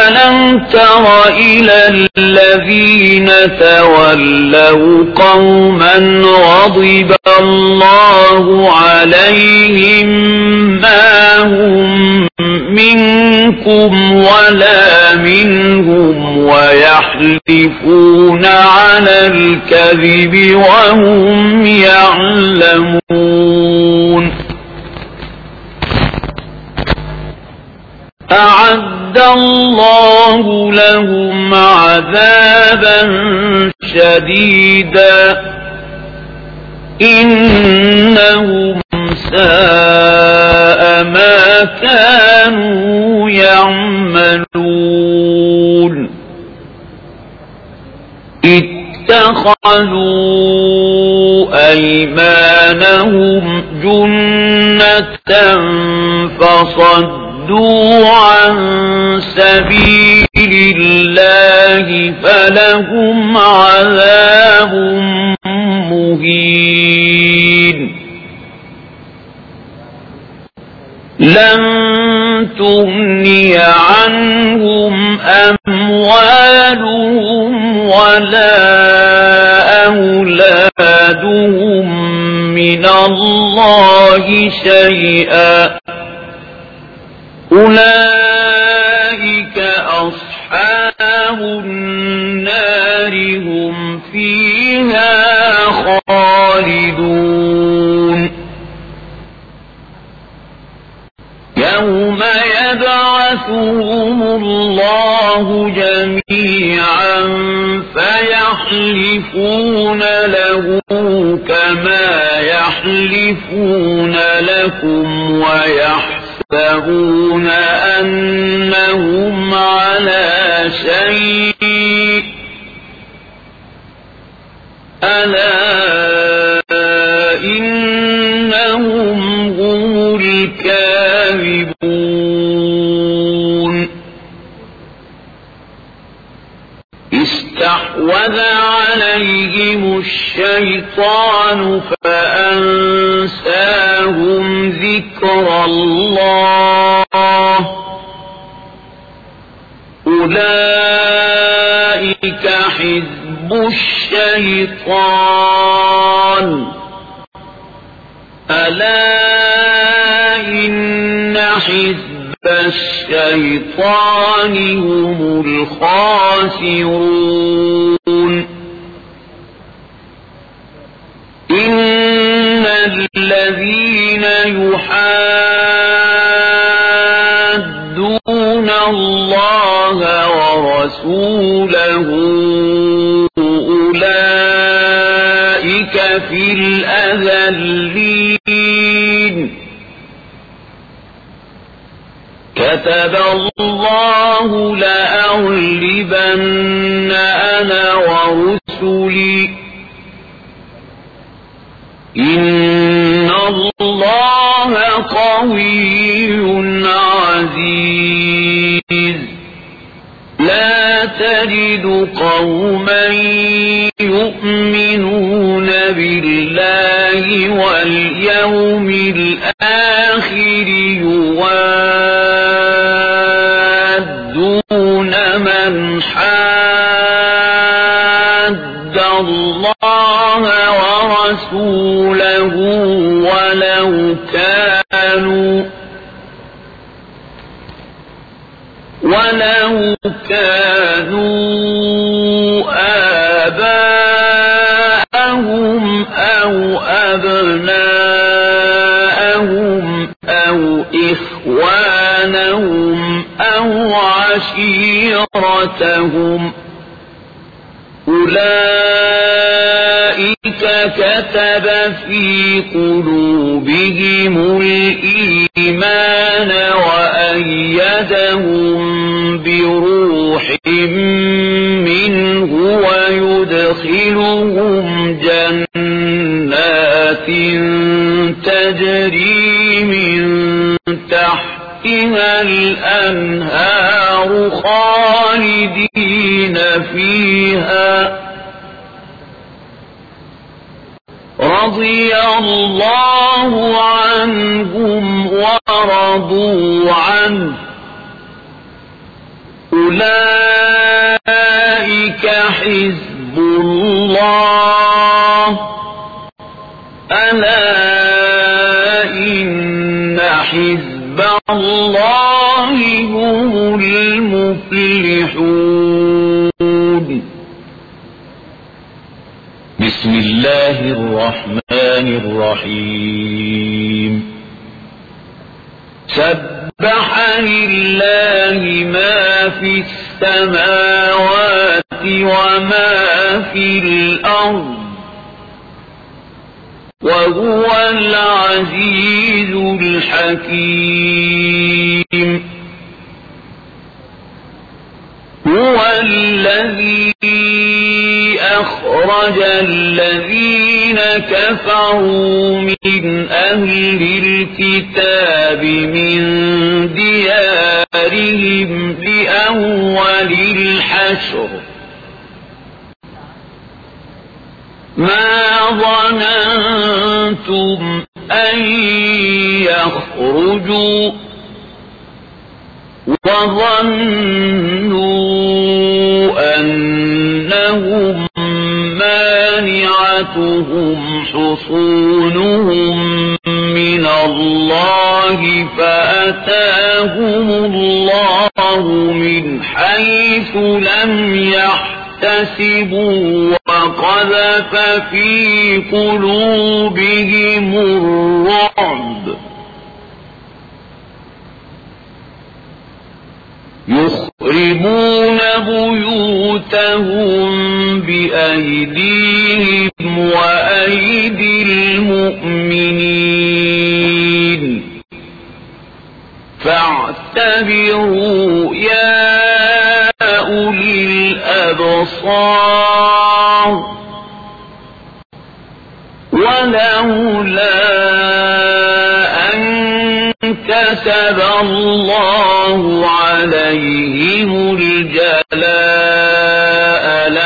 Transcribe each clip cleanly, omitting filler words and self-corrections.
ألم تر إلى الذين تولوا قوما غضب الله عليهم ما هم منكم ولا منهم ويحلفون على الكذب وهم يعلمون أعد الله لهم عذابا شديدا إنهم ساء ما كانوا يعملون اتخذوا أيمانهم جنة فصدوا عن سبيل الله فلهم عذاب مهين لن تغني عنهم أموالهم ولا أولادهم من الله شيئا أولئك أصحاب النار هم فيها خالدون يوم يبعثهم الله جميعا فيحلفون له كما يحلفون لكم ويحسبون أنهم على شيء ألا إنهم هم الكاذبون استحوذ عليهم الشيطان فأنساهم ذكر الله أولئك حزب الشيطان ألا إن حزب الشيطان هم الخاسرون إن الذين يحادون الله ورسوله أولئك في الأذلين كتب الله لأغلبن أنا ورسلي إن الله قوي عزيز لا تجد قوما يؤمنون بالله واليوم الآخر يوادون من حاد الله ورسوله ولو كانوا آباءهم أو أبناءهم أو إخوانهم أو عشيرتهم أولئك كتب في قلوبهم الإيمان وأيدهم بروح منه ويدخلهم جنات تجري من تحتها الأنهار خالدين فيها رضي الله عنهم ورضوا عنه أولئك حزب الله ألا إن حزب الله هم المفلحون. بسم الله الرحمن الرحيم. سبح لله ما في السماوات وما في الأرض وهو العزيز الحكيم. هو الذي أخرج الذين كفروا من أهل الكتاب من ديارهم لأول الحشر ما ظننتم أن يخرجوا وظنوا أنهم مانعتهم حصونهم من الله فأتاهم الله من حيث لم يحتسبوا وقذف في قلوبهم الرعب يخربون بيوتهم بأيديهم وأيدي المؤمنين فاعتبروا يا أولي الأبصار. ولولا أن كتب الله عليهم الجلاء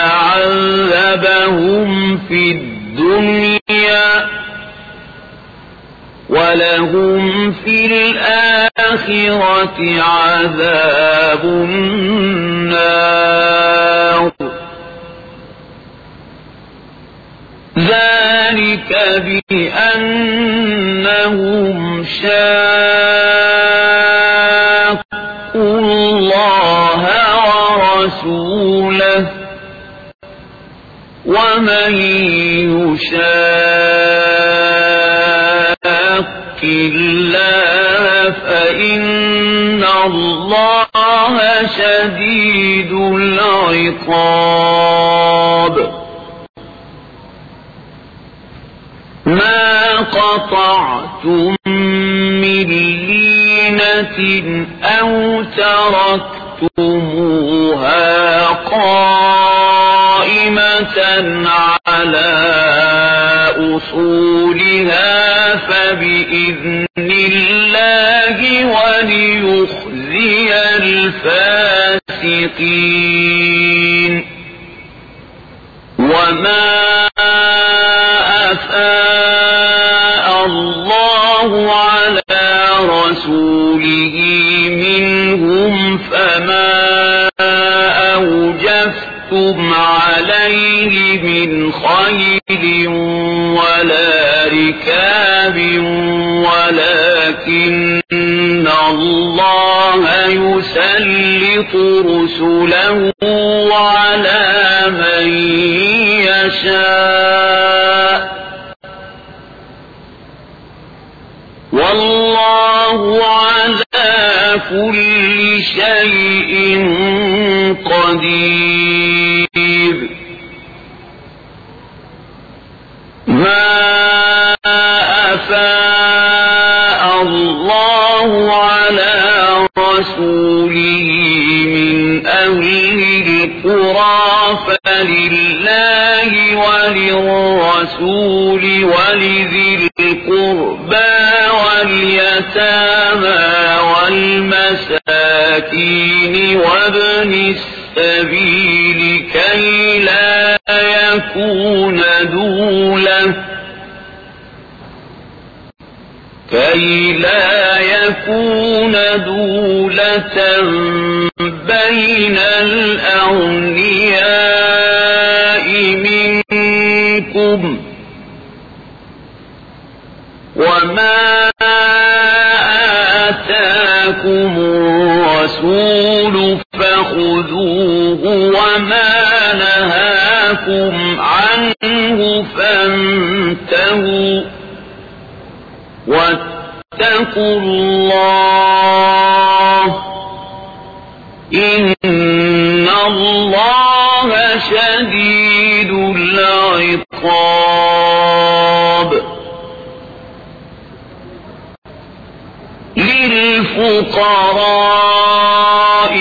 لعذبهم في الدنيا ولهم في الآخرة عذاب النار. ذلك بأنهم شاقوا الله ورسوله ومن يشاق الله فإن الله شديد العقاب. ما قطعتم من لينة أو تركتموها قائمة على أصولها فبإذن الله وليخزي الفاسقين. وما أفاء الله على رسوله منهم فما أوجفتم عليه من خيل ولا ركاب ولكن الله يسلط رسله على من يشاء والله على كل شيء قدير. ما أفاء الله على رسوله من أهل القرى فلله وللرسول ولذي القربى واليتامى والمساكين وابن السبيل كي لا يكون دولة بين الأغنياء منكم وما آتاكم الرسول فخذوه وما نهاكم عنه فانتهوا واتقوا الله إن الله شديد العقاب للفقراء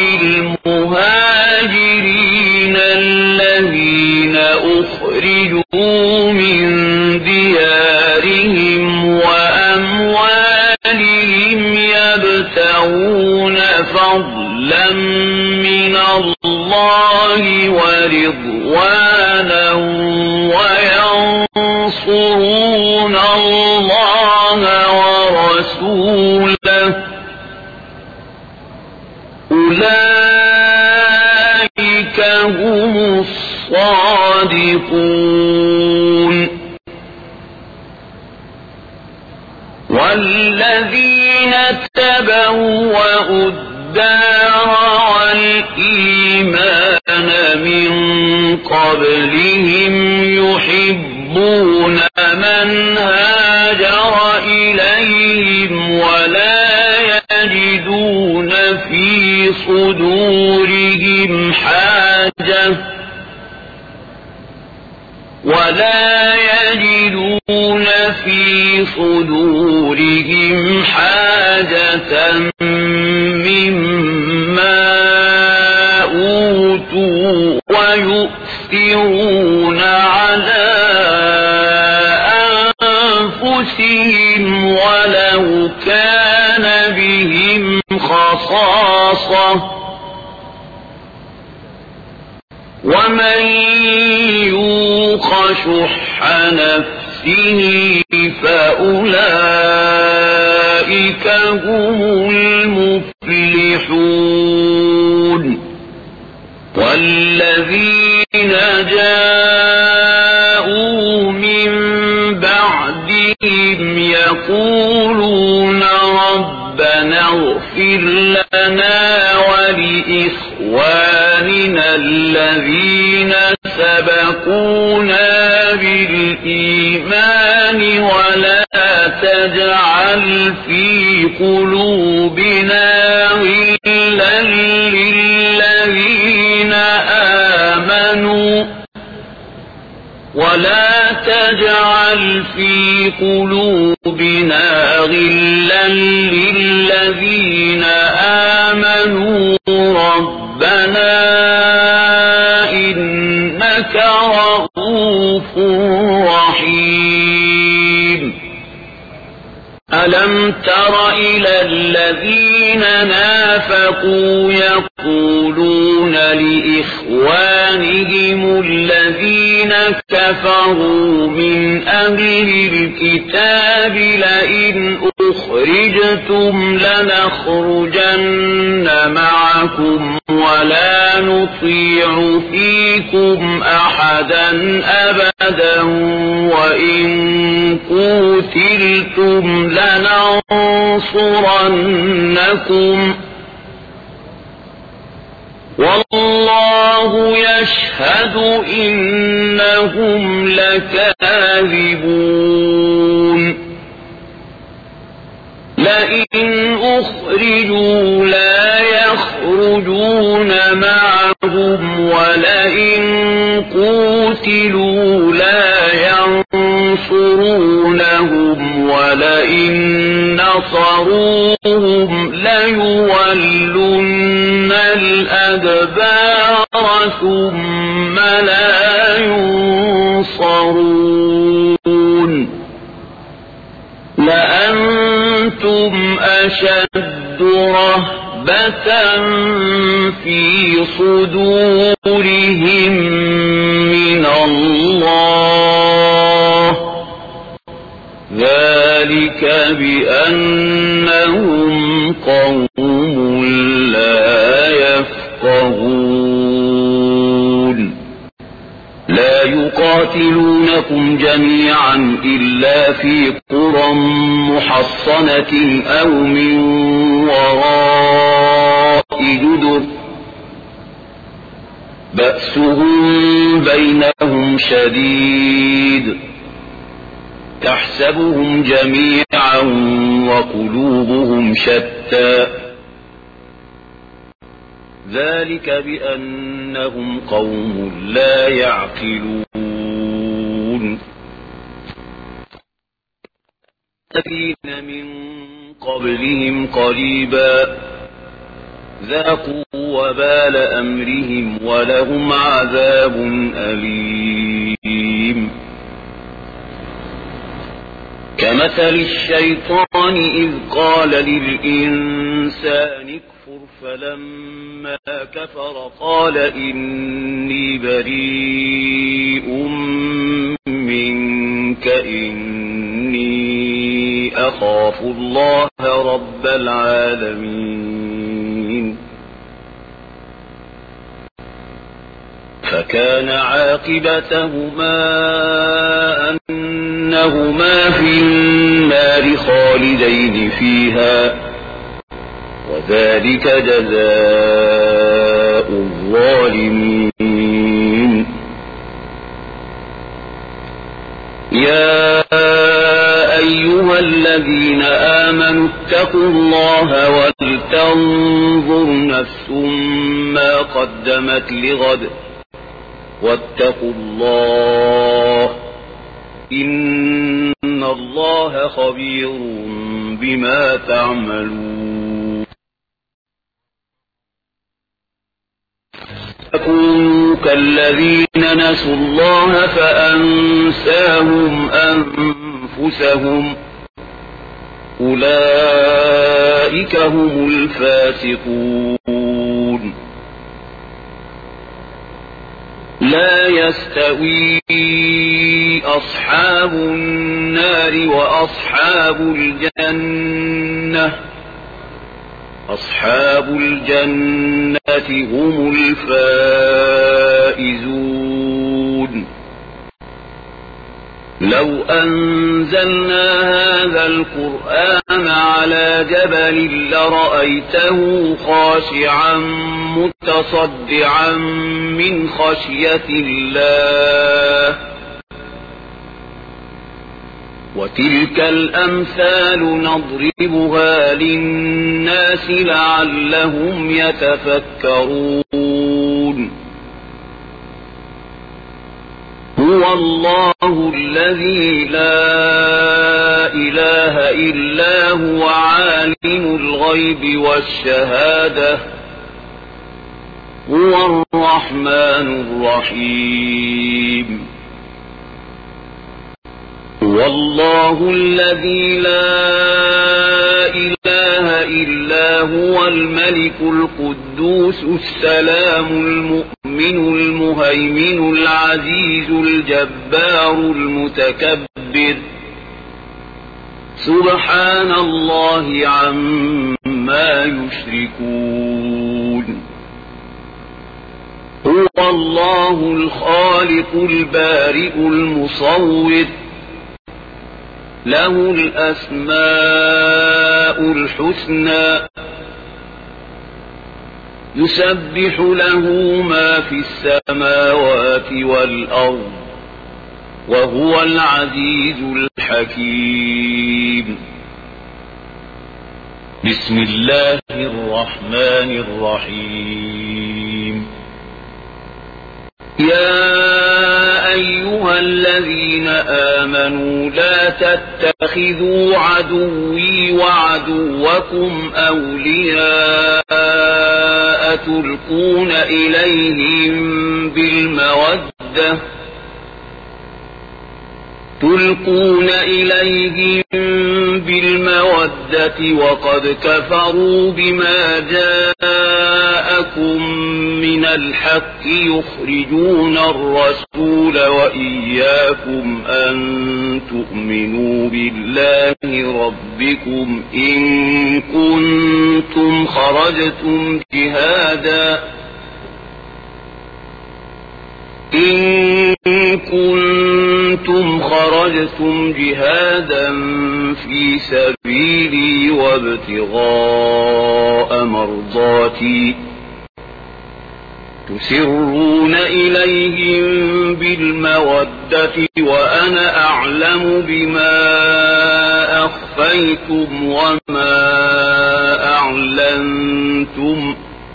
المهاجرين الذين أخرجوا من ديارهم وأموالهم يبتغون فضلا من الله ورضوانا وينصرون الله ورسوله أولئك هم الصادقون والذين تبوأوا الدار والإيمان من قبلهم يحبون من هاجر إليهم ولا يجدون في صدورهم حاجة مما أوتوا ويؤثرون على أنفسهم ولو كان بهم خصاصة ومن يوق شح نفسه فأولئك هم المفلحون والذين جاءوا من بعدهم يقولون ربنا اغفر لنا ولإخواننا الذين سبقونا بالإيمان ولا تجعل في قلوبنا غلا للذين آمنوا ولا تجعل في قلوبنا غلا للذين آمنوا ربنا إنك رؤوف رحيم ألم تر إلى الذين نافقوا يقولون لإخوانهم الذين كفروا من أهل الكتاب لئن أخرجتم لنخرجن معكم ولا نطيع فيكم أحدا أبدا وإن قتلتم لننصرنكم والله يشهد إنهم لكاذبون لئن أخرجوا لا يخرجون معهم ولئن قتلوا لا ينصرونهم ولئن نصروهم ليولن الأدبار ثم لا ينصرون لأنتم أشد رهبة في صدورهم من الله ذلك بأنهم قوم لا يفقهون يقاتلونكم جميعا إلا في قرى محصنة أو من وراء جدر بأسهم بينهم شديد تحسبهم جميعا وقلوبهم شتى ذلك بأنهم قوم لا يعقلون الذين من قبلهم قريبا ذاقوا وبال أمرهم ولهم عذاب أليم كمثل الشيطان إذ قال للإنسان اكفر فلما كفر قال إني بريء منك إني أخاف الله رب العالمين فكان عاقبتهما أنهما في النار خالدين فيها وذلك جزاء الظالمين يا أيها الذين آمنوا اتقوا الله ولتنظر نفس ما قدمت لغد واتقوا الله إن الله خبير بما تعملون تكونوا كالذين نسوا الله فأنساهم أنفسهم أولئك هم الفاسقون لا يستوي أصحاب النار وأصحاب الجنة أصحاب الجنة هم الفائزون لو أنزلنا هذا القرآن على جبل لرأيته خاشعا متصدعا من خشية الله وتلك الأمثال نضربها للناس لعلهم يتفكرون هو الله الذي لا إله إلا هو عالم الغيب والشهادة هو الرحمن الرحيم هو الله الذي لا إله إلا هو الملك القدوس السلام المؤمن المهيمن العزيز الجبار المتكبر سبحان الله عما يشركون هو الله الخالق البارئ المصور له الأسماء الحسنى يسبح له ما في السماوات والأرض وهو العزيز الحكيم بسم الله الرحمن الرحيم يا أيها الذين آمنوا لا تتخذوا عدوي وعدوكم أولياء تلقون إليهم بالمودة وقد كفروا بما جاءكم من الحق يخرجون الرسول وإياكم أن تؤمنوا بالله ربكم إن كنتم خرجتم جهادا كنتم خرجتم جهادا في سبيلي وابتغاء مرضاتي تسرون إليهم بالمودة وأنا أعلم بما أخفيتم وما أعلنتم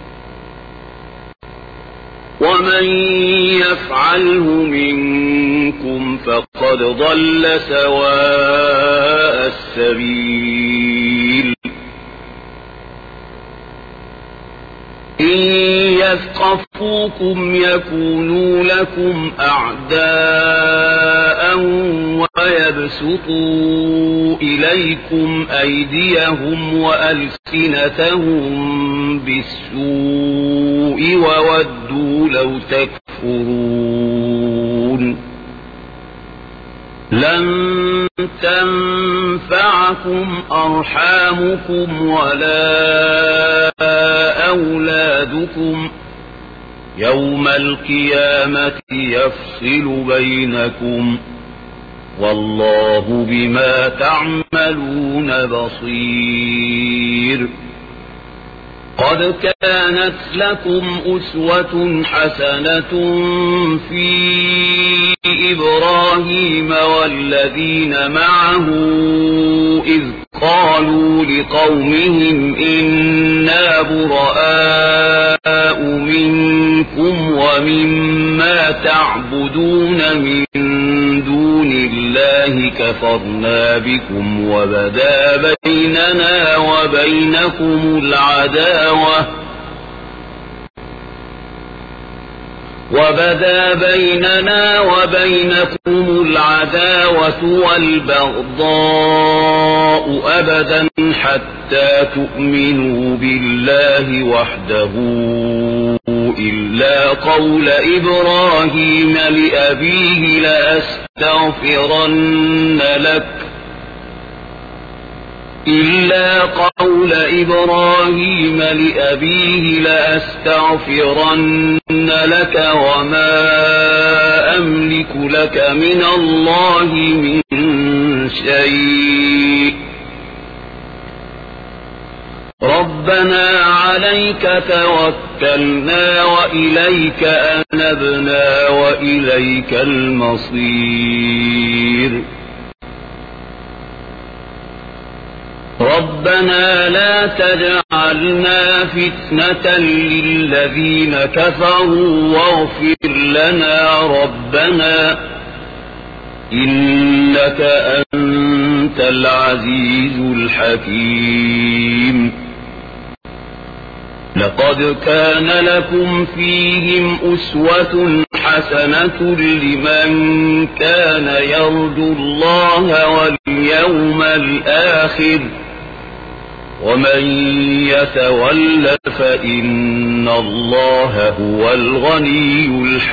ومن يفعله منكم فقد ضل سواء السبيل إن يثقفوكم يكونوا لكم أعداء ويبسطوا إليكم أيديهم وألسنتهم بالسوء وودوا لو تكفرون لن تنفعكم أرحامكم ولا أولادكم يوم القيامة يفصل بينكم والله بما تعملون بصير قد كانت لكم أسوة حسنة في إبراهيم والذين معه إذ قالوا لقومهم إنا براء منكم ومما تعبدون من دون الله كفرنا بكم وبدا بيننا وبينكم العداوة والبغضاء أبدا حتى تؤمنوا بالله وحده إلا قول إبراهيم لأبيه لأستغفرن لك وما أملك لك من الله من شيء ربنا عليك توكلنا وإليك أنبنا وإليك المصير ربنا لا تجعلنا فتنة للذين كفروا واغفر لنا ربنا إنك أنت العزيز الحكيم لقد كان لكم فيهم أسوة حسنة لمن كان يرجو الله واليوم الآخر ومن يتول فإن الله هو الغني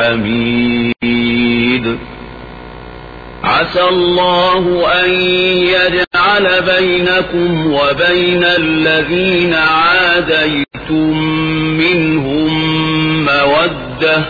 الحميد عسى الله أن يجعل بينكم وبين الذين عاديتم منهم مودة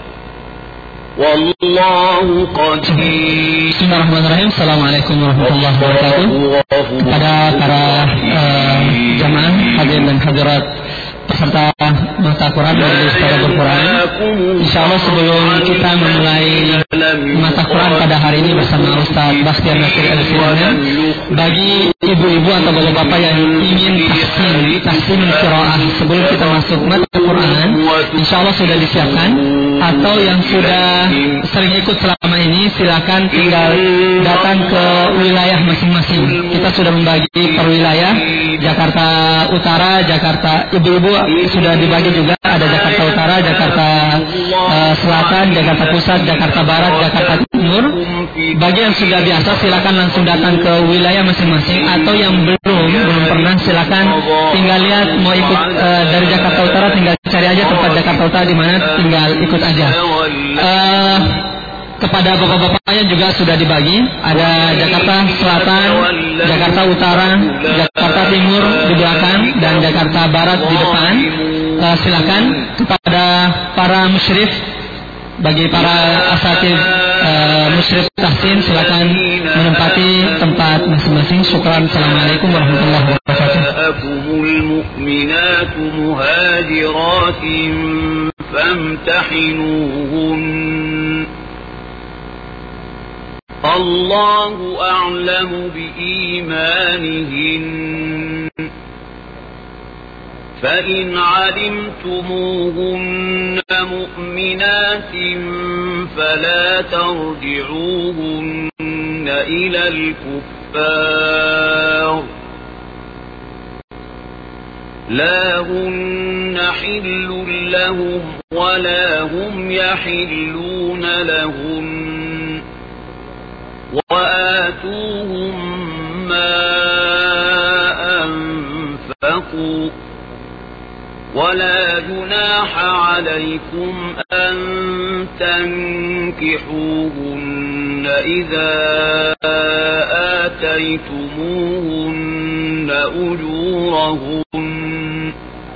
والله قدير. Bismillahirrahmanirrahim. Assalamualaikum warahmatullahi wabarakatuh. Kepada para jamaah hadirin dan hadirat peserta mata Quran dan secara berquran, insyaallah sebelum kita memulai mata Quran pada hari ini bersama Ustaz Bakhtiar Nasir El-Sirana, bagi ibu-ibu atau bapak-bapak yang ingin tahsin qiraah sebelum kita masuk mata Quran, insyaallah sudah disiapkan, atau yang sudah sering ikut selama ini silakan tinggal datang ke wilayah masing-masing. Kita sudah membagi per wilayah, Jakarta Utara, Jakarta, ibu-ibu sudah dibagi juga, ada Jakarta Utara, Jakarta Selatan, Jakarta Pusat, Jakarta Barat, Jakarta Timur. Bagi yang sudah biasa silakan langsung datang ke wilayah masing-masing, atau yang belum pernah silakan tinggal lihat mau ikut dari Jakarta Utara, tinggal cari aja tempat Jakarta Utara di mana, tinggal ikut aja. Kepada bapak-bapaknya juga sudah dibagi, ada Jakarta Selatan, Jakarta Utara, Jakarta Timur di belakang, dan Jakarta Barat di depan. Silakan kepada para musyrif, bagi para asatidz Musyrif Tahsin, silakan menempati tempat masing-masing. Syukran. Assalamualaikum warahmatullahi wabarakatuh. المؤمنات مهاجرات فامتحنوهن الله أعلم بإيمانهن فإن علمتموهن مؤمنات فلا ترجعوهن إلى الكفار لا هن حل لهم ولا هم يحلون لهن وآتوهم ما أنفقوا ولا جناح عليكم أن تنكحوهن إذا آتيتموهن أجورهن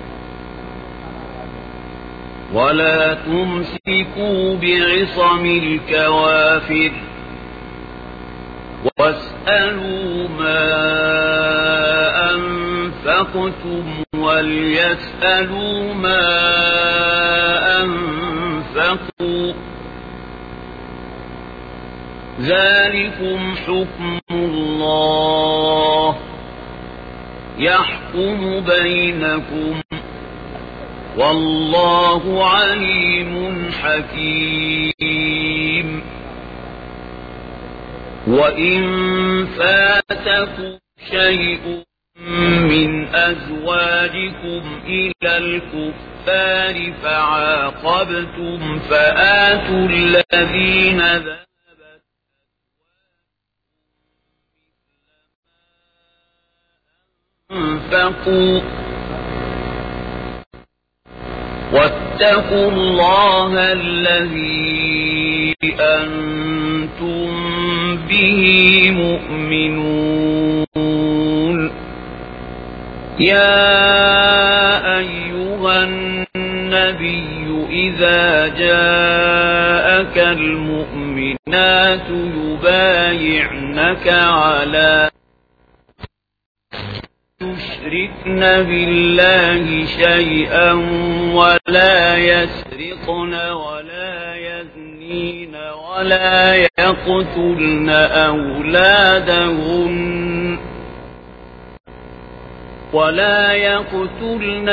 ولا تمسكوا بعصم الكوافر واسألوا ما أنفقتم وليسألوا ما أنفقوا ذلكم حكم الله يحكم بينكم والله عليم حكيم وإن فاتكم شيء من أزواجكم إلى الكفار فعاقبتم فآتوا الذين ذهبت أنفقوا واتقوا الله الذي أنتم به مؤمنون يا أيها النبي إذا جاءك المؤمنات يبايعنك على يشركن بالله شيئا ولا يسرقن ولا يزنين ولا يقتلن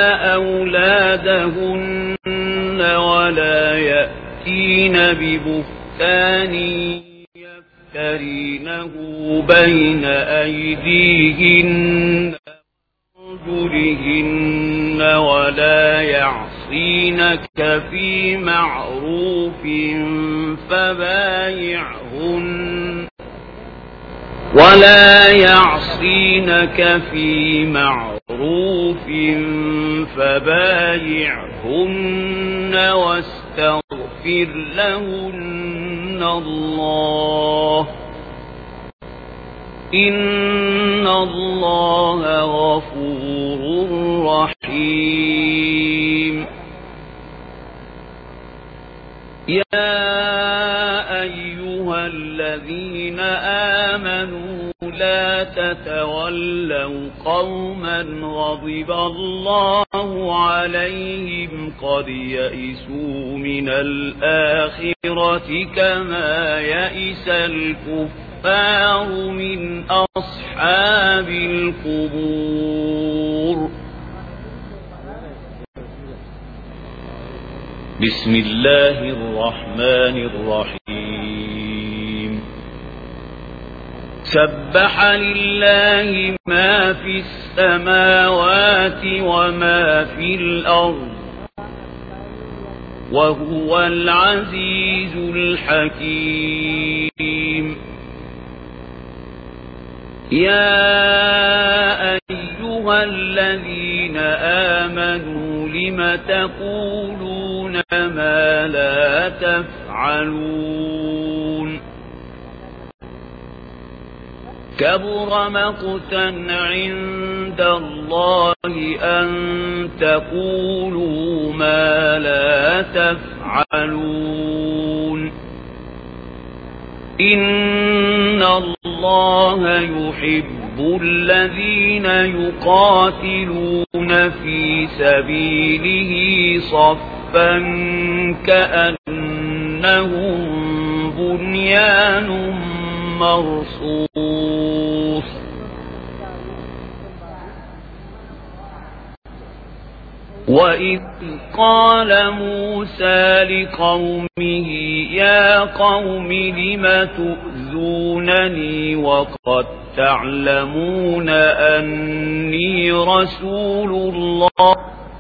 أولادهن ولا يأتين ببهتان يفترينه بين أيديهن وأرجلهن ولا يعصينك في معروف فبايعهن واستغفر لهن الله إن الله غفور رحيم يا أيها الذين آمنوا لا تتولوا قوما غضب الله عليهم قد يئسوا من الآخرة كما يئس الكفار من أصحاب القبور بسم الله الرحمن الرحيم سبح لله ما في السماوات وما في الأرض وهو العزيز الحكيم يا أيها الذين آمنوا لم تقولون ما لا تفعلون كبر مقتا عند الله أن تقولوا ما لا تفعلون إن الله يحب الذين يقاتلون في سبيله صفا كأنهم بنيان مرصوص وإذ قال موسى لقومه يا قوم لم تؤذونني وقد تعلمون أني رسول الله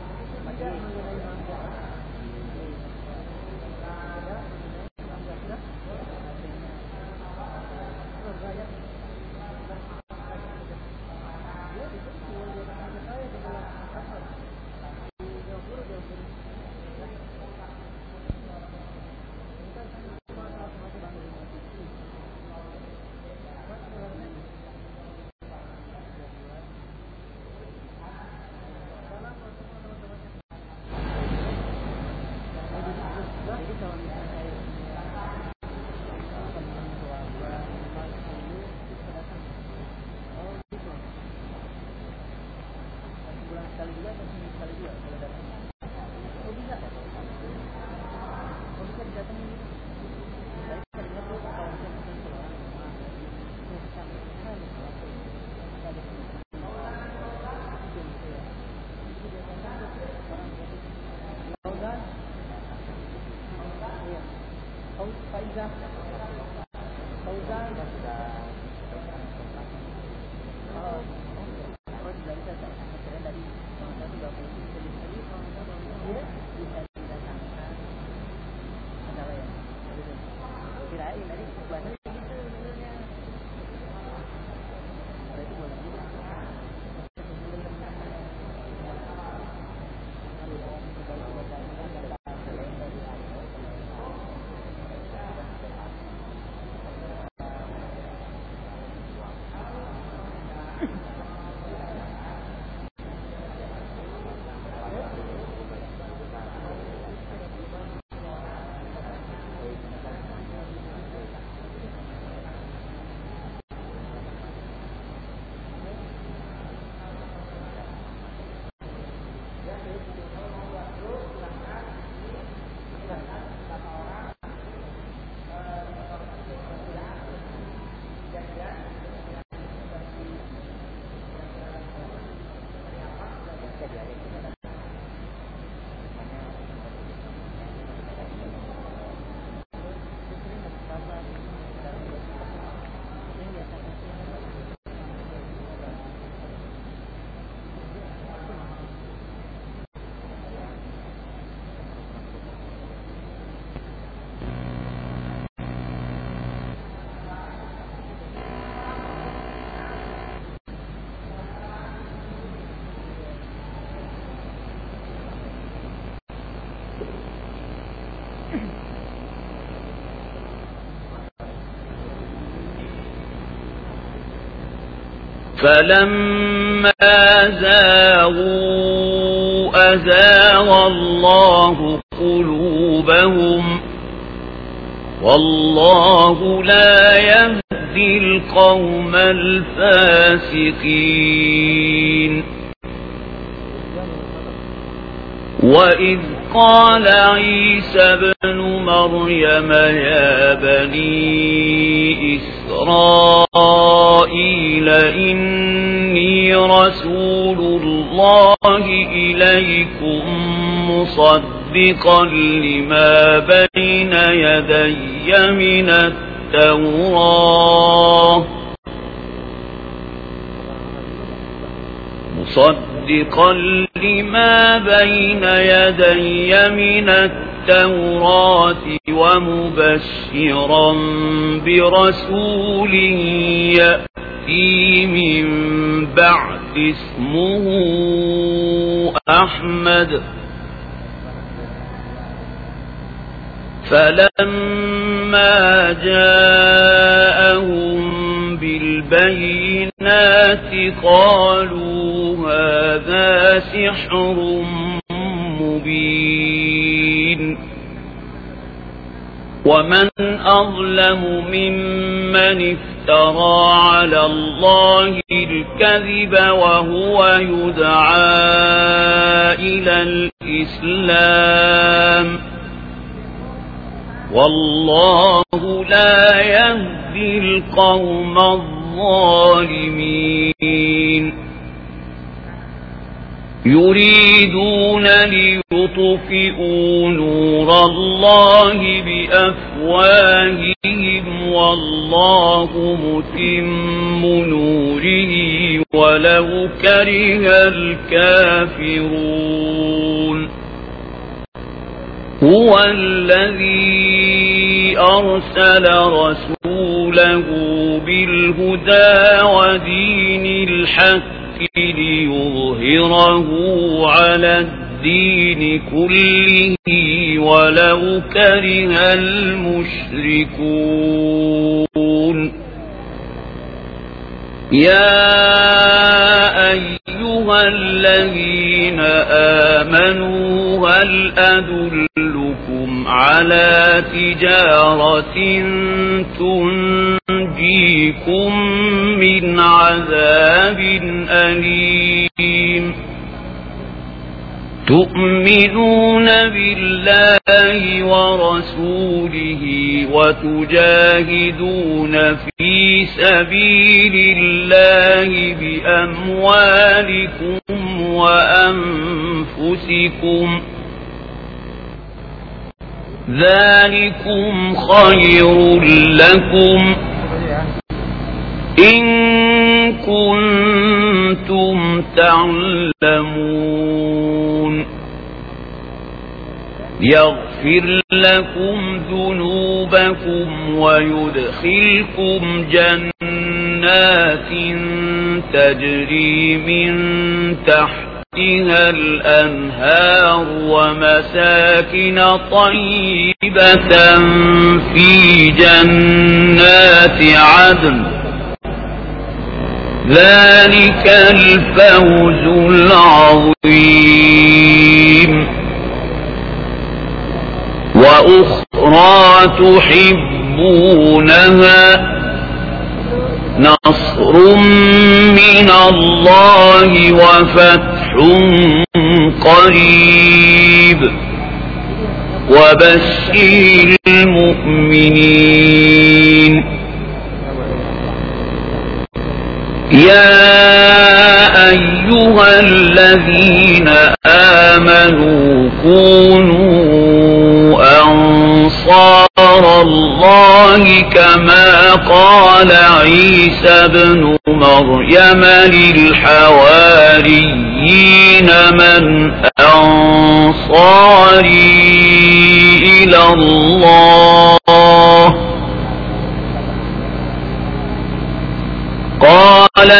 فلما زاغوا أزاغ الله قلوبهم والله لا يهدي القوم الفاسقين وإذ قال عيسى ابن مريم يا بني إسرائيل إني رسول الله إليكم مصدقا لما بين يدي من التوراة مصدقا لما بين يدي من التوراة ومبشرا برسول يأتي من بعد اسمه أحمد فلما جاءهم بالبينات قالوا هذا سحر مبين ومن أظلم ممن افترى على الله الكذب وهو يدعى إلى الإسلام والله لا يهدي القوم الظالمين يريدون ليطفئوا نور الله بأفواههم والله متم نوره ولو كره الكافرون هو الذي أرسل رسوله بالهدى ودين الحق ليظهره على الدين كله ولو كره المشركون يا أيها الذين آمنوا هل أدلكم على تجارة تنجيكم من عذاب أليم تؤمنون بالله ورسوله وتجاهدون في سبيل الله بأموالكم وأنفسكم ذلكم خير لكم إن كنتم تعلمون يغفر لكم ذنوبكم ويدخلكم جنات تجري من تحتها الأنهار ومساكن طيبة في جنات عدن ذلك الفوز العظيم وأخرى تحبونها نصر من الله وفتح قريب وبشر المؤمنين يا أيها الذين آمنوا كونوا أنصار الله كما قال عيسى ابن مريم للحواريين من أنصاري إلى الله قال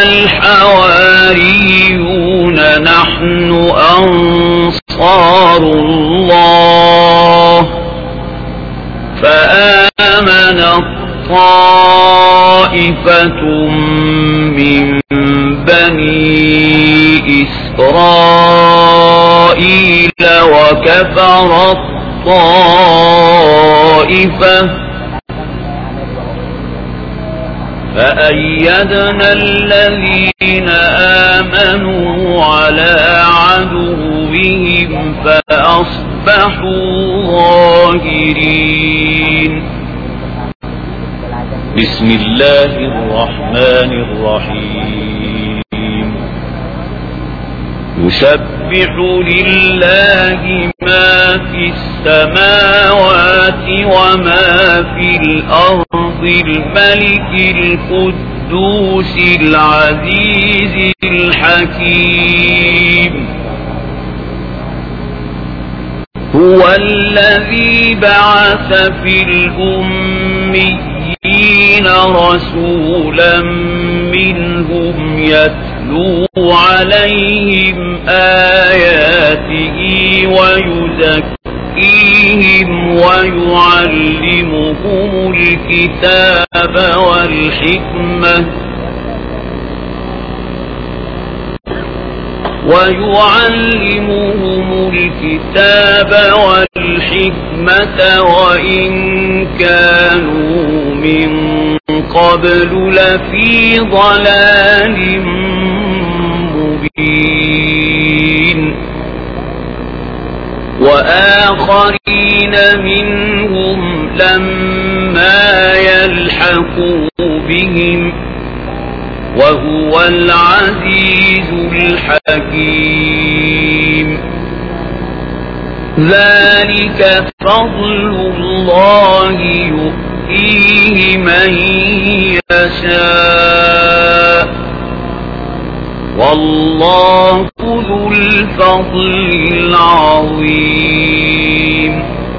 الحواريون نحن أنصار الله فآمن طائفة من بني إسرائيل وكفر الطائفة فأيدنا الذين آمنوا على عدوهم فأصبحوا ظاهرين بسم الله الرحمن الرحيم يسبح لله ما في السماوات وما في الأرض الملك القدوس العزيز الحكيم هو الذي بعث في الأميين رسولا منهم يتلو عليهم آياته ويزكيهم ويعلمهم الكتاب والحكمة ويعلمهم الكتاب والحكمة وإن كانوا من قبل لفي ضلال مبين وآخرين منهم لما يلحقوا بهم وهو العزيز الحكيم ذلك فضل الله يؤتيه من يشاء والله ذو الفضل العظيم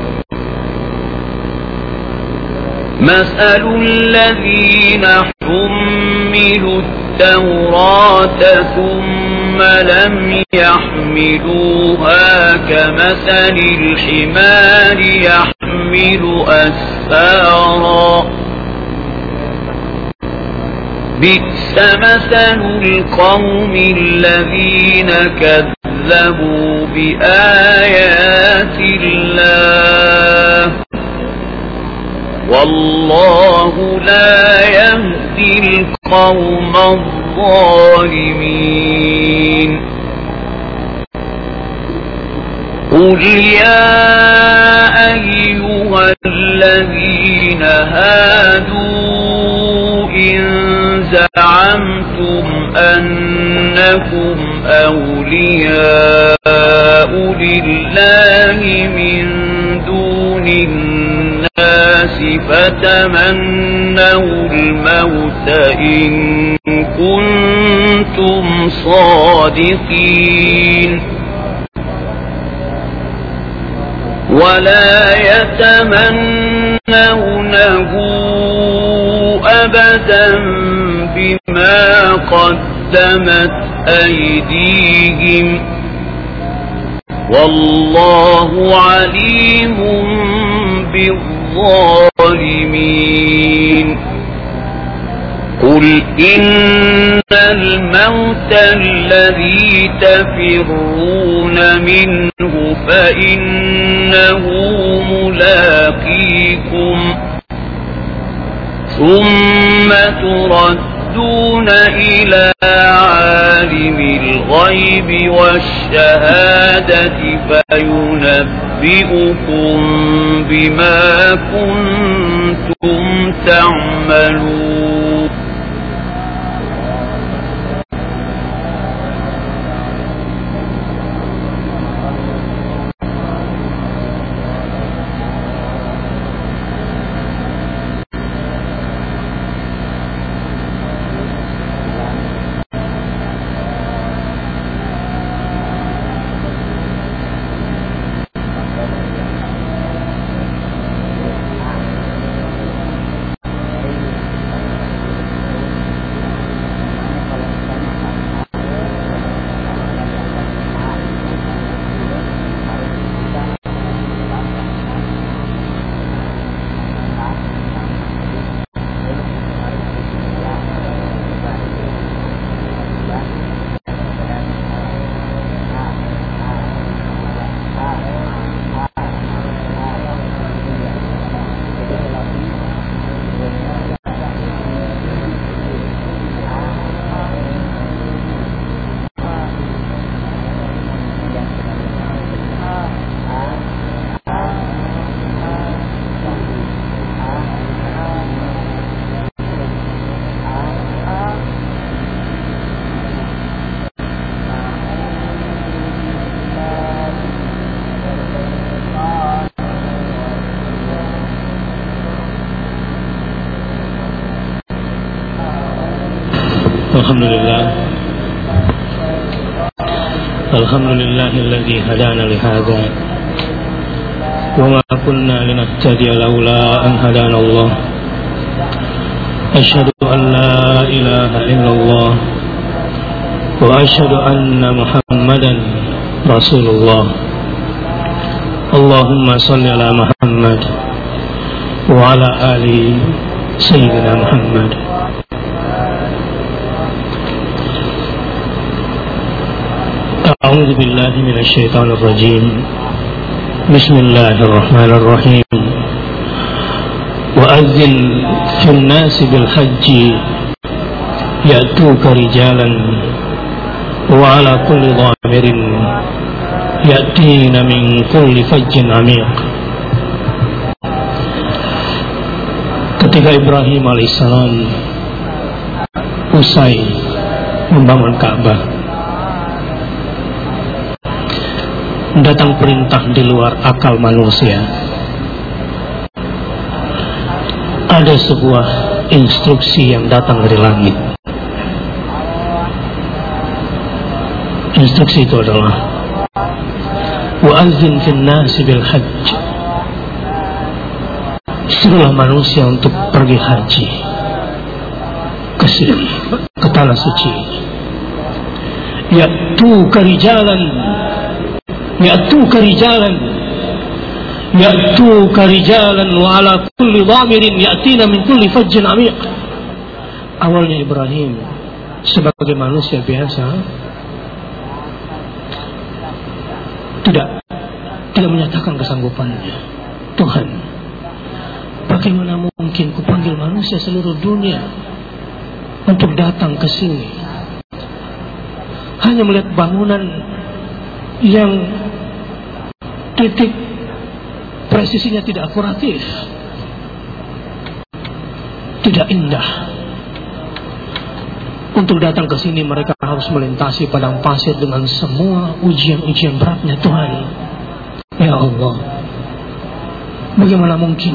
مثل الذين حملوا التوراة ثم لم يحملوها كمثل الحمار يحمل أسفارا بئس مثل القوم الذين كذبوا بآيات الله والله لا يهدي القوم الظالمين قل يا أيها الذين هادوا إن زعمتم أنكم أولياء لله من دون الناس فتمنوا الموت إن كنتم صادقين ولا يتمنونه أبدا بما قدمت أيديهم والله عليم بالظالمين قل إن الموت الذي تفرون منه فإنه ملاقيكم ثم تردون إلى عالم الغيب والشهادة فينبئكم بما كنتم تعملون الحمد لله الذي هدانا لهذا وما كنا لنهتدي لولا أن هدانا الله أشهد أن لا إله إلا الله وأشهد أن محمدا رسول الله اللهم صل على محمد وعلى آل سيدنا محمد. أعوذ بالله من الشيطان الرجيم بسم الله الرحمن الرحيم وأذن في الناس بالحج يأتوك رجالا وعلى كل ضامر يأتين من كل فج عميق. Ketika Ibrahim alaihissalam usai membangun Ka'bah, datang perintah di luar akal manusia. Ada sebuah instruksi yang datang dari langit. Instruksi itu adalah wa'adzin fin nasi bil hajj. Seluruh manusia untuk pergi haji ke sini, ke tanah suci. Ya'tuka rijalan, ya'tuka rijalan, ya'tuka rijalan wa ala kulli dhamirin ya'tina min kulli fajjin amiq. Awalnya Ibrahim sebagai manusia biasa tidak menyatakan kesanggupannya. Tuhan, bagaimana mungkin kupanggil manusia seluruh dunia untuk datang ke sini hanya melihat bangunan yang titik presisinya tidak akuratif, tidak indah. Untuk datang ke sini mereka harus melintasi padang pasir dengan semua ujian-ujian beratnya. Tuhan, ya Allah, bagaimana mungkin?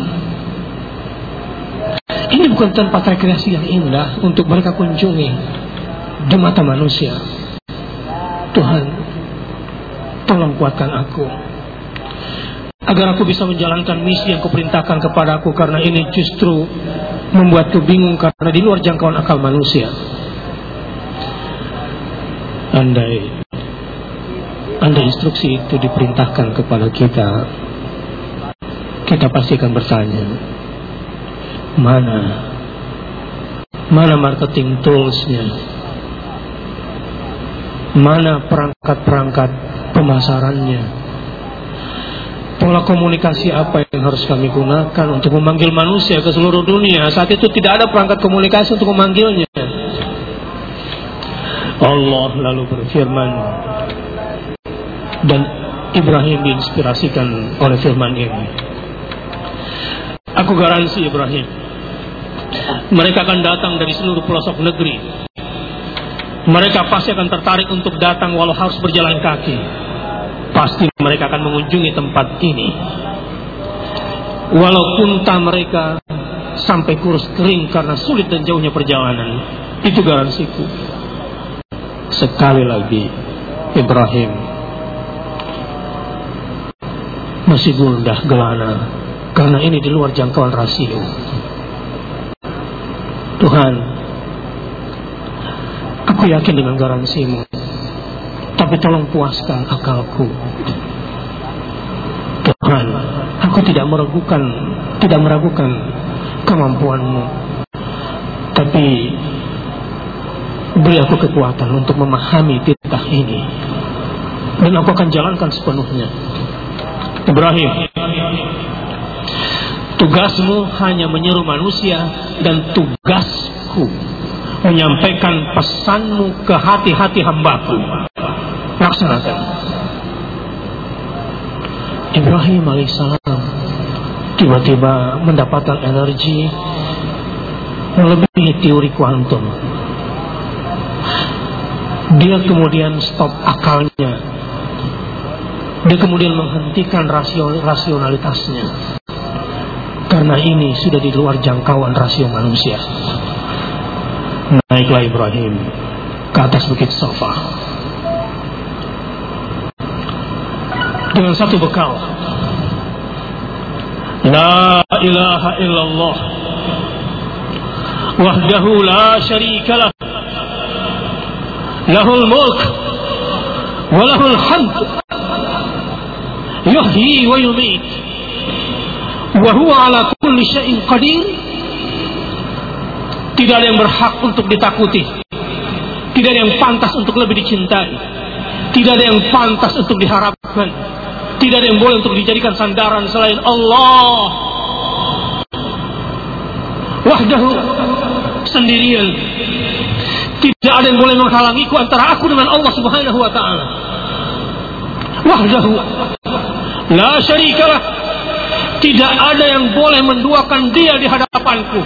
Ini bukan tempat rekreasi yang indah untuk mereka kunjungi di mata manusia. Tuhan, tolong kuatkan aku agar aku bisa menjalankan misi yang kuperintahkan kepadaku, karena ini justru membuatku bingung karena di luar jangkauan akal manusia. Andai instruksi itu diperintahkan kepada kita, kita pasti akan bertanya, mana marketing toolsnya, mana perangkat-perangkat pemasarannya, pola komunikasi apa yang harus kami gunakan untuk memanggil manusia ke seluruh dunia. Saat itu tidak ada perangkat komunikasi untuk memanggilnya. Allah lalu berfirman, dan Ibrahim diinspirasikan oleh firman ini. Aku garansi Ibrahim, mereka akan datang dari seluruh pelosok negeri. Mereka pasti akan tertarik untuk datang walau harus berjalan kaki. Pasti mereka akan mengunjungi tempat ini, walaupun unta mereka sampai kurus kering karena sulit dan jauhnya perjalanan. Itu garansiku. Sekali lagi Ibrahim masih gundah gelana karena ini di luar jangkauan rasio. Tuhan, aku yakin dengan garansimu, tapi tolong puaskan akalku. Tuhan, aku tidak meragukan kemampuanmu, tapi beri aku kekuatan untuk memahami titah ini, dan aku akan jalankan sepenuhnya. Ibrahim, tugasmu hanya menyeru manusia, dan tugasku menyampaikan pesanmu ke hati-hati hambaku. Laksanakan. Ibrahim alaihissalam tiba-tiba mendapatkan energi melebihi teori kuantum. Dia kemudian stop akalnya. Dia kemudian menghentikan rasionalitasnya, karena ini sudah di luar jangkauan rasio manusia. Naiklah Ibrahim ke atas bukit Safa dengan satu bekal. La ilaha illallah wahdahu la syarikalah, lahul mulk wa lahul hamd yuhyi wa yumit wa huwa ala kulli syai'in qadir. Tidak ada yang berhak untuk ditakuti, tidak ada yang pantas untuk lebih dicintai, Tidak ada yang pantas untuk diharapkan. Tidak ada yang boleh untuk dijadikan sandaran selain Allah. Wahdahu, sendirian. Tidak ada yang boleh menghalangiku antara aku dengan Allah Subhanahu wa ta'ala. Wahdahu la syarikalah. Tidak ada yang boleh menduakan dia di hadapanku.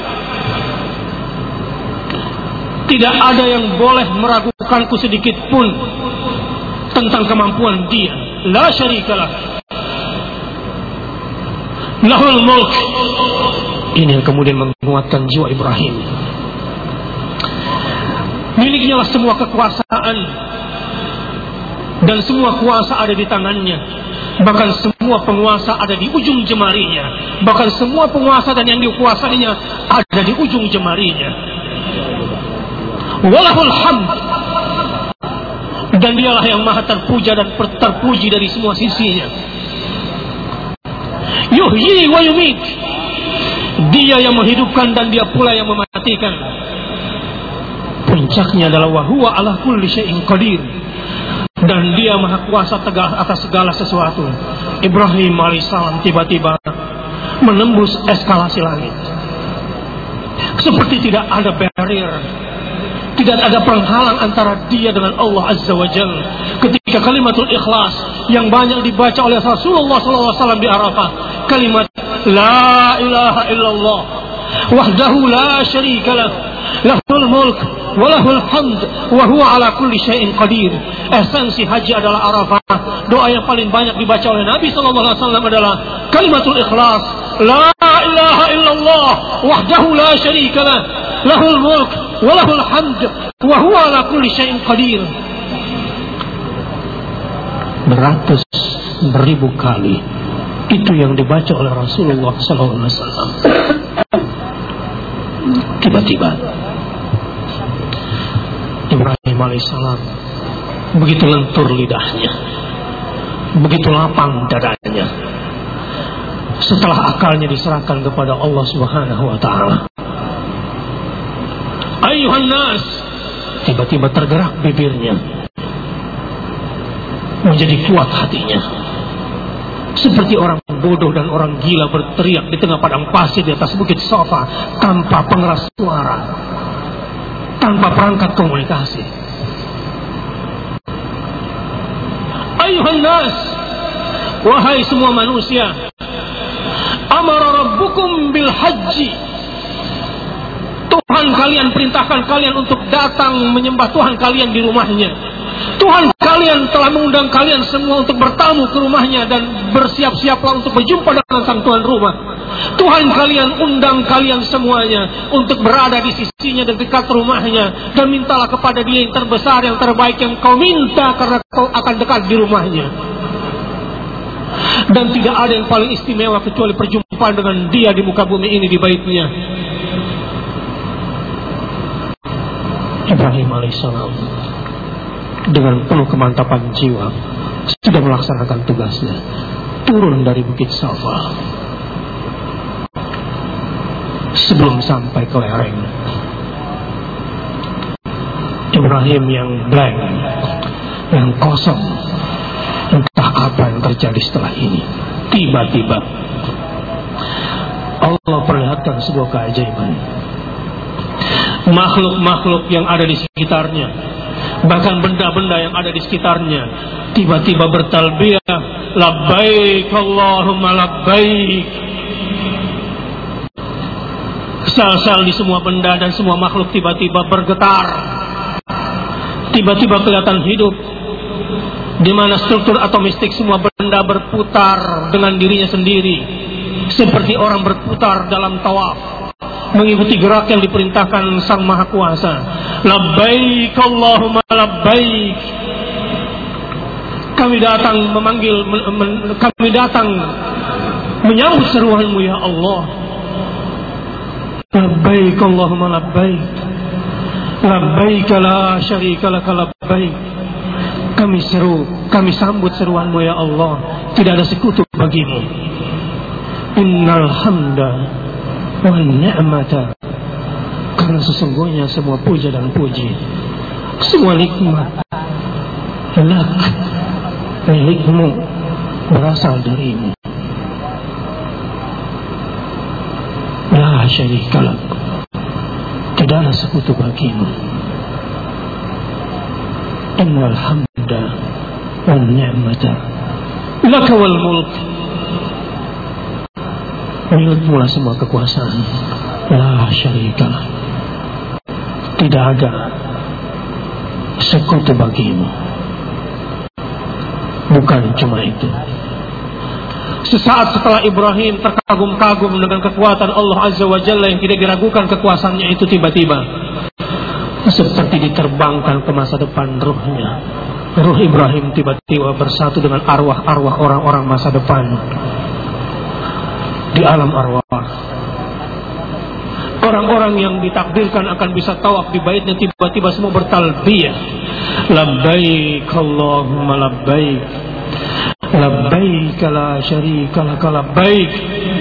Tidak ada yang boleh meragukanku sedikit pun tentang kemampuan dia. La syarikalah. Lahul mulk. Ini yang kemudian menguatkan jiwa Ibrahim. Miliknya lah semua kekuasaan, dan semua kuasa ada di tangannya. Bahkan semua penguasa ada di ujung jemarinya. Bahkan semua penguasa dan yang dikuasainya ada di ujung jemarinya. Walahul hamd. Dan dialah yang maha terpuja dan terpuji dari semua sisinya. Yuhyi wa yumit. Dia yang menghidupkan dan dia pula yang mematikan. Puncaknya adalah wa huwa ala kulli syai'in qadir. Dan dia maha kuasa tegak atas segala sesuatu. Ibrahim alaihissalam tiba-tiba menembus eskalasi langit. Seperti tidak ada barrier, tidak ada penghalang antara dia dengan Allah Azza wa Jalla. Ketika kalimatul ikhlas yang banyak dibaca oleh Rasulullah SAW di Arafah, kalimat la ilaha illallah wahdahu la syarikalah lahul mulk walahul hamd wa huwa ala kulli syai'in qadir. Esensi haji adalah Arafah. Doa yang paling banyak dibaca oleh Nabi SAW adalah kalimatul ikhlas, la ilaha illallah wahdahu la syarikalah lahul mulk walahul hamd wa huwa ala kulli syai'in qadir. Beratus beribu kali itu yang dibaca oleh Rasulullah SAW. Tiba-tiba Ibrahim alaihissalam begitu lentur lidahnya, begitu lapang dadanya setelah akalnya diserahkan kepada Allah Subhanahu wa ta'ala. Ayuhan nas, tiba-tiba tergerak bibirnya, menjadi kuat hatinya. Seperti orang bodoh dan orang gila berteriak di tengah padang pasir di atas bukit Safa tanpa pengeras suara, tanpa perangkat komunikasi. Ayuhan nas, wahai semua manusia, amara rabbukum bil haji. Tuhan kalian perintahkan kalian untuk datang menyembah Tuhan kalian di rumahnya. Tuhan kalian telah mengundang kalian semua untuk bertamu ke rumahnya dan bersiap-siaplah untuk berjumpa dengan sang tuan rumah. Tuhan kalian undang kalian semuanya untuk berada di sisinya dan dekat rumahnya, dan mintalah kepada dia yang terbesar, yang terbaik yang kau minta, karena kau akan dekat di rumahnya. Dan tidak ada yang paling istimewa kecuali perjumpaan dengan dia di muka bumi ini, di baitnya. Ibrahim alaihissalam dengan penuh kemantapan jiwa sudah melaksanakan tugasnya, turun dari bukit Safa. Sebelum sampai ke lereng, Ibrahim yang blank, yang kosong, entah apa yang terjadi setelah ini. Tiba-tiba Allah perlihatkan sebuah keajaiban. Makhluk-makhluk yang ada di sekitarnya, bahkan benda-benda yang ada di sekitarnya, tiba-tiba bertalbiyah, labbaik Allahumma labbaik. Sel-sel di semua benda dan semua makhluk tiba-tiba bergetar, tiba-tiba kelihatan hidup, di mana struktur atomistik semua benda berputar dengan dirinya sendiri, seperti orang berputar dalam tawaf, mengikuti gerak yang diperintahkan Sang Maha Kuasa. Labbaik Allahumma labbaik. Kami datang memanggil, kami datang menyambut seruanmu ya Allah. Labbaik Allahumma labbaik. Labbaik la syarika laka labbaik. Kami seru, kami sambut seruanmu ya Allah. Tidak ada sekutu bagimu. Innal hamda wa ni'mata. Karena sesungguhnya semua puja dan puji, semua nikmat, lak, milikmu, berasal darimu. La syarika lak, tidaklah sekutu bagimu. Innal hamda wan ni'mata laka wal mulk, milikmu lah semua kekuasaan. La syarika lak, tidak ada sekutu bagimu. Bukan cuma itu, sesaat setelah Ibrahim terkagum-kagum dengan kekuatan Allah Azza wa Jalla yang tidak diragukan kekuasaannya itu, tiba-tiba seperti diterbangkan ke masa depan ruhnya. Ruh Ibrahim tiba-tiba bersatu dengan arwah-arwah orang-orang masa depan di alam arwah. Orang-orang yang ditakdirkan akan bisa tawaf di baitnya tiba-tiba semua bertalbiyah. Labbaik Allahumma labbaik, labbaik la syarika lak labbaik.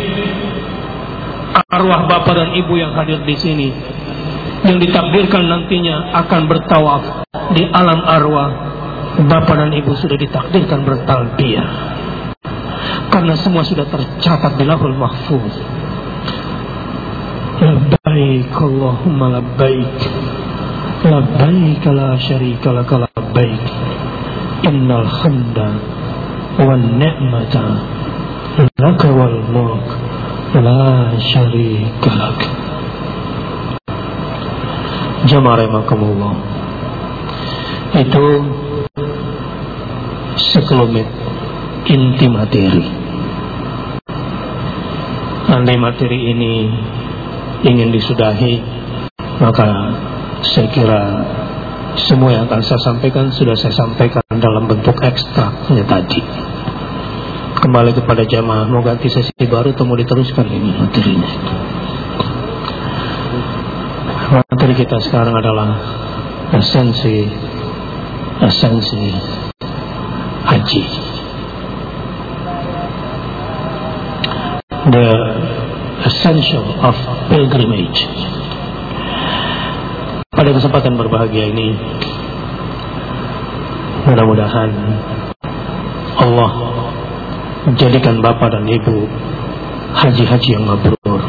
Arwah bapak dan ibu yang hadir di sini, yang ditakdirkan nantinya akan bertawaf di alam arwah, bapak dan ibu sudah ditakdirkan bertalbiyah, karena semua sudah tercatat di Lauhul Mahfuz. Labbaik Allahumma labbaik, labbaik la syarika lak labbaik, innal hamda wan ni'mata laka wal mulk la syarika lak. Jamaah rahimakumullah, itu sekelumit inti materi. Andai materi ini ingin disudahi, maka saya kira semua yang akan saya sampaikan sudah saya sampaikan dalam bentuk ekstraknya tadi. Kembali kepada jamaah, mau ganti sesi baru atau mau diteruskan ini materinya? Materi kita sekarang adalah esensi haji. The essential of pilgrimage. Pada kesempatan berbahagia ini, mudah-mudahan Allah menjadikan bapak dan ibu haji-haji yang mabrur.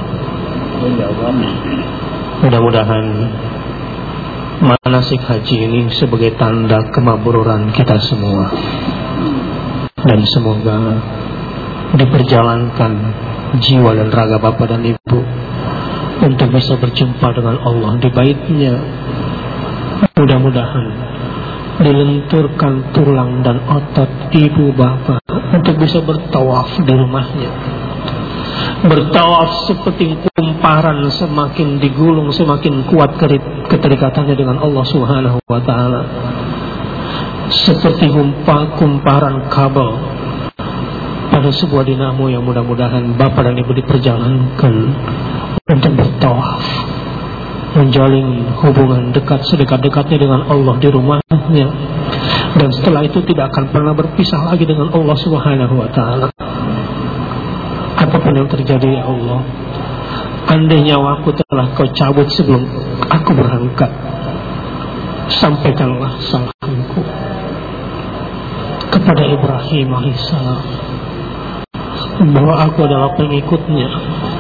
Mudah-mudahan manasik haji ini sebagai tanda kemabruran kita semua, dan semoga diperjalankan jiwa dan raga bapak dan ibu untuk bisa berjumpa dengan Allah di baitnya. Mudah-mudahan dilenturkan tulang dan otot ibu bapak untuk bisa bertawaf di rumahnya. Bertawaf seperti kumparan, semakin digulung semakin kuat keterikatannya dengan Allah Subhanahu wa Ta'ala. Seperti kumparan kabel pada sebuah dinamo yang mudah-mudahan bapak dan ibu diperjalankan untuk bertawaf, menjalin hubungan dekat sedekat-dekatnya dengan Allah di rumahnya, dan setelah itu tidak akan pernah berpisah lagi dengan Allah Subhanahu wa Ta'ala. Apapun yang terjadi ya Allah, andai nyawaku telah kau cabut sebelum aku berangkat, sampaikanlah salamku kepada Ibrahim alaihissalam bahwa aku adalah pengikutnya.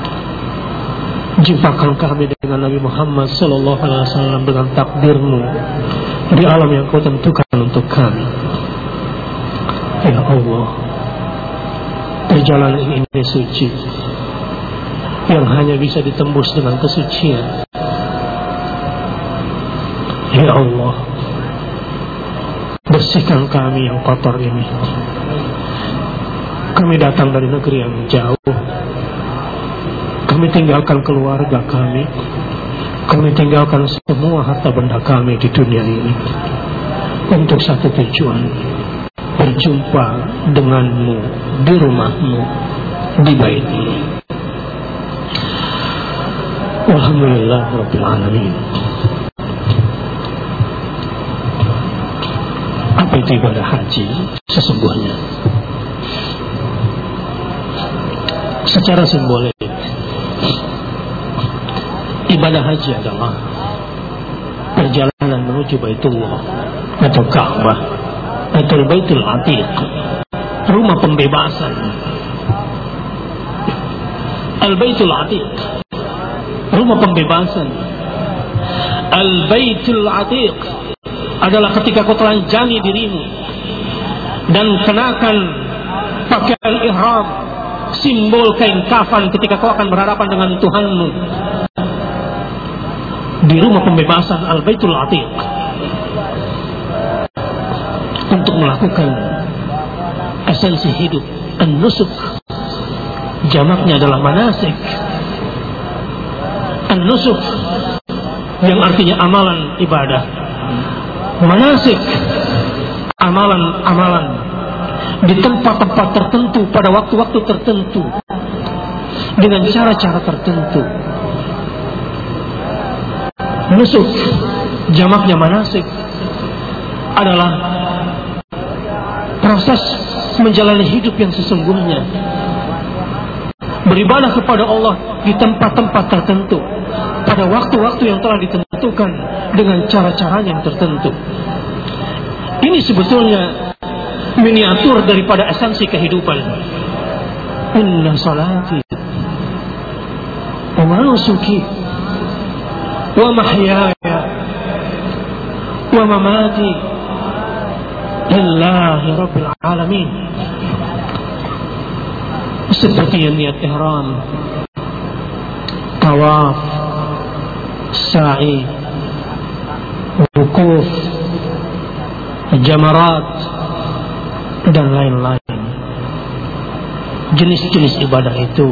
Jumpakan kami dengan Nabi Muhammad sallallahu alaihi wasallam dengan takdirmu di alam yang kau tentukan untuk kami. Ya Allah, perjalanan ini suci yang hanya bisa ditembus dengan kesucian. Ya Allah, bersihkan kami yang kotor ini. Kami datang dari negeri yang jauh. Kami tinggalkan keluarga kami. Kami tinggalkan semua harta benda kami di dunia ini untuk satu tujuan: berjumpa denganmu di rumahmu, di baitmu. Alhamdulillah Rabbil Alamin. Apa itu ibadah haji sesungguhnya? Secara simbolik, ibadah haji adalah perjalanan menuju Baitullah atau Ka'bah atau Baitul Atiq, rumah pembebasan. Al-Baitul Atiq, rumah pembebasan. Al-Baitul Atiq adalah ketika kau telanjangi dirimu dan kenakan pakaian ihram, simbol kain kafan ketika kau akan berhadapan dengan Tuhanmu di rumah pembebasan Al-Baitul Atiq, untuk melakukan esensi hidup an-nusuk. Jamaknya adalah manasik. An-nusuk yang artinya amalan ibadah. Manasik, amalan-amalan di tempat-tempat tertentu pada waktu-waktu tertentu dengan cara-cara tertentu. Nusuk, jamaknya manasik, adalah proses menjalani hidup yang sesungguhnya, beribadah kepada Allah di tempat-tempat tertentu pada waktu-waktu yang telah ditentukan dengan cara-cara yang tertentu. Ini sebetulnya miniatur daripada esensi kehidupan. Inna salati wa nusuki wa mahyaya wa mamati lillahi rabbil alamin. Seperti yang niat ihram, tawaf, sa'i, wukuf, jamarat, dan lain-lain. Jenis-jenis ibadah itu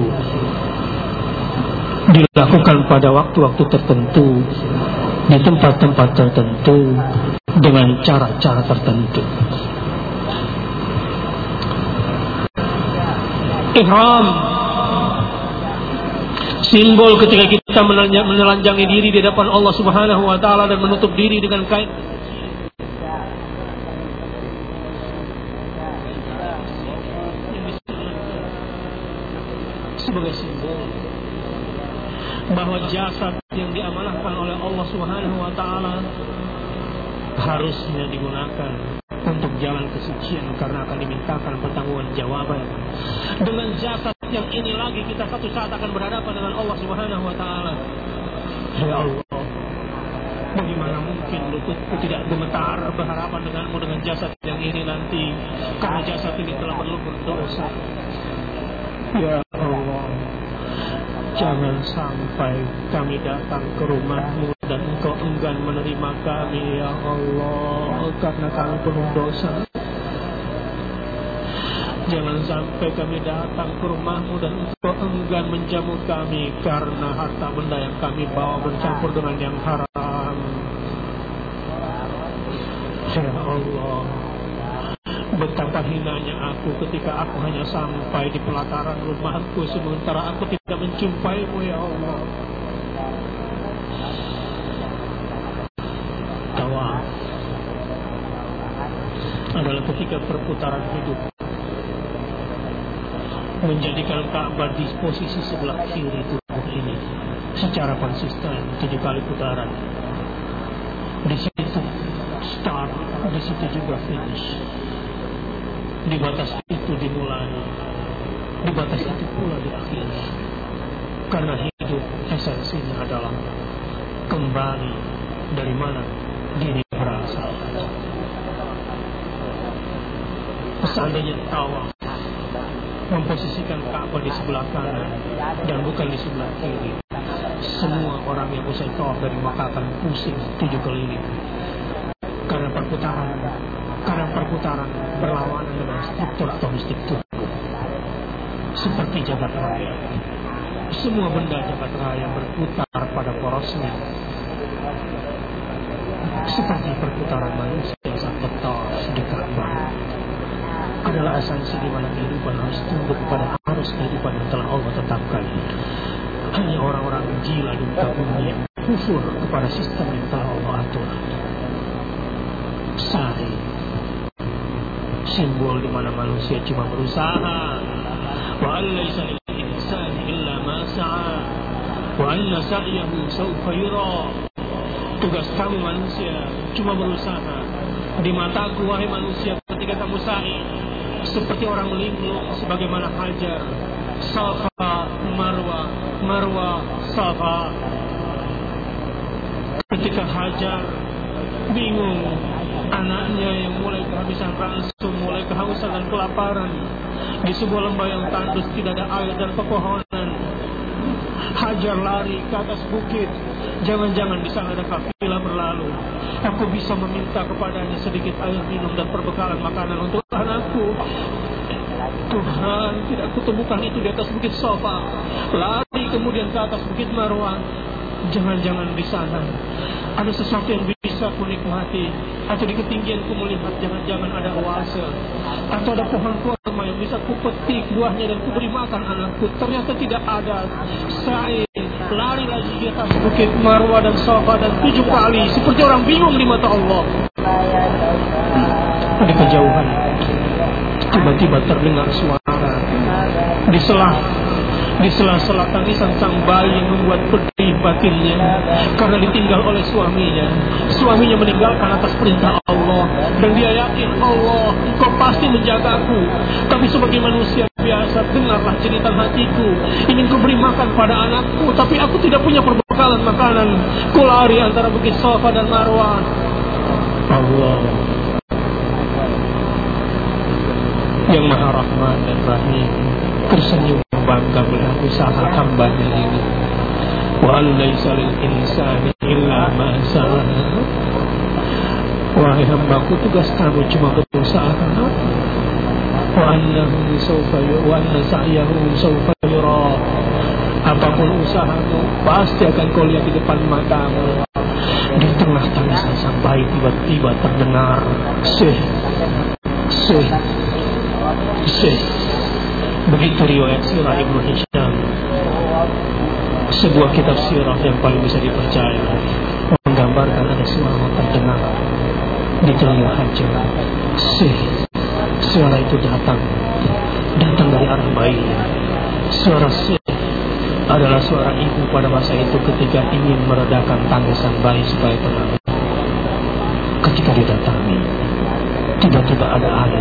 dilakukan pada waktu-waktu tertentu, di tempat-tempat tertentu, dengan cara-cara tertentu. Ihram, simbol ketika kita menelanjangi diri di depan Allah Subhanahu wa taala dan menutup diri dengan kain. Sebagai simbol bahwa jasad yang diamanahkan oleh Allah Subhanahu wa taala harusnya digunakan untuk jalan kesucian, karena akan dimintakan pertanggungjawaban. Dengan jasad yang ini lagi kita satu saat akan berhadapan dengan Allah Subhanahu wa taala. Ya Allah, bagaimana mungkin lututku tidak gemetar berhadapan denganmu dengan jasad yang ini nanti, karena jasad ini telah berlumur dosa. Ya Allah, jangan sampai kami datang ke rumahmu dan engkau enggan menerima kami, ya Allah, karena kami penuh dosa. Jangan sampai kami datang ke rumahmu dan engkau enggan menjamu kami, karena harta benda yang kami bawa bercampur dengan yang haram. Ya Allah, betapa hinanya aku ketika aku hanya sampai di pelataran rumahku sementara aku tidak menjumpaimu, ya Allah. Tawaf adalah ketika perputaran hidup, menjadikan Ka'bah di posisi sebelah kiri tubuh ini secara konsisten 7 kali putaran. Di situ start, di situ juga finish. Di batas itu dimulai, di batas itu pula diakhiri. Karena hidup esensinya adalah kembali dari mana diri berasal. Seandainya tawaf memposisikan Ka'bah di sebelah kanan dan bukan di sebelah kiri, semua orang yang usai tawaf dari Makkah akan pusing 7 keliling. Karena perputaran berlawanan dengan struktur atomistik tubuh. Seperti jagat raya, semua benda jagat raya berputar pada porosnya. Seperti perputaran manusia saat bertawaf di Ka'bah adalah esensi di mana kehidupan harus tunduk pada arus kehidupan yang telah Allah tetapkan. Hanya orang-orang gila di muka bumi yang kufur kepada sistem yang telah Allah atur. Sa'i, simbol di mana manusia cuma berusaha. Wa allaysa lil insani illa ma sa'a wa anna sa'yahu sawfa yura. Tugas kamu manusia cuma berusaha, Di mataku wahai manusia ketika kamu sa'i seperti orang linglung sebagaimana Hajar, Safa, Marwa, Marwa, Safa. Ketika Hajar bingung, anaknya yang mulai kehabisan ransum, mulai kehausan dan kelaparan di sebuah lembah yang tandus, tidak ada air dan pepohonan. Hajar lari ke atas bukit. Jangan-jangan di sana ada kafilah berlalu. Aku bisa meminta kepadanya sedikit air minum dan perbekalan makanan untuk anakku. Tuhan, tidak kutemukan itu di atas bukit Safa. Lari kemudian ke atas bukit Marwah. Jangan-jangan di sana ada sesuatu yang bisa ku nikmati, atau di ketinggian ku melihat jangan-jangan ada oase, atau ada pohon kurma yang bisa ku petik buahnya dan ku beri makan anakku. Ternyata tidak ada. Sa'i lari lagi di atas bukit Marwah dan Safa dan 7 kali seperti orang bingung di mata Allah. Di kejauhan tiba-tiba terdengar suara di sela-sela tangisan sang bayi yang membuat pedih batinnya karena ditinggal oleh suaminya. Suaminya meninggalkan atas perintah Allah dan dia yakin, Allah, Engkau pasti menjagaku. Tapi sebagai manusia biasa, dengarlah jeritan hatiku. Ingin ku beri makan pada anakku, tapi aku tidak punya perbekalan makanan. Ku lari antara bukit Safa dan Marwah. Allah yang Maha Rahman dan Rahim tersenyum bangga melihat usaha hambanya ini. Wa laysa lil insani illa ma sa'a. Wahai hambaku, tugas kamu cuma berusaha. Wa annahu sa'yahu sawfa yura. Apapun usahamu pasti akan kau lihat di depan matamu. Di tengah tangisan sang bayi tiba-tiba terdengar Syekh. Begitu riwayat sirah Ibnu Hisham, sebuah kitab sirah yang paling bisa dipercaya, menggambarkan ada suara terdengar di telinga Hajar. Suara itu datang dari arah bayinya. Suara Syekh adalah suara ibu pada masa itu ketika ingin meredakan tangisan bayi supaya tenang. Ketika didatangi, tiba-tiba ada air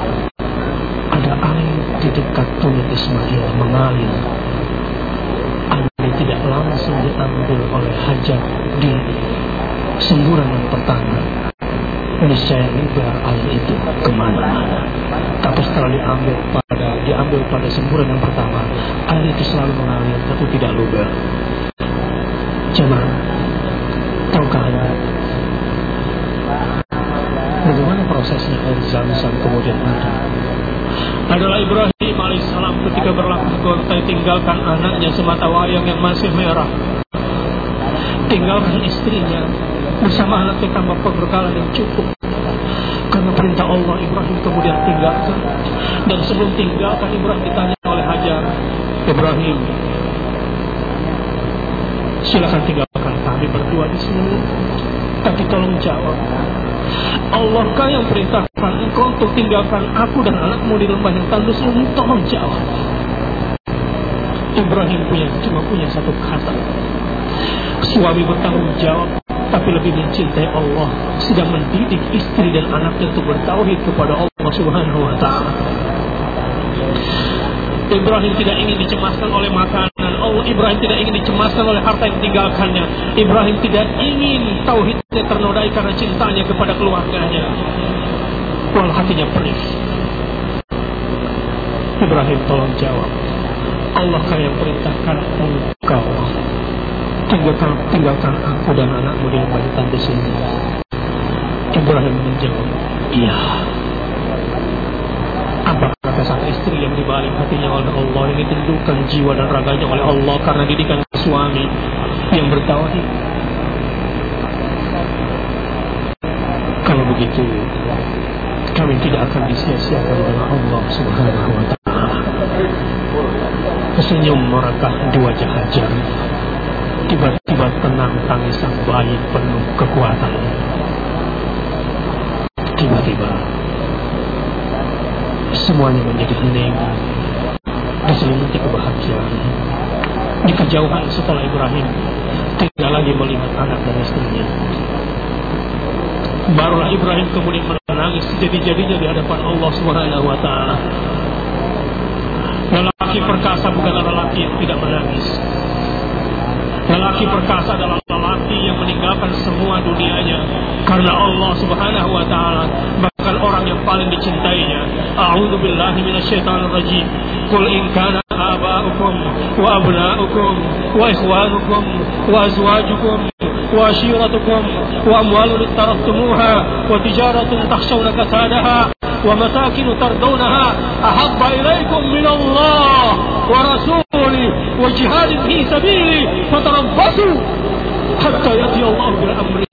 di dekat tubuh Ismail mengalir. Air tidak langsung diambil oleh Hajar di semburan yang pertama. Niscaya lebar air itu kemana-mana. Tapi setelah diambil pada semburan yang pertama, air itu selalu mengalir tapi tidak luber. Jemaah, tahukah Anda bagaimana prosesnya air Zam-Zam kemudian ada? Adalah Ibrahim alaihissalam ketika berlaku gontai tinggalkan anaknya semata wayang yang masih merah, tinggalkan istrinya bersama anaknya tanpa perbekalan yang cukup. Karena perintah Allah, Ibrahim kemudian tinggalkan. Dan sebelum tinggalkan, Ibrahim ditanya oleh Hajar, Ibrahim, silakan tinggalkan kami berdua di sini, tapi tolong jawab, Allahkah yang perintahkan engkau untuk tinggalkan aku dan anakmu di lembah yang tandus ini? Tolong jawab. Ibrahim cuma punya satu kata. Suami bertanggung jawab, tapi lebih mencintai Allah, sedang mendidik istri dan anaknya untuk bertauhid kepada Allah Subhanahu wa Ta'ala. Ibrahim tidak ingin dicemaskan oleh makanan. Ibrahim tidak ingin dicemaskan oleh harta yang ditinggalkannya. Ibrahim tidak ingin tauhidnya ternodai karena cintanya kepada keluarganya. Walau hatinya perih. Ibrahim, tolong jawab, Allahkah yang perintahkan engkau tinggalkan aku dan anakmu di lembah hitam di sini? Ibrahim menjawab, iya. Apa kata sang istri yang dibalik hatinya oleh Allah, yang ditundukkan jiwa dan raganya oleh Allah karena didikan suami yang bertauhid? Kalau begitu, kami tidak akan disia-siakan oleh Allah Subhanahu wa Ta'ala. Senyum merekah di wajah Hajar. Tiba-tiba tenang tangisan bayi penuh kekuatan. Tiba-tiba semuanya menjadi hening, diselimuti kebahagiaan. Di kejauhan setelah Ibrahim tidak lagi melihat anak dan istrinya, Barulah Ibrahim kemudian menangis sejadi-jadinya di hadapan Allah Subhanahu wa taala. Lelaki perkasa bukanlah lelaki yang tidak menangis. Lelaki perkasa adalah lelaki yang meninggalkan semua dunianya karena Allah Subhanahu wa taala, bahkan orang yang paling dicintainya. A'udzu billahi minasyaitonir rajim. Qul in kana aba'ukum wa abna'ukum wa ikhwanukum wa azwajukum wa ashiratukum wa amwalun iktaraftumuha wa tijaratun takhshawna kasadaha wa masakin tardawnaha ahabba ilaykum min Allah wa rasuli wa jihadin fi sabili fatarabbasu hatta yati Allah bil amri.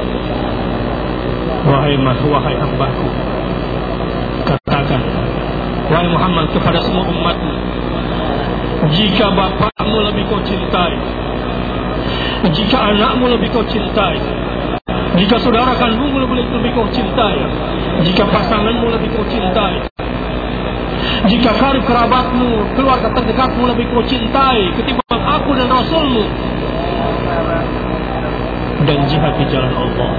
Wahai hambaku, katakan wahai Muhammad kepada semua umatmu, jika bapakmu lebih kau cintai, jika anakmu lebih kau cintai, jika saudara kandungmu lebih kau cintai, jika pasanganmu lebih kau cintai, jika karib kerabatmu, keluarga terdekatmu lebih kau cintai ketimbang aku dan Rasulmu, dan jihad di jalan Allah,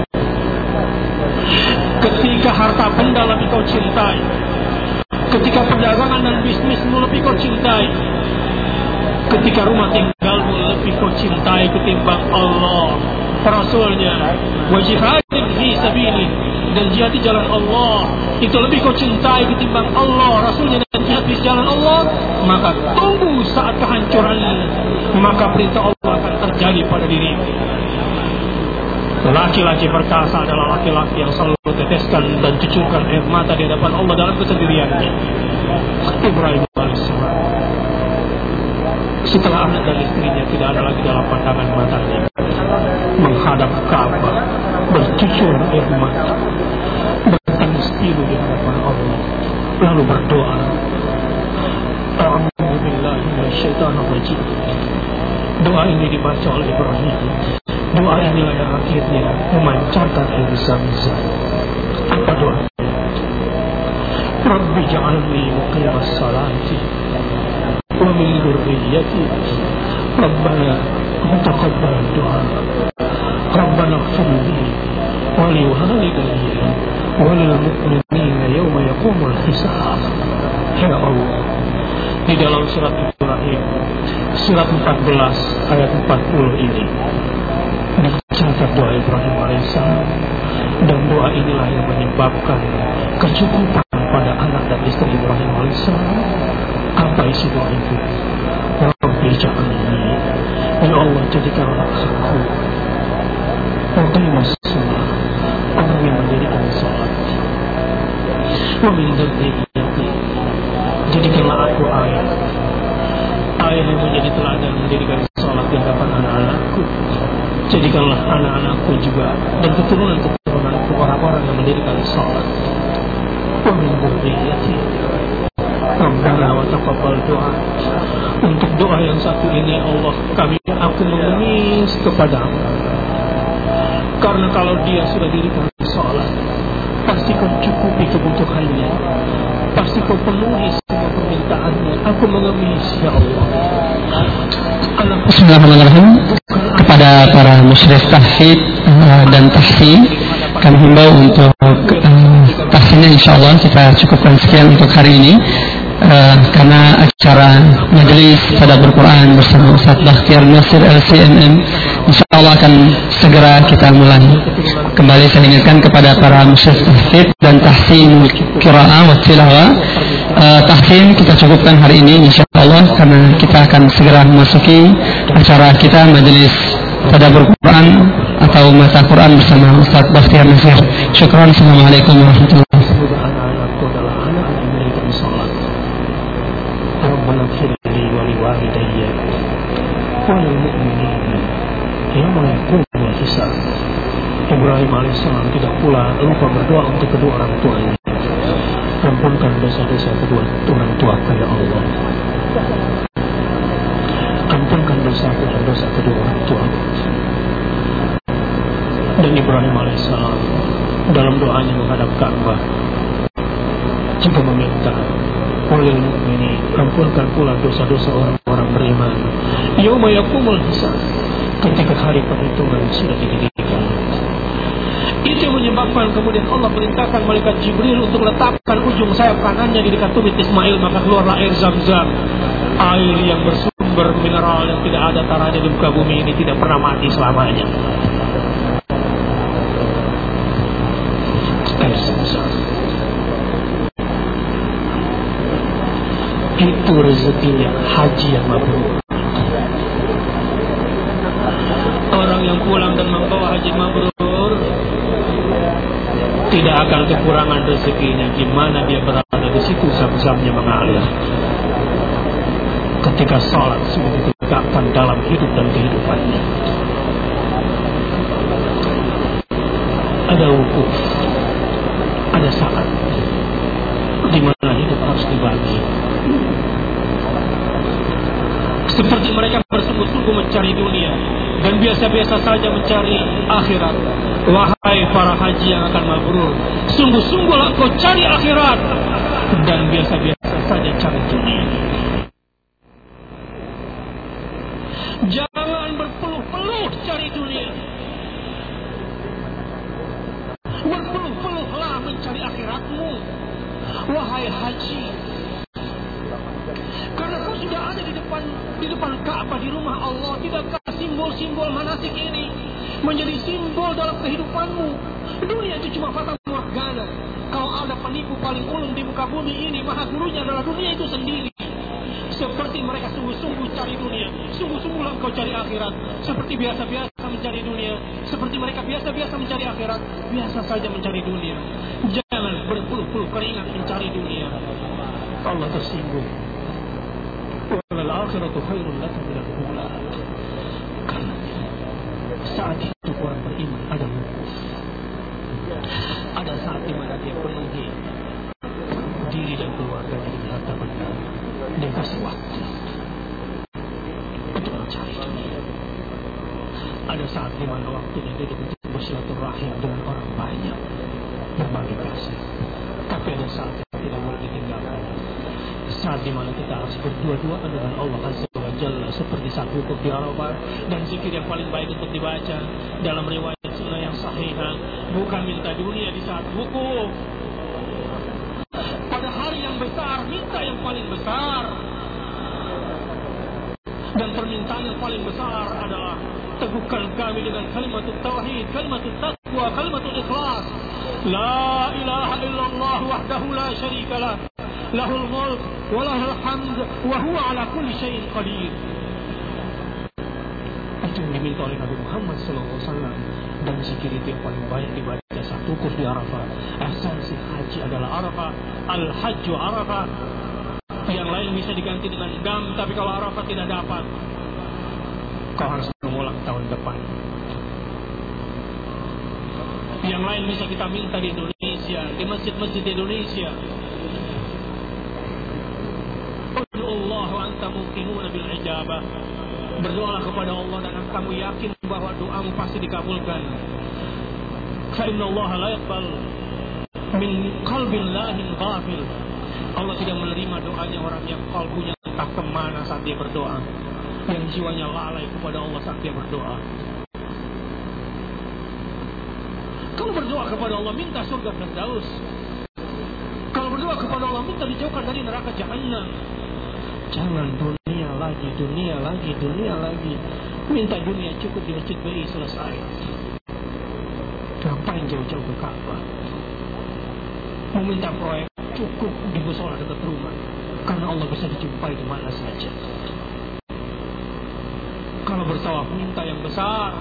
ketika harta benda lebih kau cintai, ketika perdagangan dan bisnismu lebih kau cintai, ketika rumah tinggalmu lebih kau cintai ketimbang Allah, Rasulnya, wa jihadin fi sabili, dan jihad di jalan Allah itu lebih kau cintai ketimbang Allah, Rasulnya, dan jihad di jalan Allah, maka tunggu saat kehancuranmu, maka perintah Allah akan terjadi pada dirimu. Laki-laki perkasa adalah laki-laki yang selalu teteskan dan cucurkan air mata di hadapan Allah dalam kesendiriannya. Ibrahim alaihissalam, setelah anak dan istrinya tidak ada lagi dalam pandangan matanya, menghadap Ka'bah, bercucur air mata, bertangis pilu di hadapan Allah, lalu berdoa, A'udzu billahi minasyaitonir rajim. Doa ini dibaca oleh Ibrahim. Doa inilah yang akhirnya memancarkan air Zam-Zam. Apa doa? Rabbi ja'alni muqimas salati wa min dzurriyyati Rabbana taqabbal du'a Rabbana ighfirli wa li walidayya wa lil mu'minina yawma yaqumul hisab. Ya Allah, di dalam surat Ibrahim surat 14 ayat 40 ini dicatat doa Ibrahim alaihissalam, dan doa inilah yang menyebabkan kecukupan pada anak dan istri Ibrahim alaihissalam. Apa isi doa itu? Rabbi ja'alni, ya Allah jadikanlah aku muqimas shalah, orang yang mendirikan salat, wa min dzurriyyati, jadikanlah aku ayah yang menjadi teladan mendirikan salat di hadapan anak-anakku. Jadikanlah anak-anakku juga dan keturunan-keturunanku orang-orang yang mendirikan salat. Wa min dzurriyyati Rabbana wa taqabbal du'a. Untuk doa yang satu ini Allah, aku mengemis kepadamu, karena kalau dia sudah dirikan salat, pasti kau cukupi kebutuhannya, pasti kau penuhi semua permintaannya. Aku mengemis, ya Allah. Bismillahirrahmanirrahim. Kepada para musyrif tahfidz dan tahsin, kami himbau untuk tahsinnya insyaallah kita cukupkan sekian untuk hari ini, karena acara majelis tadabbur Quran bersama Ustaz Bakhtiar Nasir LCMM insyaallah akan segera kita mulai. Kembali saya ingatkan kepada para musyrif tahfidz dan tahsin qiraah wa tilawah, tahsin kita cukupkan hari ini insyaallah, karena kita akan segera memasuki acara kita majelis tadabbur Quran atau mata Quran bersama Ustaz Bakhtiar Nasir. Syukran. Assalamualaikum warahmatullahi wabarakatuh. Rabbana ighfirli wa li walidayya wa lil mu'minina yawma yaqumul hisab. Ibrahim alaihissalam tidak pula lupa berdoa untuk kedua orang tuanya. Ampunkan dosa-dosa kedua orang tuaku, ya Allah. Ampunkan dosaku dan dosa kedua orang tuaku. Dan Ibrahim alaihissalam dalam doanya menghadap Ka'bah juga meminta, walil mu'minin, ampunkan pula dosa-dosa orang-orang beriman. Yauma yaqumul hisab, ketika hari perhitungan sudah didirikan. Itu menyebabkan kemudian Allah perintahkan malaikat Jibril untuk letakkan ujung sayap kanannya di dekat tumit Ismail, maka keluarlah air Zam-Zam, air yang bersumber mineral yang tidak ada taranya di muka bumi ini, tidak pernah mati selamanya. Air Zam-Zam itu rezekinya haji yang mabrur. Orang yang pulang dan membawa haji mabrur tidak akan kekurangan rezekinya. Gimana dia berada di situ, Zam-Zamnya mengalir. Ketika salat sudah ditegakkan dalam hidup dan kehidupannya, ada wukuf, ada saat di mana hidup harus dibagi. Seperti mereka bersungguh-sungguh mencari dunia dan biasa-biasa saja mencari akhirat. Wahai para haji yang akan mabrur, sungguh-sungguhlah kau cari akhirat dan biasa-biasa saja cari dunia. Jangan berpeluh-peluh cari dunia. Berpeluh-peluhlah mencari akhiratmu, wahai haji. Karena kau sudah ada di depan Ka'bah, di rumah Allah. Tidakkah simbol-simbol manasik ini menjadi simbol dalam kehidupanmu? Dunia itu cuma fata morgana. Kalau ada penipu paling ulung di muka bumi ini, maha gurunya adalah dunia itu sendiri. Seperti mereka sungguh-sungguh cari dunia, sungguh-sungguhlah kau cari akhirat. Seperti biasa-biasa mencari dunia, seperti mereka biasa-biasa mencari akhirat, biasa saja mencari dunia. Jangan berpuluh-puluh keringat mencari dunia. Allah tersinggung. Wal akhiratu khairun laka minal ula. Karena saat itu orang beriman ada wukuf. Ada saat di mana dia penuhi diri dan keluarganya dengan harta benda. Dia kasih waktu untuk mencari dunia. Ada saat di mana waktunya dia untuk bersilaturahim dengan orang banyak, berbagi kasih. Tapi ada saat yang tidak boleh ditinggalkan. Saat di mana kita harus berdua-duaan dengan Allah Azza wa Jalla, seperti saat wukuf di Arafah. Dan zikir yang paling baik untuk dibaca dalam riwayat sunnah yang sahihah, bukan minta dunia di saat wukuf. Pada hari yang besar, minta yang paling besar. Dan permintaan yang paling besar adalah teguhkan kami dengan kalimat tauhid, kalimat taqwa, kalimat ikhlas. La ilaha illallah wahdahu la syarikalah, lahul mulk wa lahul hamd wa huwa ala kulli syai'in qadir. Itu yang diminta oleh Nabi Muhammad SAW. Dan zikir itu yang paling banyak dibaca saat wukuf di Arafah. Esensi haji adalah Arafah. Al-hajju Arafah. Yang lain bisa diganti dengan dam, tapi kalau Arafah tidak dapat, kau harus mengulang tahun depan. Yang lain bisa kita minta di Indonesia, di masjid-masjid di Indonesia. Allah wa anta muqinuna bil ijabah. Berdoalah kepada Allah dan kamu yakin bahwa doamu pasti dikabulkan. Fa inna Allah la yaqbal min qalbin lahin ghafil. Allah tidak menerima doanya orang yang kalbunya entah kemana saat dia berdoa, yang jiwanya lalai kepada Allah saat dia berdoa. Kalau berdoa kepada Allah minta surga Firdaus. Kalau berdoa kepada Allah minta dijauhkan dari neraka Jahannam. Jangan dunia lagi, dunia lagi, dunia lagi. Minta dunia cukup di Masjid BI selesai. Ngapain jauh-jauh ke Ka'bah? Meminta proyek cukup di musola dekat rumah, karena Allah bisa dijumpai di mana saja. Kalau bertawaf minta yang besar.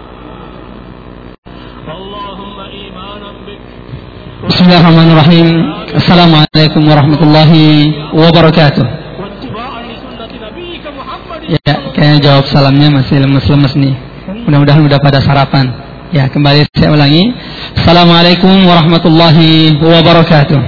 Allahumma imanan bik. Bismillahirrahmanirrahim. Assalamualaikum warahmatullahi wabarakatuh. Ya, kayaknya jawab salamnya masih lemes-lemes nih. Mudah-mudahan udah pada sarapan. Ya, kembali saya ulangi. Assalamualaikum warahmatullahi wabarakatuh.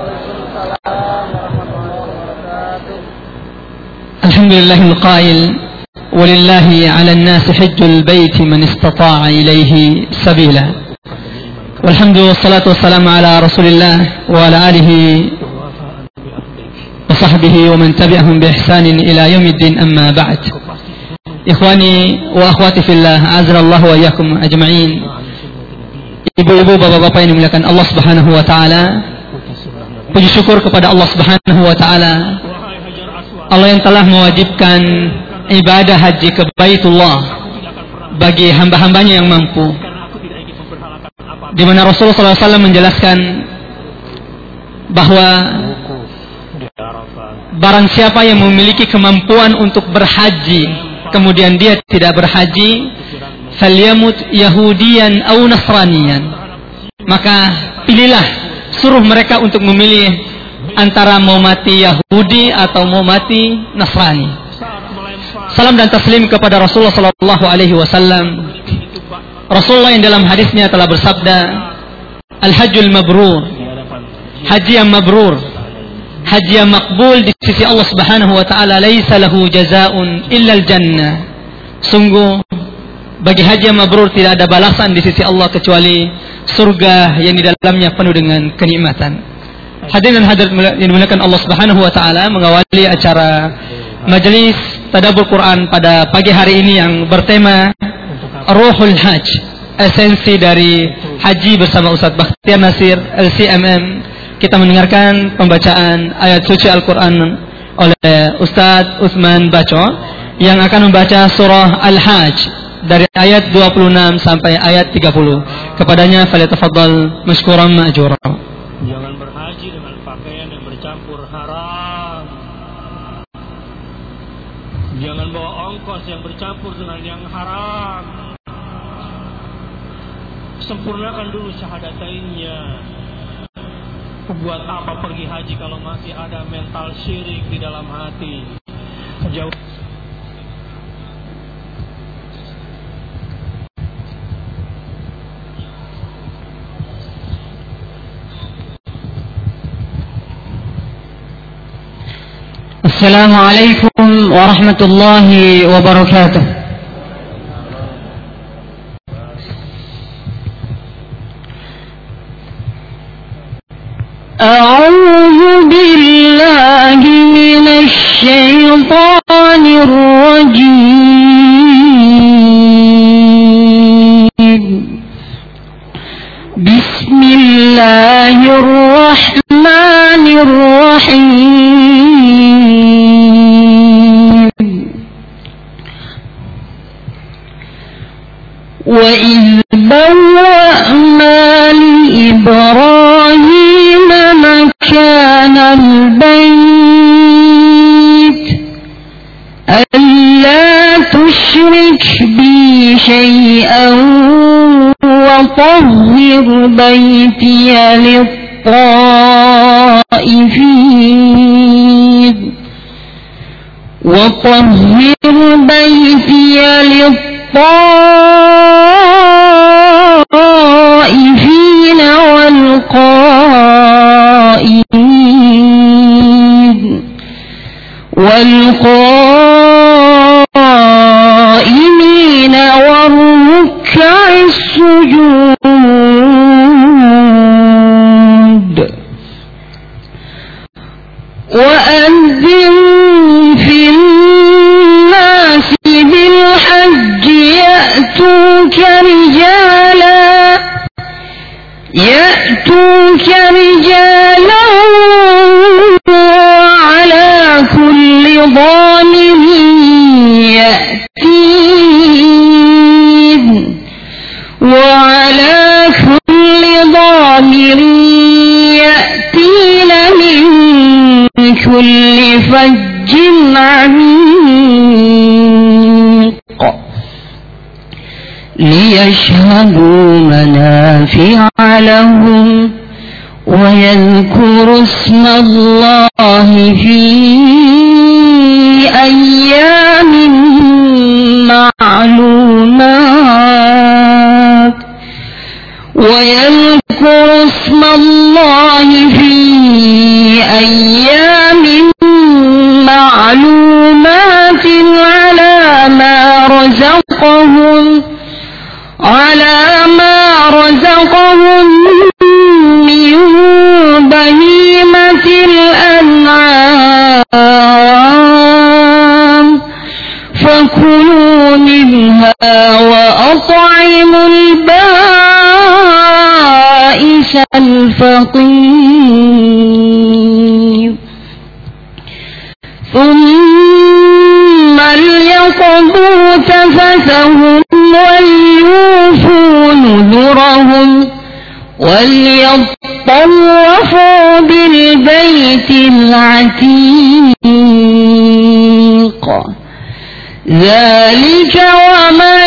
Alhamdulillahil qail walillahi 'alan nasi hajjul baiti man istata'a ilaihi sabila. Walhamdu wassalatu wassalamu ala Rasulillah wa ala alihi wa sahbihi wa man tabi'ahum bi ihsanin ila yaumiddin, amma ba'd. Ikhwani wa akhwati fillah, azza Allah wa iyyakum ajma'in. Ibu-ibu, bapak-bapak yang dimuliakan Allah Subhanahu wa taala. Puji syukur kepada Allah Subhanahu wa taala. Allah yang telah mewajibkan ibadah haji ke Baitullah bagi hamba-hambanya yang mampu. Di mana Rasulullah SAW menjelaskan bahwa barang siapa yang memiliki kemampuan untuk berhaji kemudian dia tidak berhaji, falyamut yahudiyan aw nasraniyan, maka pilihlah, suruh mereka untuk memilih antara mau mati Yahudi atau mau mati Nasrani. Salam dan taslim kepada Rasulullah sallallahu alaihi wasallam. Rasulullah yang dalam hadisnya telah bersabda, Al-hajjul mabrur, haji yang mabrur, haji yang makbul di sisi Allah Subhanahu wa taala, laisa lahu jazaa'un illa al-jannah. Sungguh bagi haji yang mabrur tidak ada balasan di sisi Allah kecuali surga yang di dalamnya penuh dengan kenikmatan. Hadirin dan hadirat yang dimuliakan Allah Subhanahu wa taala, mengawali acara majelis tadabbur Quran pada pagi hari ini yang bertema Ruhul Hajj, esensi dari haji bersama Ustaz Bakhtiar Nasir LCMM. Kita mendengarkan pembacaan ayat suci Al-Quran oleh Ustaz Utsman Baco yang akan membaca surah Al-Hajj dari ayat 26 sampai ayat 30. Kepadanya falyatafaddal mashkuran ma'jura. Jangan berhaji dengan pakaian yang bercampur haram. Jangan bawa ongkos yang bercampur dengan yang haram. Sempurnakan dulu syahadatainnya. Buat apa pergi haji kalau masih ada mental syirik di dalam hati? Jauh. Assalamualaikum warahmatullahi wabarakatuh. أعوذ بالله من الشيطان الرجيم. بسم الله الرحمن الرحيم. وإذ بوأنا لإبراهيم مكان البيت ألا تشرك بي شيئا وطهر بيتي للطائفين والقائمين والركع السجود. وأذن في الناس بالحج يأتوك رجالا وعلى كل ضامر يأتين من كل فج عميق ليشهدوا منافع لهم ويذكروا اسم الله في أيام معلومات على ما رزقهم من بهيمة الأنعام فكلوا منها وأطعموا البائس فقير ثم ليقضوا تفثهم وليوفوا نذرهم وليطوفوا بالبيت العتيق ذلك ومن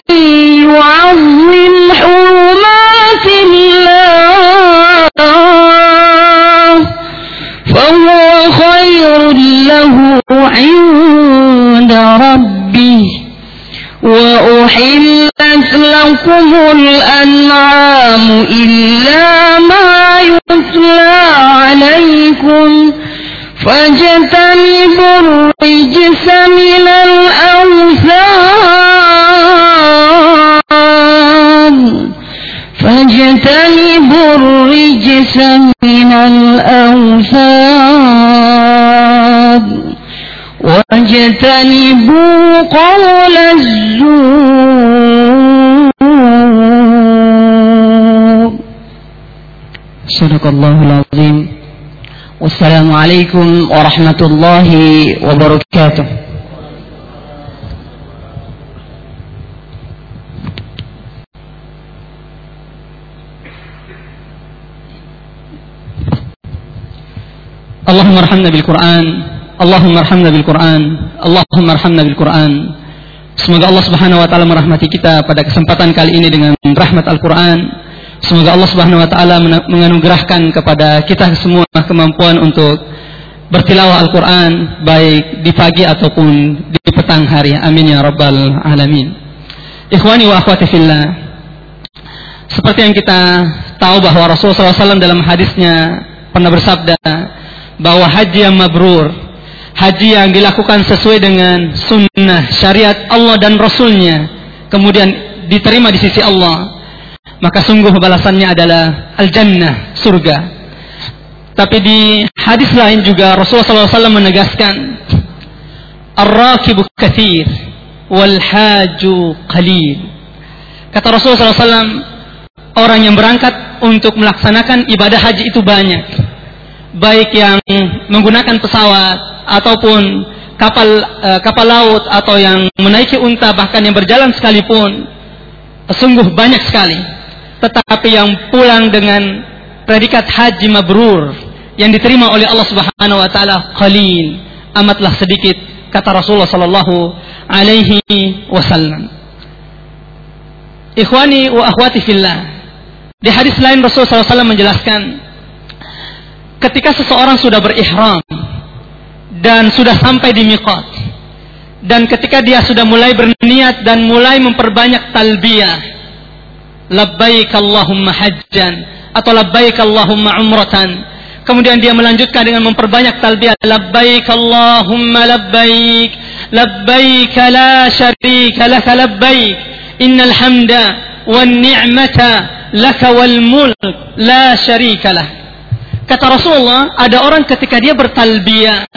يعظم حرمات الله فهو خير له عند ربه وأحلت لكم الأنعام إلا ما يتلى عليكم فاجتنبوا الرجس من الأوثان واجتنبوا قول الزور. Sadaqallahul azim. Wassalamualaikum warahmatullahi wabarakatuh. Allahumma arhamna bil Qur'an, Allahumma arhamna bil Qur'an, Allahumma arhamna bil Qur'an. Semoga Allah Subhanahu wa taala merahmati kita pada kesempatan kali ini dengan rahmat Al-Qur'an. Semoga Allah Subhanahu wa taala menganugerahkan kepada kita semua kemampuan untuk bertilawah Al-Qur'an baik di pagi ataupun di petang hari. Amin ya rabbal alamin. Ikhwani wa akhwati fillah. Seperti yang kita tahu bahwa Rasulullah SAW dalam hadisnya pernah bersabda bahwa haji yang mabrur, haji yang dilakukan sesuai dengan sunnah syariat Allah dan Rasulnya, kemudian diterima di sisi Allah, maka sungguh balasannya adalah al-jannah, surga. Tapi di hadis lain juga Rasulullah SAW menegaskan ar-rakibu kathir wal haju qalil. Kata Rasulullah SAW, orang yang berangkat untuk melaksanakan ibadah haji itu banyak, baik yang menggunakan pesawat ataupun kapal laut atau yang menaiki unta, bahkan yang berjalan sekalipun, sungguh banyak sekali. Tetapi yang pulang dengan predikat haji mabrur yang diterima oleh Allah Subhanahu wa taala qalil, amatlah sedikit, kata Rasulullah sallallahu alaihi wasallam. Ikhwani wa akhwati fillah, di hadis lain Rasulullah SAW menjelaskan, ketika seseorang sudah berihram dan sudah sampai di miqat, dan ketika dia sudah mulai berniat dan mulai memperbanyak talbiyah, labbaik Allahumma hajjan atau labbaik Allahumma umratan, kemudian dia melanjutkan dengan memperbanyak talbiyah, labbaik Allahumma labbaik, labbaik la syarika laka labbaik, innal hamda wan ni'mata laka wal mulk la syarika lah. Kata Rasulullah, ada orang ketika dia bertalbiyah,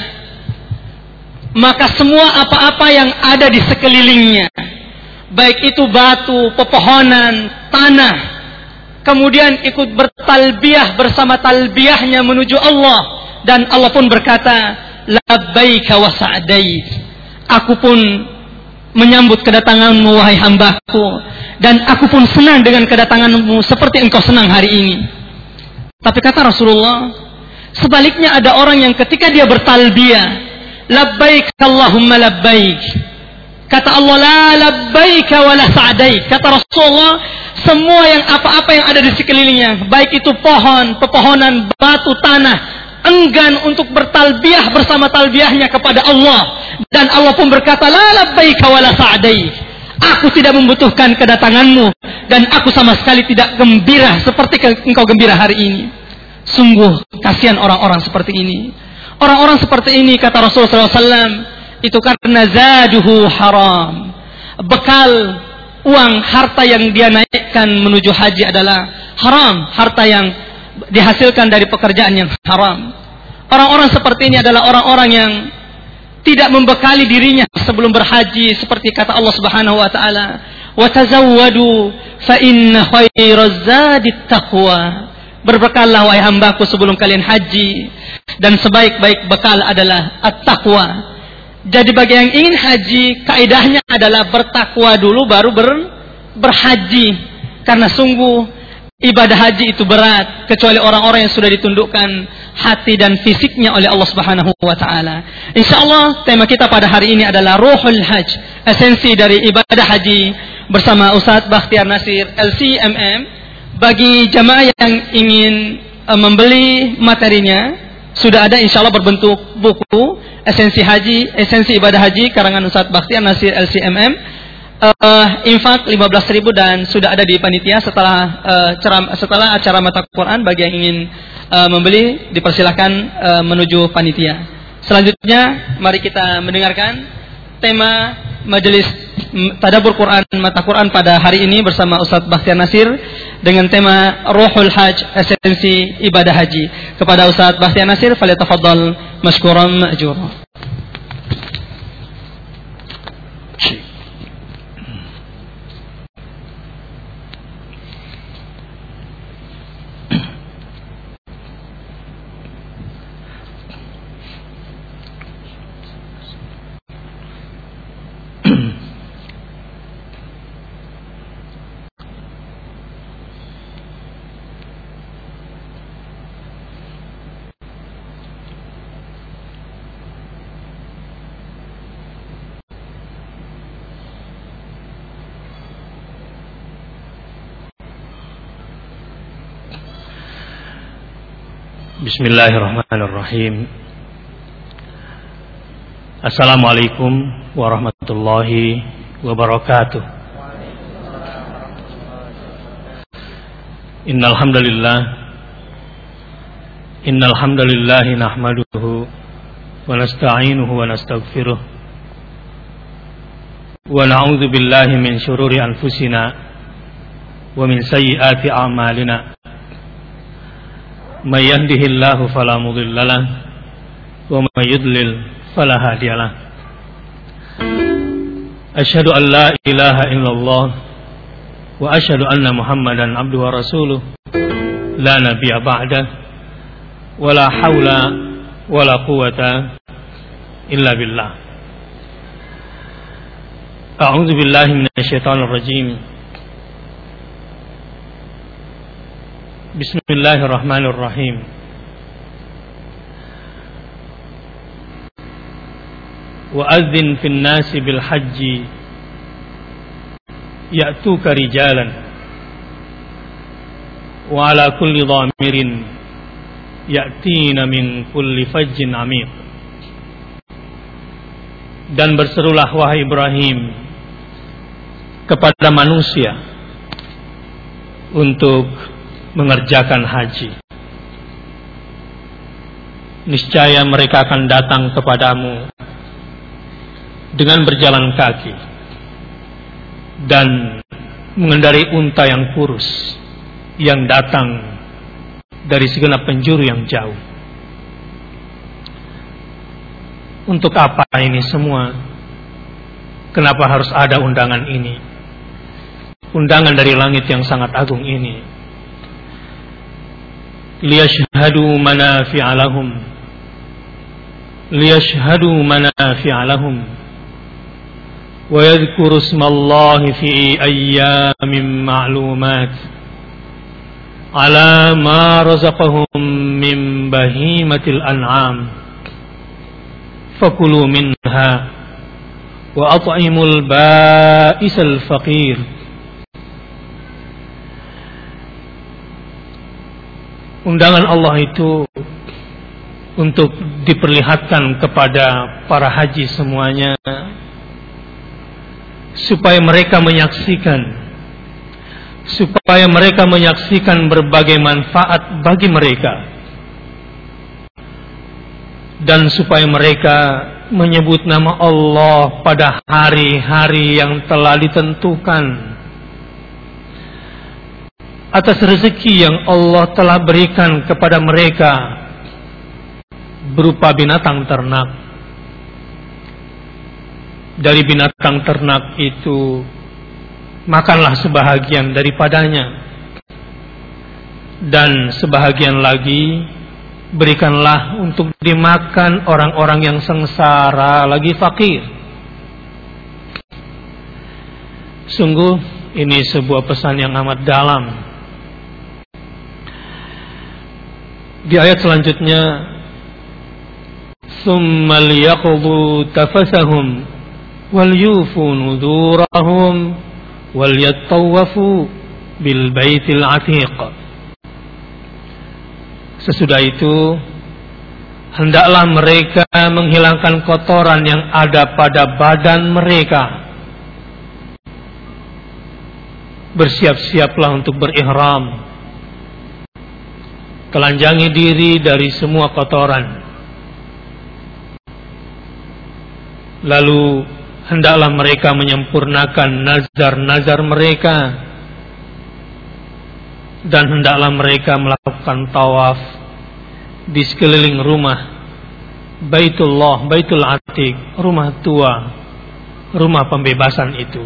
maka semua apa-apa yang ada di sekelilingnya, baik itu batu, pepohonan, tanah, kemudian ikut bertalbiyah bersama talbiyahnya menuju Allah, dan Allah pun berkata, labbaika wa sa'daik, aku pun menyambut kedatanganmu wahai hambaku, dan aku pun senang dengan kedatanganmu seperti engkau senang hari ini. Tapi kata Rasulullah, sebaliknya ada orang yang ketika dia bertalbiyah, labbaik Allahumma labbaik, kata Allah, la labbaik wa la sa'daik. Kata Rasulullah, semua yang apa-apa yang ada di sekelilingnya, baik itu pohon, pepohonan, batu, tanah, enggan untuk bertalbiyah bersama talbiyahnya kepada Allah, dan Allah pun berkata, la labbaik wa la sa'daik, aku tidak membutuhkan kedatanganmu, dan aku sama sekali tidak gembira seperti engkau gembira hari ini. Sungguh kasihan orang-orang seperti ini. Orang-orang seperti ini, kata Rasulullah SAW, itu karena zaduhu haram. Bekal uang, harta yang dia naikkan menuju haji adalah haram. Harta yang dihasilkan dari pekerjaan yang haram. Orang-orang seperti ini adalah orang-orang yang tidak membekali dirinya sebelum berhaji, seperti kata Allah Subhanahu wa taala, "Wa tazawwadu fa inna khairaz zadit taqwa." Berbekallah wahai hambaku sebelum kalian haji, dan sebaik-baik bekal adalah at-taqwa. Jadi bagi yang ingin haji, kaidahnya adalah bertakwa dulu baru berhaji. Karena sungguh ibadah haji itu berat, kecuali orang-orang yang sudah ditundukkan hati dan fisiknya oleh Allah Subhanahu wa taala. Insyaallah tema kita pada hari ini adalah Ruhul Hajj, esensi dari ibadah haji, bersama Ustaz Bakhtiar Nasir LCMM. Bagi jamaah yang ingin membeli materinya, sudah ada insyaallah berbentuk buku esensi haji, esensi ibadah haji karangan Ustaz Bakhtiar Nasir LCMM. Infak 15.000 dan sudah ada di panitia setelah acara mata Quran. Bagi yang ingin membeli dipersilahkan menuju panitia. Selanjutnya mari kita mendengarkan tema majelis tadabbur Quran mata Quran pada hari ini bersama Ustaz Bakhtiar Nasir dengan tema Ruhul Hajj, esensi ibadah haji. Kepada Ustaz Bakhtiar Nasir, falyatafaddal mashkuran ma'jura. Bismillahirrahmanirrahim. Assalamualaikum warahmatullahi wabarakatuh. Innal hamdalillah nahmaduhu wa nasta'inuhu wa nastaghfiruh wa na'udzu billahi min shururi anfusina wa min sayyiati a'malina. May yahdihillahu fala mudilla lahu wa may yudlil fala hadiya lahu. Asyhadu an la ilaha illallah wa asyhadu anna Muhammadan abduhu wa rasuluh la nabiyya ba'da wa la haula wa la quwwata illa billah. A'udzu billahi minasy syaithanir rajim. Bismillahirrahmanirrahim. Wa adzin fin nasi bil hajji ya'tuka rijalan wa ala kulli dhamirin ya'tina min kulli fajjin amiq. Dan berserulah wahai Ibrahim kepada manusia untuk mengerjakan haji. Niscaya mereka akan datang kepadamu dengan berjalan kaki dan mengendarai unta yang kurus yang datang dari segenap penjuru yang jauh. Untuk apa ini semua? Kenapa harus ada undangan ini? Undangan dari langit yang sangat agung ini. Liyashhadu manafi'a lahum wa yadhkuru ismallahi fi ayyamin ma'lumat ala ma razaqahum min bahimatil an'am fakulu minha wa at'imul ba'isal faqir. Undangan Allah itu untuk diperlihatkan kepada para haji semuanya, supaya mereka menyaksikan berbagai manfaat bagi mereka, dan supaya mereka menyebut nama Allah pada hari-hari yang telah ditentukan, atas rezeki yang Allah telah berikan kepada mereka berupa binatang ternak. Dari binatang ternak itu makanlah sebahagian daripadanya, Dan sebahagian lagi berikanlah untuk dimakan orang-orang yang sengsara lagi fakir. Sungguh ini sebuah pesan yang amat dalam. Di ayat selanjutnya, "Tsumma liyaqdu tafasahum wal yufu nudurahum wal yattawafu bil baitil atiq." Sesudah itu hendaklah mereka menghilangkan kotoran yang ada pada badan mereka. Bersiap-siaplah untuk berihram. Telanjangi diri dari semua kotoran. Lalu hendaklah mereka menyempurnakan nazar-nazar mereka. Dan hendaklah mereka melakukan tawaf di sekeliling rumah Baitullah, Baitul Atiq, rumah tua, rumah pembebasan itu.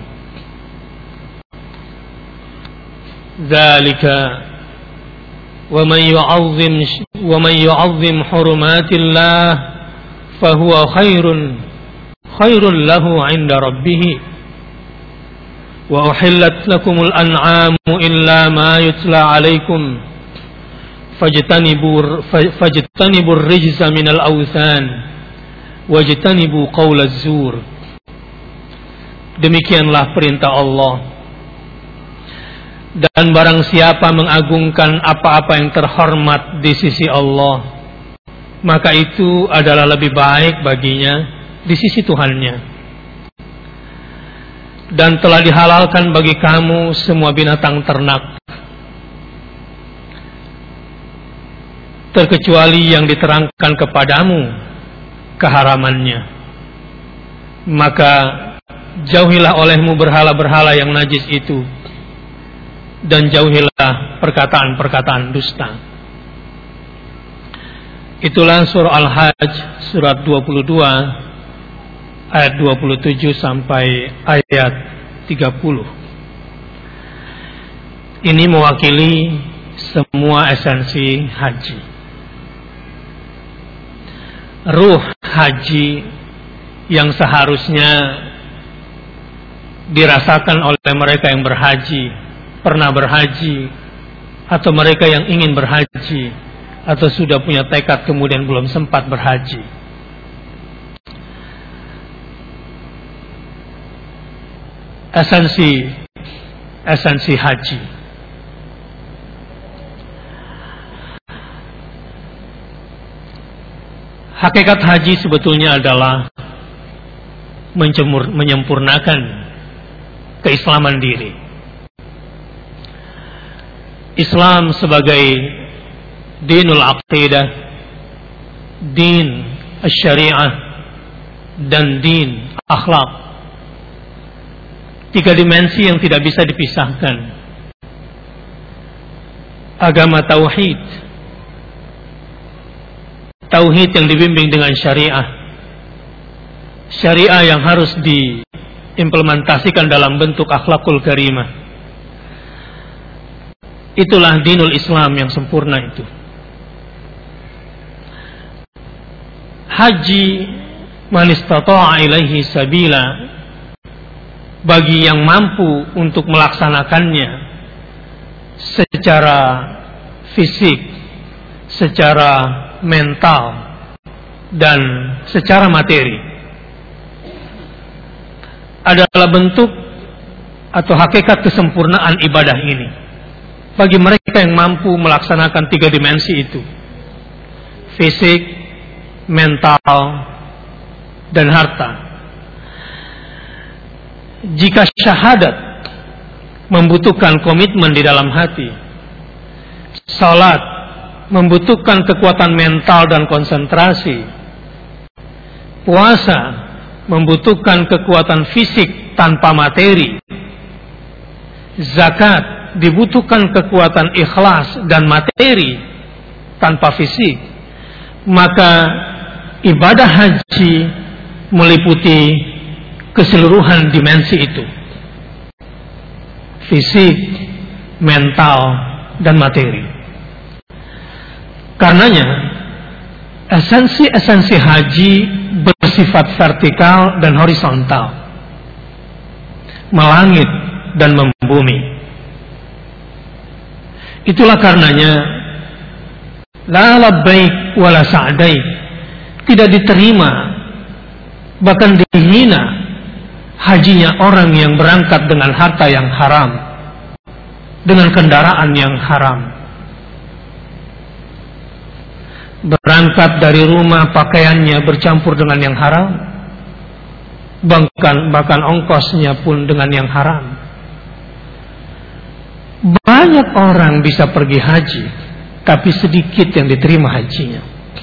Dzalika wa man yu'azzim hurumatillah fahuwa khairun lahu 'inda rabbih. Wa uhillat lakumul an'amu illa ma yutla 'alaikum fajtanibur rijza minal awthan wajtanibu qaulaz zur. Demikianlah perintah Allah. Dan barang siapa mengagungkan apa-apa yang terhormat di sisi Allah, maka itu adalah lebih baik baginya di sisi Tuhannya. Dan telah dihalalkan bagi kamu semua binatang ternak, terkecuali yang diterangkan kepadamu keharamannya. Maka jauhilah olehmu berhala-berhala yang najis itu, dan jauhilah perkataan-perkataan dusta. Itulah surah Al-Hajj surat 22 ayat 27 sampai ayat 30. Ini mewakili semua esensi haji. Ruh haji yang seharusnya dirasakan oleh mereka yang berhaji, pernah berhaji, atau mereka yang ingin berhaji, atau sudah punya tekad kemudian belum sempat berhaji. Esensi haji. Hakikat haji sebetulnya adalah menyempurnakan keislaman diri. Islam sebagai dinul aqidah, din syariah, dan din akhlak. 3 dimensi yang tidak bisa dipisahkan. Agama tauhid, tauhid yang dibimbing dengan syariah, syariah yang harus diimplementasikan dalam bentuk akhlakul karimah. Itulah dinul Islam yang sempurna itu. Haji man istata'a ilaihi sabila, bagi yang mampu untuk melaksanakannya secara fisik, secara mental, dan secara materi, adalah bentuk atau hakikat kesempurnaan ibadah ini. Bagi mereka yang mampu melaksanakan 3 dimensi itu, fisik, mental, dan harta. Jika syahadat membutuhkan komitmen di dalam hati, salat membutuhkan kekuatan mental dan konsentrasi, puasa membutuhkan kekuatan fisik tanpa materi, zakat dibutuhkan kekuatan ikhlas dan materi tanpa fisik, maka ibadah haji meliputi keseluruhan dimensi itu, fisik, mental, dan materi. Karenanya esensi haji bersifat vertikal dan horizontal, melangit dan membumi. Itulah karenanya la labbaik wala sa'daik, tidak diterima bahkan dihina hajinya orang yang berangkat dengan harta yang haram, dengan kendaraan yang haram. Berangkat dari rumah pakaiannya bercampur dengan yang haram, bahkan ongkosnya pun dengan yang haram. Banyak orang bisa pergi haji, tapi sedikit yang diterima hajinya.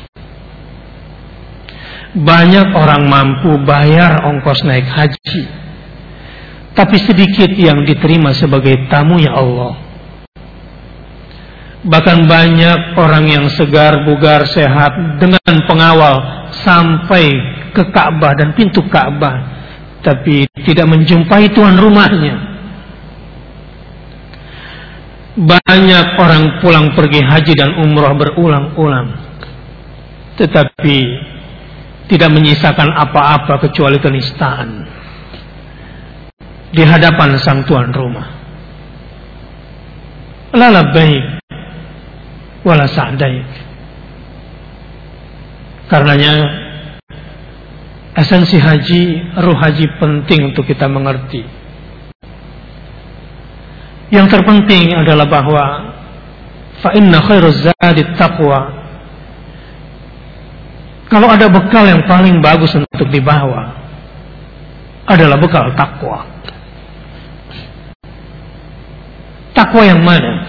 Banyak orang mampu bayar ongkos naik haji, tapi sedikit yang diterima sebagai tamunya Allah. Bahkan banyak orang yang segar, bugar, sehat dengan pengawal sampai ke Ka'bah dan pintu Ka'bah, tapi tidak menjumpai tuan rumahnya. Banyak orang pulang pergi haji dan umrah berulang-ulang, tetapi tidak menyisakan apa-apa kecuali kenistaan di hadapan sang tuan rumah. La labbaik wala sa'daik. Karenanya esensi haji, ruh haji penting untuk kita mengerti. Yang terpenting adalah bahwa fa inna khairuz zadi taqwa. Kalau ada bekal yang paling bagus untuk dibawa adalah bekal takwa. Takwa yang mana?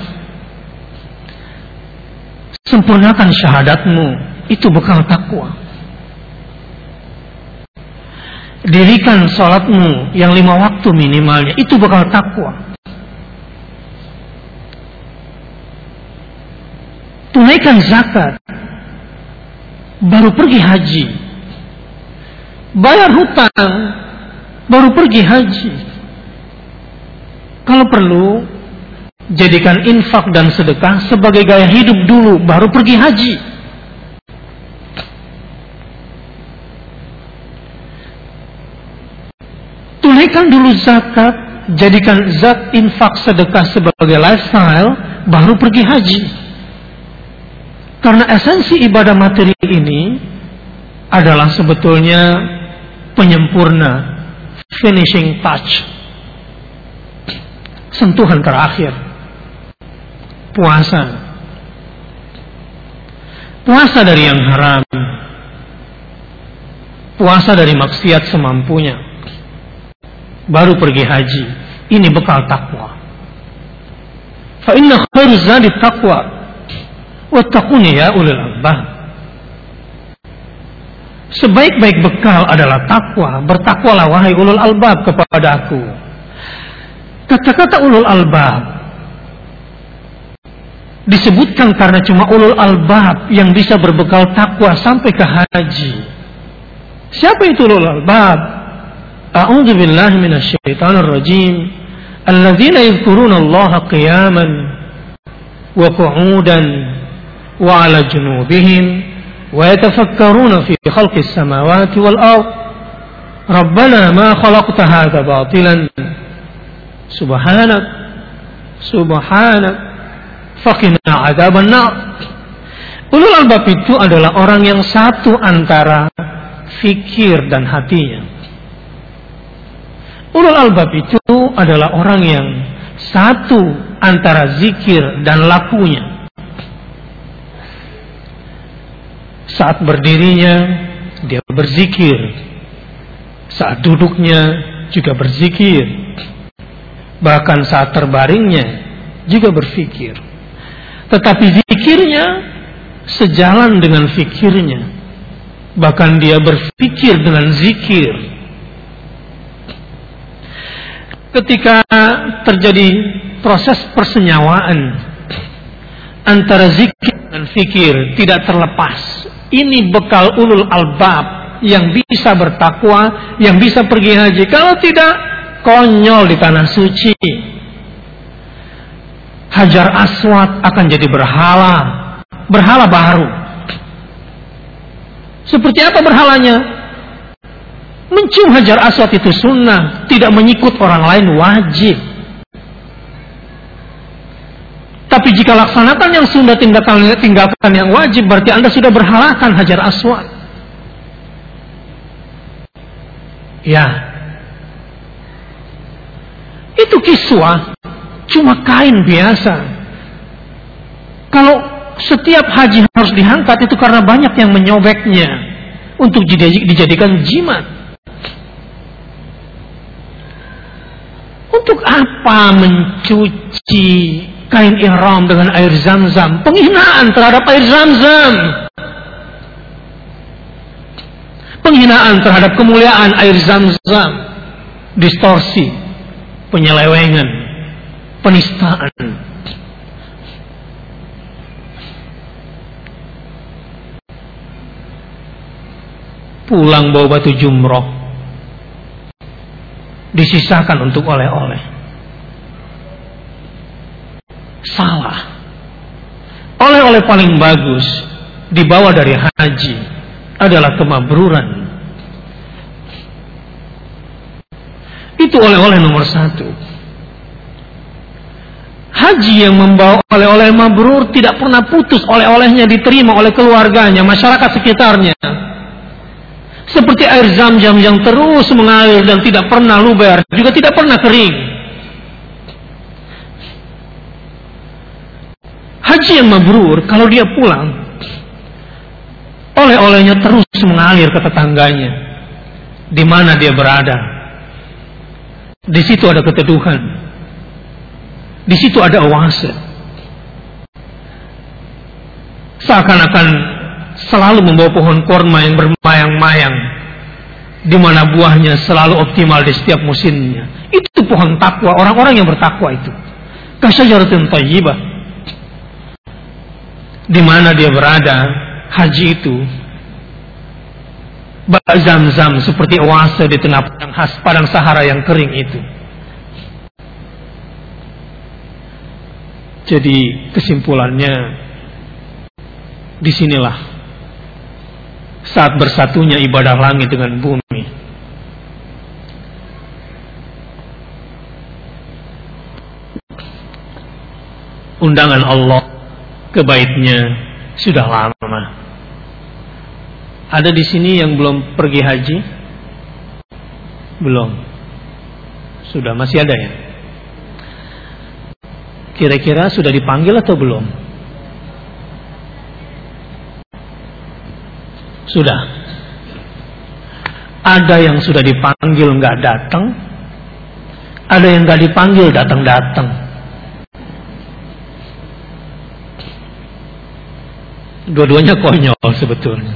Sempurnakan syahadatmu, itu bekal takwa. Dirikan sholatmu yang 5 waktu minimalnya, itu bekal takwa. Tunaikan zakat, baru pergi haji. Bayar hutang, baru pergi haji. Kalau perlu, jadikan infak dan sedekah sebagai gaya hidup dulu, baru pergi haji. Tunaikan dulu zakat, jadikan infak sedekah sebagai lifestyle, baru pergi haji. Karena esensi ibadah materi ini adalah sebetulnya penyempurna, finishing touch, sentuhan terakhir. Puasa dari yang haram, puasa dari maksiat semampunya, baru pergi haji. Ini bekal takwa. Fa inna khairuz zadi taqwa wattaquni ya ulil albab. Sebaik-baik bekal adalah takwa. Bertakwalah wahai ulul albab kepada aku. Kata-kata ulul albab disebutkan karena cuma ulul albab yang bisa berbekal takwa sampai ke haji. Siapa itu ulul albab? A'udzu billahi minasyaitonir rajim. Alladzina yadhkuruna Allaha qiyaman wa qu'udan wa 'ala junubihim wa yatafakkaruna fi khalqis samawati wal ard. Rabbana ma khalaqta hadza batilan. Subhanak faqina adzaban nar. Ulul albab itu adalah orang yang satu antara fikir dan hatinya. Ulul albab itu adalah orang yang satu antara zikir dan lakunya. Saat berdirinya dia berzikir, saat duduknya juga berzikir, bahkan saat terbaringnya juga berfikir. Tetapi zikirnya sejalan dengan fikirnya, bahkan dia berfikir dengan zikir. Ketika terjadi proses persenyawaan antara zikir dan fikir, tidak terlepas. Ini bekal ulul albab yang bisa bertakwa, yang bisa pergi haji. Kalau tidak, konyol di tanah suci. Hajar Aswad akan jadi berhala, berhala baru. Seperti apa berhalanya? Mencium Hajar Aswad itu sunnah, tidak menyikut orang lain wajib. Tapi jika laksanakan yang sunnah, tinggalkan yang wajib, berarti Anda sudah berhalakan Hajar Aswad. Ya, itu kiswah cuma kain biasa. Kalau setiap haji harus diangkat, itu karena banyak yang menyobeknya untuk dijadikan jimat. Untuk apa mencuci kain ihram dengan air Zam-Zam? Penghinaan terhadap air Zam-Zam. Penghinaan terhadap kemuliaan air Zam-Zam. Distorsi, penyelewengan, penistaan. Pulang bawa batu jumroh, disisakan untuk oleh-oleh. Salah. Oleh-oleh paling bagus dibawa dari haji adalah kemabruran. Itu oleh-oleh nomor 1. Haji yang membawa oleh-oleh mabrur tidak pernah putus oleh-olehnya diterima oleh keluarganya, masyarakat sekitarnya. Seperti air Zam-Zam yang terus mengalir dan tidak pernah luber, juga tidak pernah kering. Haji yang mabrur, kalau dia pulang, oleh-olehnya terus mengalir ke tetangganya. Di mana dia berada, di situ ada keteduhan, di situ ada oase. Seakan-akan selalu membawa pohon korma yang bermayang-mayang, di mana buahnya selalu optimal di setiap musimnya. Itu pohon takwa, orang-orang yang bertakwa itu. Kasyajaratin thayyibah. Di mana dia berada, haji itu bak Zam-Zam seperti oase di tengah padang Sahara yang kering itu. Jadi kesimpulannya, disinilah saat bersatunya ibadah langit dengan bumi. Undangan Allah ke baitnya sudah lama. Ada di sini yang belum pergi haji? Belum. Sudah, masih ada ya? Kira-kira sudah dipanggil atau belum? Sudah. Ada yang sudah dipanggil nggak datang, ada yang nggak dipanggil datang-datang. Dua-duanya konyol sebetulnya.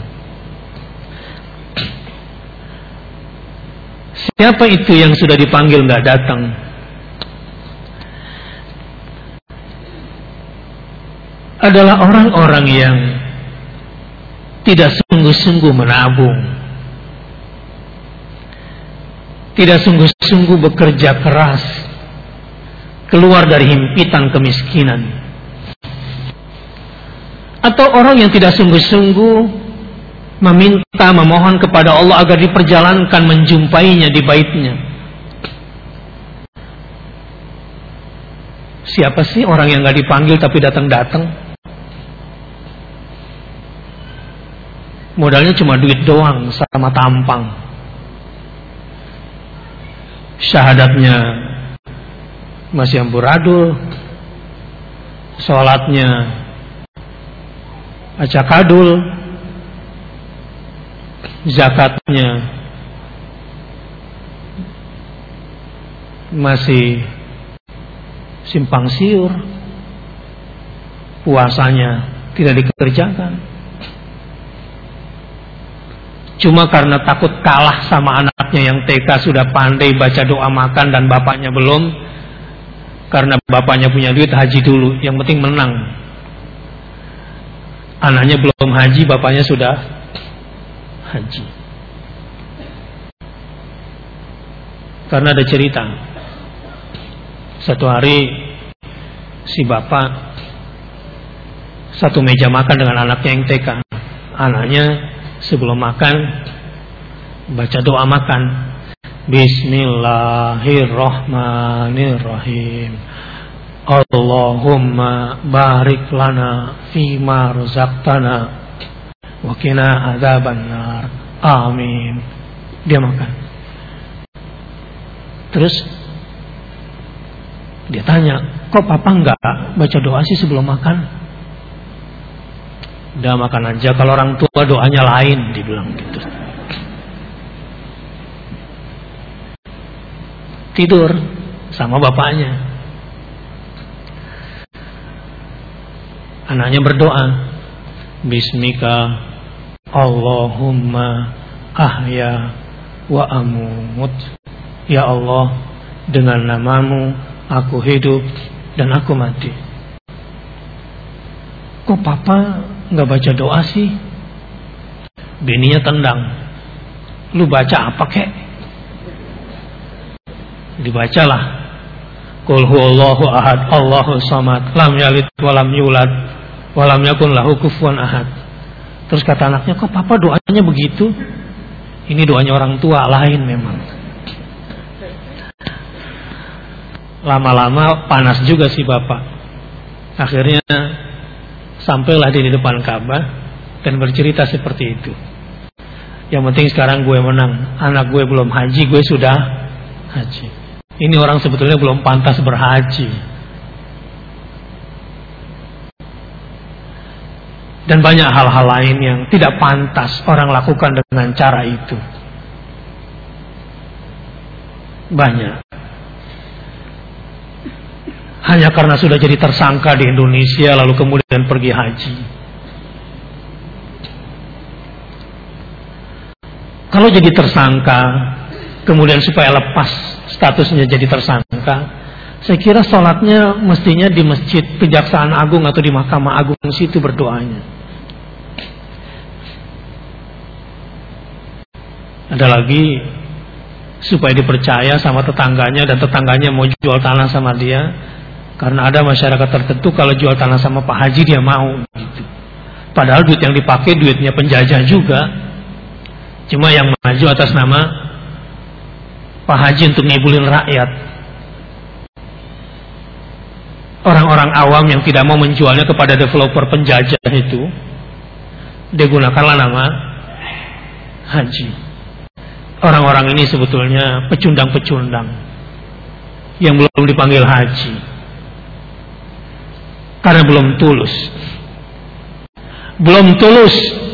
Siapa itu yang sudah dipanggil nggak datang? Adalah orang-orang yang tidak sungguh-sungguh menabung, tidak sungguh-sungguh bekerja keras, keluar dari himpitan kemiskinan. Atau orang yang tidak sungguh-sungguh meminta, memohon kepada Allah agar diperjalankan menjumpainya di baitnya. Siapa sih orang yang gak dipanggil tapi datang-datang? Modalnya cuma duit doang sama tampang. Syahadatnya masih amburadul, sholatnya acakadul, zakatnya masih simpang siur, puasanya tidak dikerjakan. Cuma karena takut kalah sama anaknya yang TK sudah pandai baca doa makan dan bapaknya belum. Karena bapaknya punya duit, haji dulu, yang penting menang. Anaknya belum haji, bapaknya sudah haji. Karena ada cerita, satu hari si bapak satu meja makan dengan anaknya yang TK. Anaknya sebelum makan baca doa makan. Bismillahirrahmanirrahim. Allahumma barik lana fima razaqtana wa qina adzabannar. Amin. Dia makan. Terus dia tanya, kok papa enggak baca doa sih sebelum makan? Udah makan aja, kalau orang tua doanya lain, dibilang gitu. Tidur sama bapaknya. Anaknya berdoa, Bismika Allahumma ahya wa amut. Ya Allah, dengan namamu aku hidup dan aku mati. Kok papa nggak baca doa sih? Bininya tendang. Lu baca apa kek? Dibacalah. Qul huwallahu ahad, Allahu samad, lam yalid wa lam yulad wa lam yakun lahu kufuwan ahad. Terus kata anaknya, kok papa doanya begitu? Ini doanya orang tua lain memang. Lama-lama panas juga si bapak. Akhirnya sampailah di depan Ka'bah dan bercerita seperti itu. Yang penting sekarang gue menang. Anak gue belum haji, gue sudah haji. Ini orang sebetulnya belum pantas berhaji. Dan banyak hal-hal lain yang tidak pantas orang lakukan dengan cara itu. Banyak. Hanya karena sudah jadi tersangka di Indonesia lalu kemudian pergi haji. Kalau jadi tersangka kemudian supaya lepas statusnya jadi tersangka, saya kira sholatnya mestinya di Masjid Kejaksaan Agung atau di Mahkamah Agung situ berdoanya. Ada lagi, supaya dipercaya sama tetangganya dan tetangganya mau jual tanah sama dia. Karena ada masyarakat tertentu kalau jual tanah sama Pak Haji dia mau gitu. Padahal duit yang dipakai duitnya penjajah juga. Cuma yang maju atas nama Pak Haji untuk ngibulin rakyat. Orang-orang awam yang tidak mau menjualnya kepada developer penjajah itu, digunakanlah nama Haji. Orang-orang ini sebetulnya pecundang-pecundang yang belum dipanggil haji karena belum tulus. Belum tulus.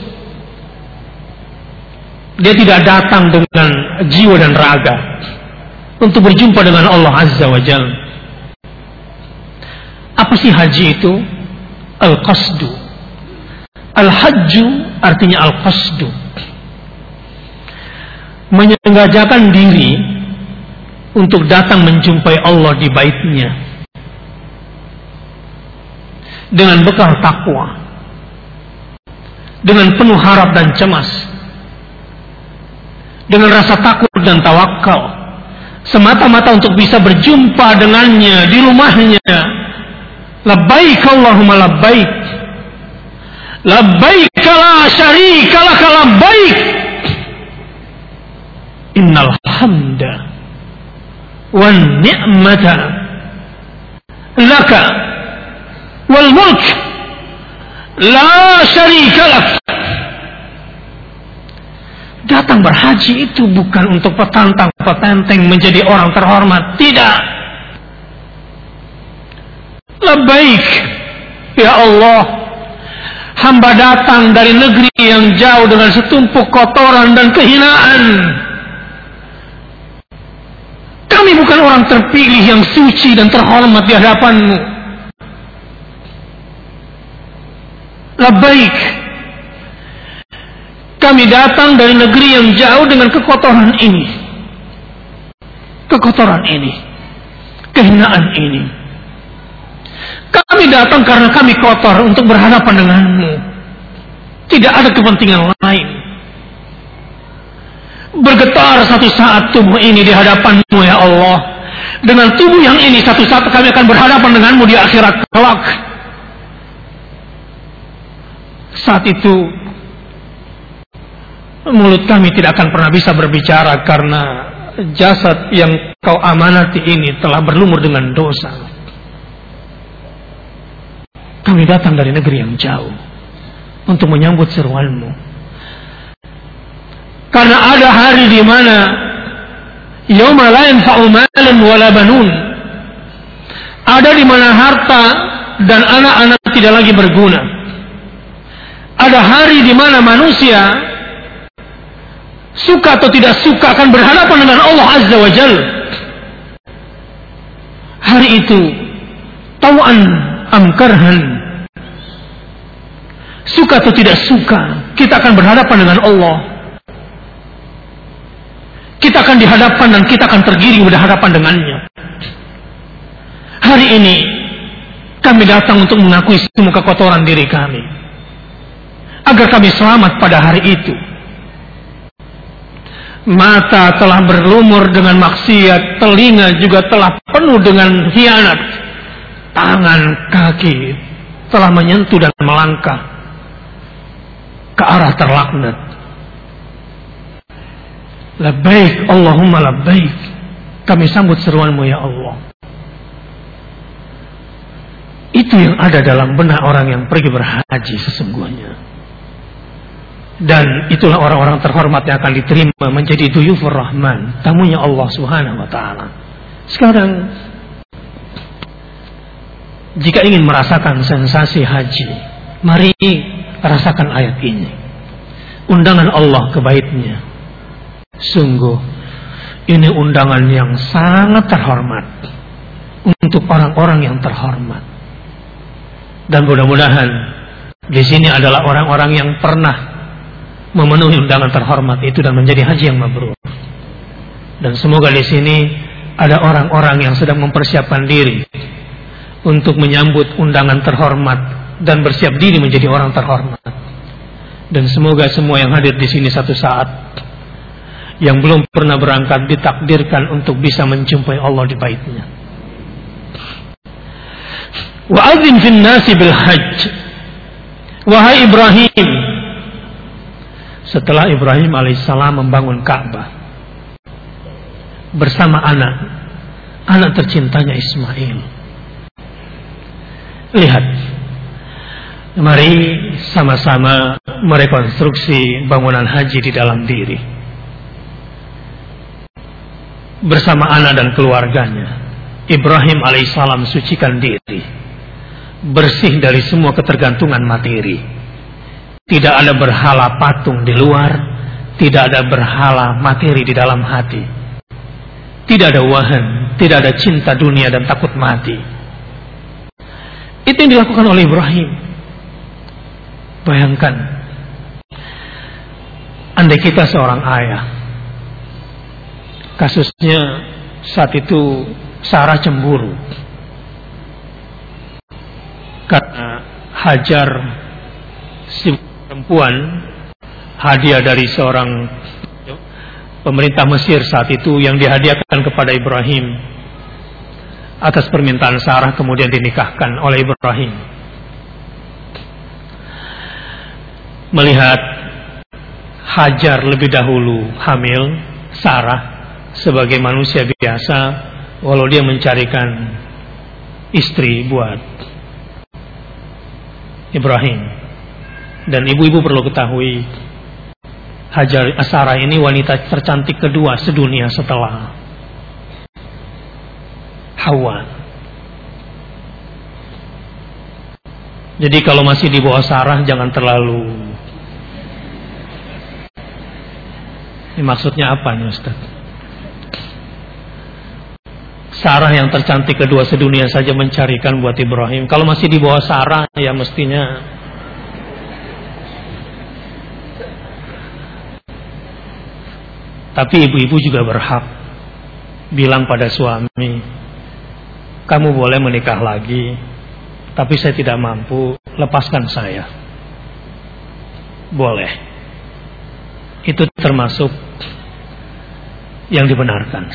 Dia tidak datang dengan jiwa dan raga untuk berjumpa dengan Allah Azza wa Jalla. Apa sih haji itu? Al-qasdu. Al-hajju artinya al-qasdu. Menyengajakan diri untuk datang menjumpai Allah di baitnya dengan bekal takwa, dengan penuh harap dan cemas, dengan rasa takut dan tawakal, semata-mata untuk bisa berjumpa dengannya di rumahnya. Labbaik Allahumma labbaik, labbaik la syarika lak labbaik, innal hamda wan ni'mata laka wal mulk la syarika lak. Datang berhaji itu bukan untuk petantang-petenteng menjadi orang terhormat, tidak. Labbaik ya Allah, hamba datang dari negeri yang jauh dengan setumpuk kotoran dan kehinaan. Kami bukan orang terpilih yang suci dan terhormat di hadapan-Mu. Labbaik, kami datang dari negeri yang jauh dengan kekotoran ini, kehinaan ini. Kami datang karena kami kotor untuk berhadapan denganmu. Tidak ada kepentingan lain. Bergetar satu saat tubuh ini di hadapanmu ya Allah. Dengan tubuh yang ini satu saat kami akan berhadapan denganmu di akhirat kelak. Saat itu mulut kami tidak akan pernah bisa berbicara karena jasad yang kau amanati ini telah berlumur dengan dosa. Kami datang dari negeri yang jauh untuk menyambut seruanmu. Karena ada hari di mana yauma la yanfa'u malun wala banun. Ada di mana harta dan anak-anak tidak lagi berguna. Ada hari di mana manusia suka atau tidak suka akan berhadapan dengan Allah Azza wa Jalla. Hari itu tau'an am karhan, suka atau tidak suka, kita akan berhadapan dengan Allah. Kita akan dihadapkan dan kita akan tergiring berhadapan dengannya. Hari ini kami datang untuk mengakui semua kekotoran diri kami, agar kami selamat pada hari itu. Mata telah berlumur dengan maksiat, telinga juga telah penuh dengan khianat, tangan, kaki telah menyentuh dan melangkah ke arah terlaknat. Labbaik Allahumma labbaik, kami sambut seruanmu ya Allah. Itu yang ada dalam benak orang yang pergi berhaji sesungguhnya. Dan itulah orang-orang terhormat yang akan diterima menjadi duyufur rahman, tamunya Allah subhanahu wa ta'ala. Sekarang, jika ingin merasakan sensasi haji, mari rasakan ayat ini. Undangan Allah ke baitnya. Sungguh, ini undangan yang sangat terhormat untuk orang-orang yang terhormat. Dan mudah-mudahan di sini adalah orang-orang yang pernah memenuhi undangan terhormat itu dan menjadi haji yang mabrur. Dan semoga di sini ada orang-orang yang sedang mempersiapkan diri untuk menyambut undangan terhormat dan bersiap diri menjadi orang terhormat. Dan semoga semua yang hadir di sini satu saat yang belum pernah berangkat ditakdirkan untuk bisa menjumpai Allah di baitnya. Wa adzin fin nasi bil hajj. Wahai Ibrahim, setelah Ibrahim alaihissalam membangun Ka'bah bersama anak tercintanya Ismail. Lihat, mari sama-sama merekonstruksi bangunan haji di dalam diri. Bersama anak dan keluarganya, Ibrahim alaihissalam sucikan diri, bersih dari semua ketergantungan materi. Tidak ada berhala patung di luar, tidak ada berhala materi di dalam hati. Tidak ada wahan, tidak ada cinta dunia dan takut mati. Itu yang dilakukan oleh Ibrahim. Bayangkan, andai kita seorang ayah, kasusnya saat itu Sarah cemburu karena Hajar, si perempuan, hadiah dari seorang pemerintah Mesir saat itu yang dihadiahkan kepada Ibrahim atas permintaan Sarah, kemudian dinikahkan oleh Ibrahim. Melihat Hajar lebih dahulu hamil, Sarah sebagai manusia biasa, walau dia mencarikan istri buat Ibrahim. Dan ibu-ibu perlu ketahui, Hajar Sarah ini wanita tercantik kedua sedunia setelah Hawa. Jadi kalau masih di bawah Sarah jangan terlalu. Ini maksudnya apa nih Ustaz? Sarah yang tercantik kedua sedunia saja mencarikan buat Ibrahim. Kalau masih di bawah Sarah ya mestinya Tapi ibu-ibu juga berhak bilang pada suami, kamu boleh menikah lagi, tapi saya tidak mampu, lepaskan saya. Boleh. Itu termasuk yang dibenarkan.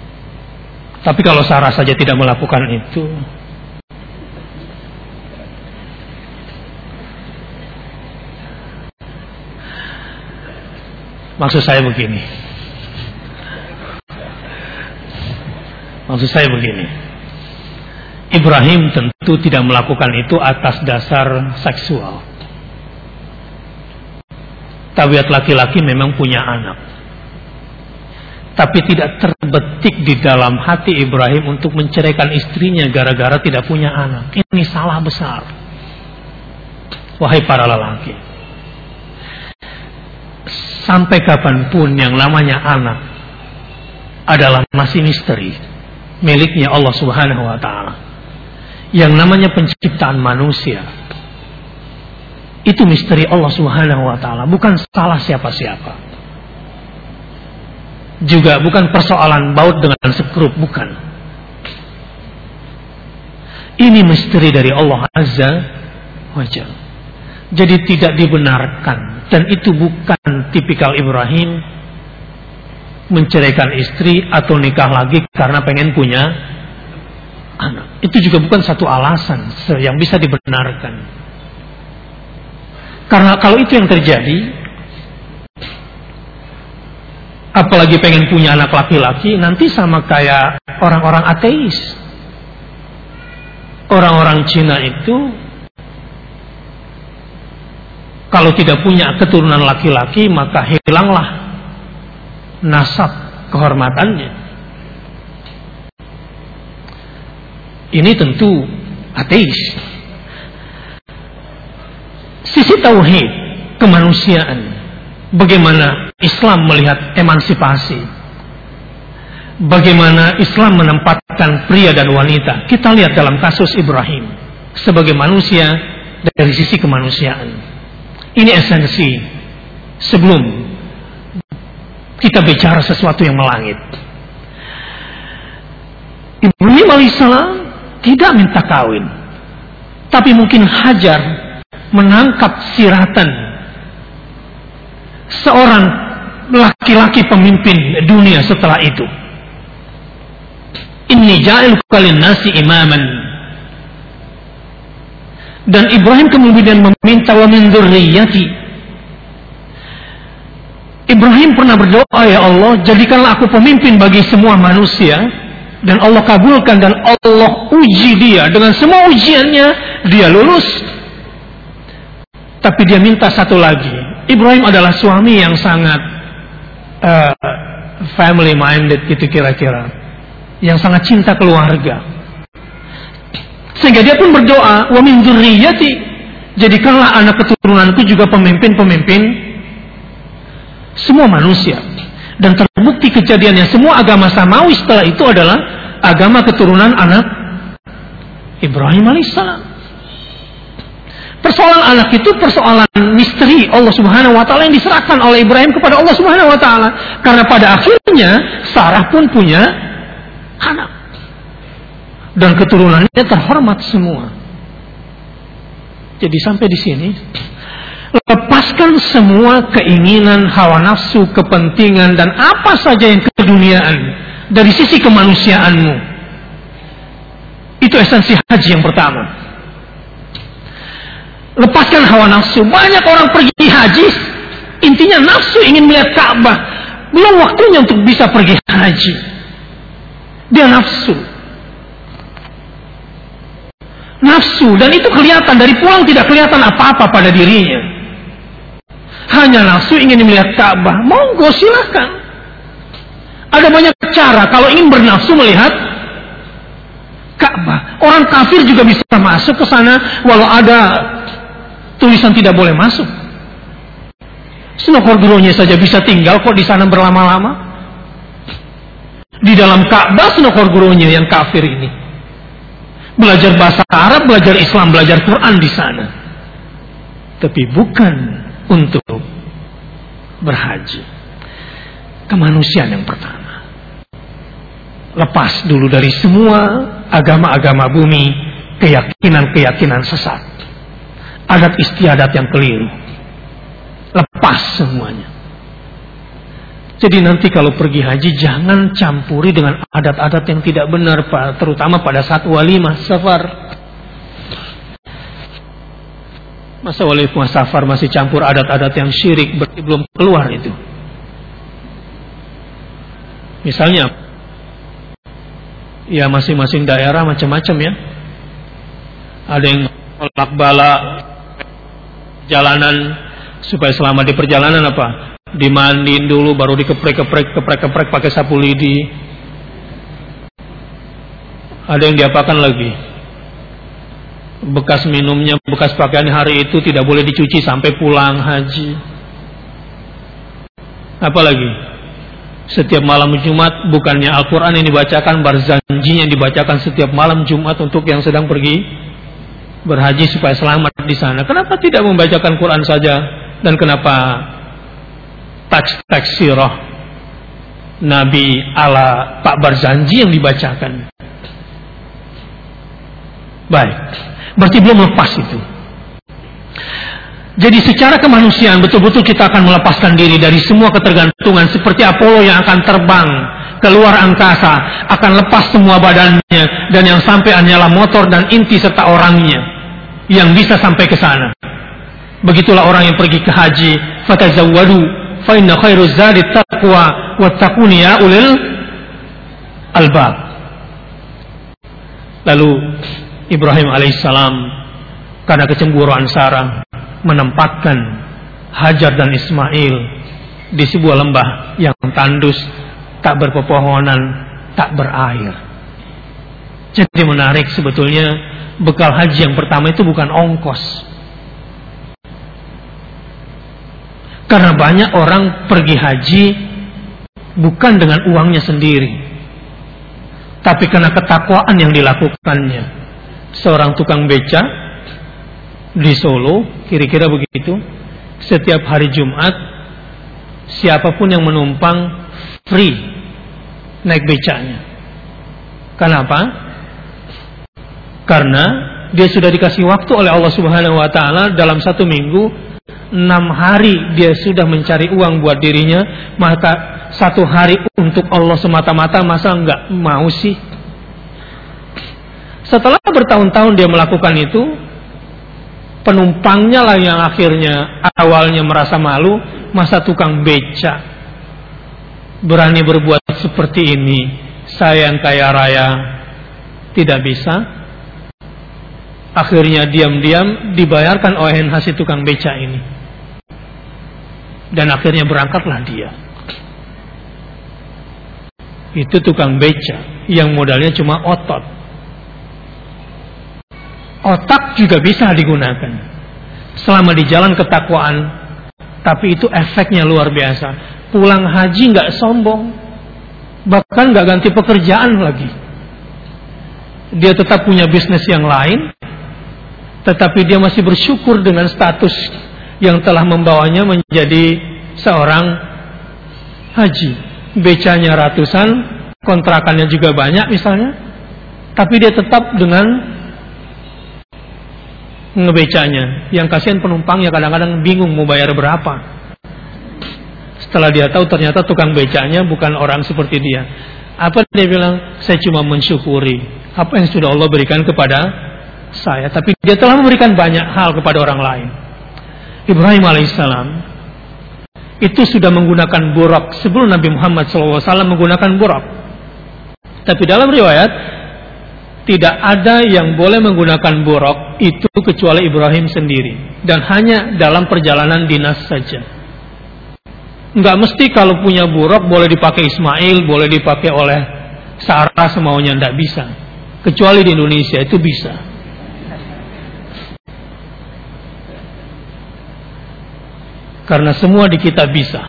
Tapi kalau Sarah saja tidak melakukan itu, Maksud saya begini. Ibrahim tentu tidak melakukan itu atas dasar seksual. Tabiat laki-laki memang punya anak, tapi tidak terbetik di dalam hati Ibrahim untuk menceraikan istrinya gara-gara tidak punya anak. Ini salah besar. Wahai para lelaki, sampai kapanpun yang namanya anak adalah masih misteri miliknya Allah Subhanahu wa ta'ala. Yang namanya penciptaan manusia itu misteri Allah Subhanahu wa ta'ala, bukan salah siapa-siapa. Juga bukan persoalan baut dengan sekrup, bukan. Ini misteri dari Allah Azza wa Jalla. Jadi tidak dibenarkan, dan itu bukan tipikal Ibrahim menceraikan istri atau nikah lagi karena pengen punya anak. Itu juga bukan satu alasan yang bisa dibenarkan. Karena kalau itu yang terjadi, apalagi pengen punya anak laki-laki, nanti sama kayak orang-orang ateis. Orang-orang Cina itu kalau tidak punya keturunan laki-laki, maka hilanglah nasab kehormatannya. Ini tentu ateis. Sisi tauhid kemanusiaan, bagaimana Islam melihat emansipasi, bagaimana Islam menempatkan pria dan wanita. Kita lihat dalam kasus Ibrahim sebagai manusia dari sisi kemanusiaan. Ini esensi sebelum kita bicara sesuatu yang melangit. Ibrahim alaihissalam tidak minta kawin, tapi mungkin Hajar menangkap siratan seorang laki-laki pemimpin dunia setelah itu. Inni ja'iluka lin-nasi imaman. Dan Ibrahim kemudian meminta wa min dzurriyyati. Ibrahim pernah berdoa, ya Allah, jadikanlah aku pemimpin bagi semua manusia. Dan Allah kabulkan, dan Allah uji dia dengan semua ujiannya, dia lulus. Tapi dia minta satu lagi. Ibrahim adalah suami yang sangat family minded gitu kira-kira, yang sangat cinta keluarga, sehingga dia pun berdoa, wa min dzurriyyati, jadikanlah anak keturunanku juga pemimpin-pemimpin semua manusia. Dan terbukti kejadiannya, semua agama samawi setelah itu adalah agama keturunan anak Ibrahim alaihissalam. Persoalan anak itu persoalan misteri Allah Subhanahu wa ta'ala yang diserahkan oleh Ibrahim kepada Allah Subhanahu wa ta'ala. Karena pada akhirnya Sarah pun punya anak, dan keturunannya terhormat semua. Jadi sampai di sini, lepaskan semua keinginan, hawa nafsu, kepentingan, dan apa saja yang keduniaan dari sisi kemanusiaanmu. Itu esensi haji yang pertama. Lepaskan hawa nafsu. Banyak orang pergi haji, intinya nafsu ingin melihat Ka'bah. Belum waktunya untuk bisa pergi haji. Dia nafsu. Nafsu, dan itu kelihatan dari pulang, tidak kelihatan apa-apa pada dirinya. Hanya nafsu ingin melihat Ka'bah. Monggo silahkan. Ada banyak cara kalau ingin bernafsu melihat Ka'bah. Orang kafir juga bisa masuk ke sana walau ada tulisan tidak boleh masuk. Snowhorguronya saja bisa tinggal kok di sana berlama-lama. Di dalam Ka'bah snowhorguronya yang kafir ini belajar bahasa Arab, belajar Islam, belajar Quran di sana. Tapi bukan untuk berhaji. Kemanusiaan yang pertama. Lepas dulu dari semua agama-agama bumi, keyakinan-keyakinan sesat, adat istiadat yang keliru. Lepas semuanya. Jadi nanti kalau pergi haji jangan campuri dengan adat-adat yang tidak benar, terutama pada saat walimah safar. Masa walimah safar masih campur adat-adat yang syirik, berarti belum keluar itu Misalnya, ya masing-masing daerah macam-macam ya. Ada yang tolak bala jalanan supaya selama di perjalanan apa? Dimandiin dulu baru dikeprek pakai sapu lidi. Ada yang diapakan lagi? Bekas minumnya, bekas pakaian hari itu tidak boleh dicuci sampai pulang haji. Apalagi setiap malam Jumat bukannya Al-Quran yang dibacakan, barzanji yang dibacakan setiap malam Jumat untuk yang sedang pergi berhaji supaya selamat di sana. Kenapa tidak membacakan Quran saja? Dan kenapa teks sirah Nabi ala Pak Barzanji yang dibacakan? Baik, berarti belum lepas itu. Jadi secara kemanusiaan betul-betul kita akan melepaskan diri dari semua ketergantungan, seperti Apollo yang akan terbang keluar angkasa, akan lepas semua badannya, dan yang sampai hanyalah motor dan inti serta orangnya yang bisa sampai ke sana. Begitulah orang yang pergi ke haji, fatazawwadu fa inna khairuz zadi taqwa wattaquni ya ulil albab. Lalu Ibrahim alaihissalam karena kecemburuan Sarah menempatkan Hajar dan Ismail di sebuah lembah yang tandus, tak berpepohonan, tak berair. Jadi menarik sebetulnya, bekal haji yang pertama itu bukan ongkos. Karena banyak orang pergi haji bukan dengan uangnya sendiri, tapi karena ketakwaan yang dilakukannya. Seorang tukang beca di Solo, kira-kira begitu, setiap hari Jumat siapapun yang menumpang free naik becanya. Kenapa? Karena dia sudah dikasih waktu oleh Allah Subhanahu wa taala dalam 1 minggu 6 hari dia sudah mencari uang buat dirinya, maka 1 hari untuk Allah semata-mata, masa enggak mau sih? Setelah bertahun-tahun dia melakukan itu, penumpangnya lah yang akhirnya awalnya merasa malu, masa tukang beca berani berbuat seperti ini, saya yang kaya raya tidak bisa. Akhirnya diam-diam dibayarkan ONH si tukang beca ini, dan akhirnya berangkatlah dia. Itu tukang beca yang modalnya cuma otot. Otak juga bisa digunakan selama di jalan ketakwaan, tapi itu efeknya luar biasa. Pulang haji nggak sombong, bahkan nggak ganti pekerjaan lagi. Dia tetap punya bisnis yang lain, tetapi dia masih bersyukur dengan status yang telah membawanya menjadi seorang haji. Becanya ratusan, kontrakannya juga banyak misalnya, tapi dia tetap dengan ngebecanya. Yang kasihan penumpangnya kadang-kadang bingung mau bayar berapa. Setelah dia tahu ternyata tukang becanya bukan orang seperti dia. Apa dia bilang? Saya cuma mensyukuri apa yang sudah Allah berikan kepada saya, tapi dia telah memberikan banyak hal kepada orang lain. Ibrahim alaihissalam itu sudah menggunakan buraq sebelum Nabi Muhammad SAW menggunakan buraq. Tapi dalam riwayat tidak ada yang boleh menggunakan buraq itu kecuali Ibrahim sendiri, dan hanya dalam perjalanan dinas saja. Enggak mesti kalau punya buraq boleh dipakai Ismail, boleh dipakai oleh Sarah semaunya, enggak bisa. Kecuali di Indonesia itu bisa. Karena semua di kita bisa.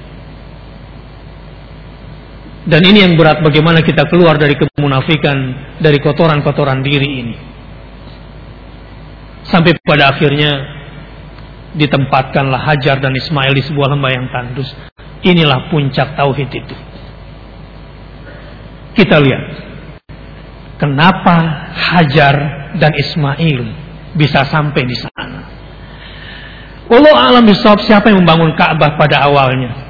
Dan ini yang berat, bagaimana kita keluar dari kemunafikan, dari kotoran-kotoran diri ini. Sampai pada akhirnya ditempatkanlah Hajar dan Ismail di sebuah lembah yang tandus. Inilah puncak tauhid itu. Kita lihat kenapa Hajar dan Ismail bisa sampai di sana. Wallahu a'lam bishawab, siapa yang membangun Ka'bah pada awalnya?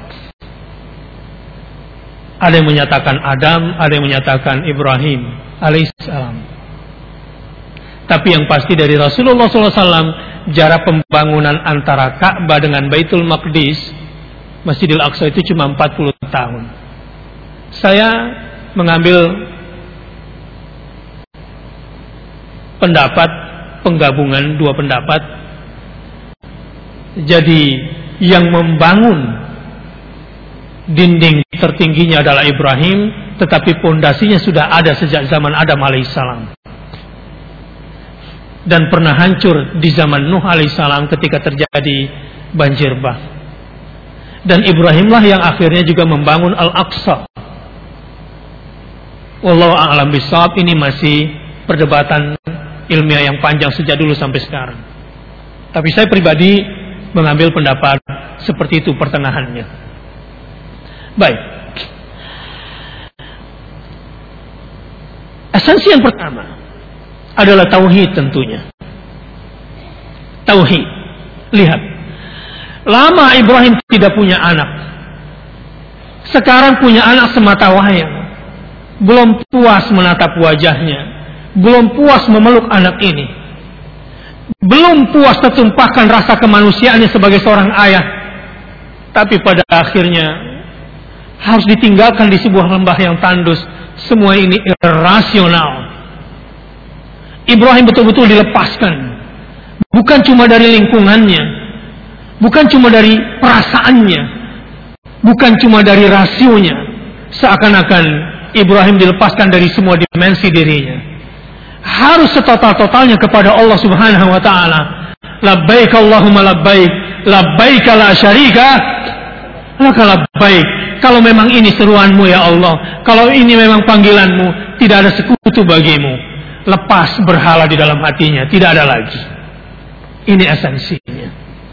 Ada yang menyatakan Adam, ada yang menyatakan Ibrahim alaihissalam. Tapi yang pasti dari Rasulullah SAW, jarak pembangunan antara Ka'bah dengan Baitul Maqdis, Masjidil Aqsa itu cuma 40 tahun. Saya mengambil pendapat penggabungan dua pendapat. Jadi yang membangun dinding tertingginya adalah Ibrahim, tetapi pondasinya sudah ada sejak zaman Adam alaihissalam dan pernah hancur di zaman Nuh alaihissalam ketika terjadi banjir bah. Dan Ibrahimlah yang akhirnya juga membangun Al-Aqsa. Wallahu a'lam bishawab. Ini masih perdebatan ilmiah yang panjang sejak dulu sampai sekarang. Tapi saya pribadi mengambil pendapat seperti itu pertengahannya. Baik. Esensi yang pertama adalah tauhid tentunya. Tauhid. Lihat. Lama Ibrahim tidak punya anak. Sekarang punya anak semata wayang. Belum puas menatap wajahnya, belum puas memeluk anak ini, belum puas tertumpahkan rasa kemanusiaannya sebagai seorang ayah. Tapi pada akhirnya harus ditinggalkan di sebuah lembah yang tandus. Semua ini irrasional. Ibrahim betul-betul dilepaskan, bukan cuma dari lingkungannya, bukan cuma dari perasaannya, bukan cuma dari rasionya. Seakan-akan Ibrahim dilepaskan dari semua dimensi dirinya. Harus setotal-totalnya kepada Allah Subhanahu wa taala. Labbaik Allahumma labbaik, labbaik la syarika laka labbaik. Kalau memang ini seruanmu ya Allah, kalau ini memang panggilanmu, tidak ada sekutu bagimu. Lepas berhala di dalam hatinya, tidak ada lagi. Ini esensinya.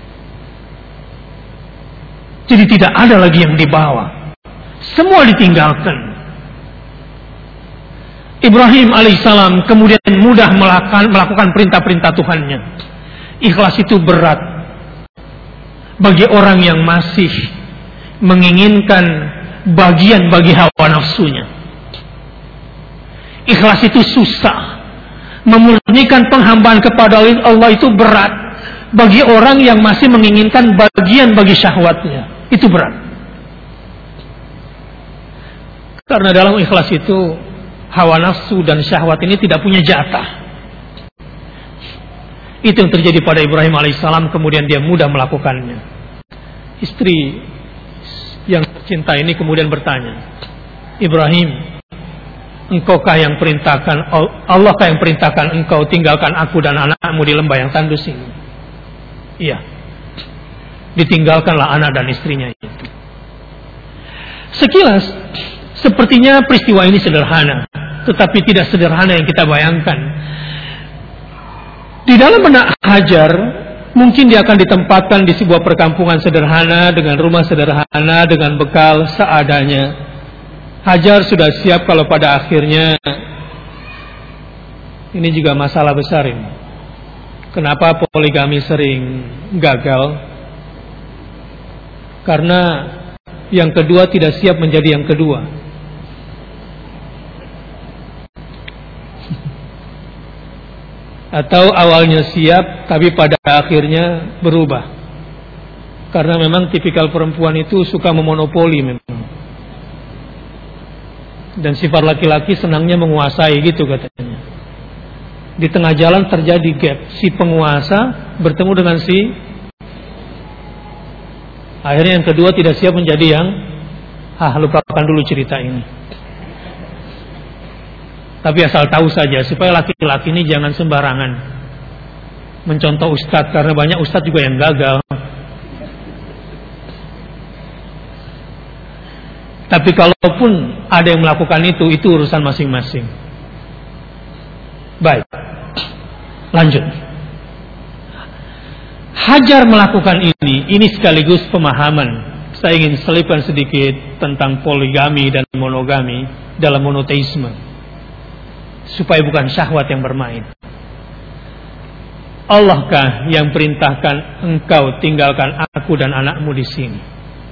Jadi tidak ada lagi yang dibawa. Semua ditinggalkan. Ibrahim alaihissalam kemudian mudah melakukan perintah-perintah Tuhannya. Ikhlas itu berat bagi orang yang masih menginginkan bagian bagi hawa nafsunya. Ikhlas itu susah. Memurnikan penghambaan kepada Allah itu berat bagi orang yang masih menginginkan bagian bagi syahwatnya. Itu berat. Karena dalam ikhlas itu hawa nafsu dan syahwat ini tidak punya jatah. Itu yang terjadi pada Ibrahim alaihissalam. Kemudian dia mudah melakukannya. Istri yang tercinta ini kemudian bertanya, Ibrahim, engkaukah yang perintahkan, Allahkah yang perintahkan engkau tinggalkan aku dan anakmu di lembah yang tandus ini? Iya. Ditinggalkanlah anak dan istrinya itu. Sekilas sepertinya peristiwa ini sederhana, tetapi tidak sederhana yang kita bayangkan. Di dalam benak Hajar, mungkin dia akan ditempatkan di sebuah perkampungan sederhana, dengan rumah sederhana, dengan bekal seadanya. Hajar sudah siap kalau pada akhirnya, ini juga masalah besar ini. Kenapa poligami sering gagal? Karena yang kedua tidak siap menjadi yang kedua. Atau awalnya siap tapi pada akhirnya berubah. Karena memang tipikal perempuan itu suka memonopoli memang. Dan sifat laki-laki senangnya menguasai gitu katanya. Di tengah jalan terjadi gap, si penguasa bertemu dengan si, akhirnya yang kedua tidak siap menjadi yang, lupakan dulu cerita ini. Tapi asal tahu saja supaya laki-laki ini jangan sembarangan mencontoh ustadz, karena banyak ustadz juga yang gagal. Tapi kalaupun ada yang melakukan itu urusan masing-masing. Baik, lanjut. Hajar melakukan ini sekaligus pemahaman. Saya ingin selipkan sedikit tentang poligami dan monogami dalam monoteisme, supaya bukan syahwat yang bermain. Allahkah yang perintahkan engkau tinggalkan aku dan anakmu di sini?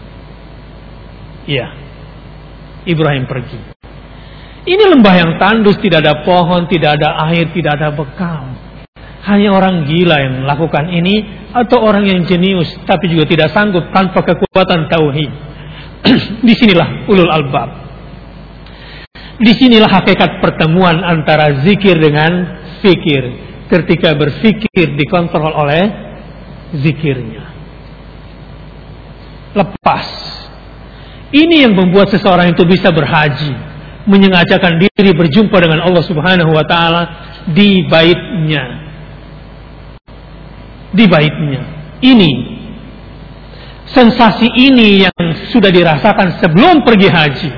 Iya. Ibrahim pergi. Ini lembah yang tandus, tidak ada pohon, tidak ada air, tidak ada bekal. Hanya orang gila yang melakukan ini, atau orang yang jenius tapi juga tidak sanggup tanpa kekuatan tauhid. Disinilah ulul albab. Disinilah hakikat pertemuan antara zikir dengan fikir. Ketika berfikir dikontrol oleh zikirnya. Lepas. Ini yang membuat seseorang itu bisa berhaji, menyengajakan diri berjumpa dengan Allah Subhanahu wa taala di baitnya. Di baitnya. Ini sensasi ini yang sudah dirasakan sebelum pergi haji.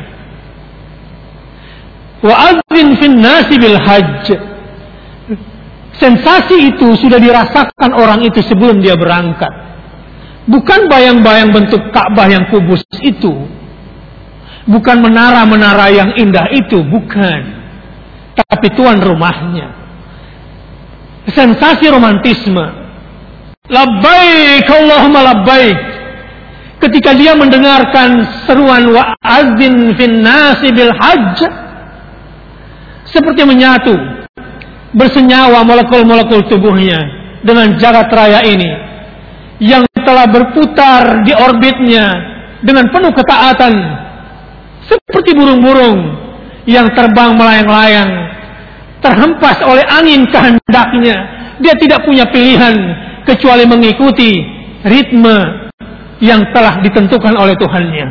Wa adzin fin nasi bil hajj. Sensasi itu sudah dirasakan orang itu sebelum dia berangkat. Bukan bayang-bayang bentuk Ka'bah yang kubus itu. Bukan menara-menara yang indah itu, bukan. Tapi tuan rumahnya. Sensasi romantisme. Labbaik Allahumma labbaik. Ketika dia mendengarkan seruan wa'adzin fin nasi bil hajj, seperti menyatu, bersenyawa molekul-molekul tubuhnya dengan jagat raya ini yang telah berputar di orbitnya dengan penuh ketaatan, seperti burung-burung yang terbang melayang-layang, terhempas oleh angin kehendaknya. Dia tidak punya pilihan kecuali mengikuti ritme yang telah ditentukan oleh Tuhannya.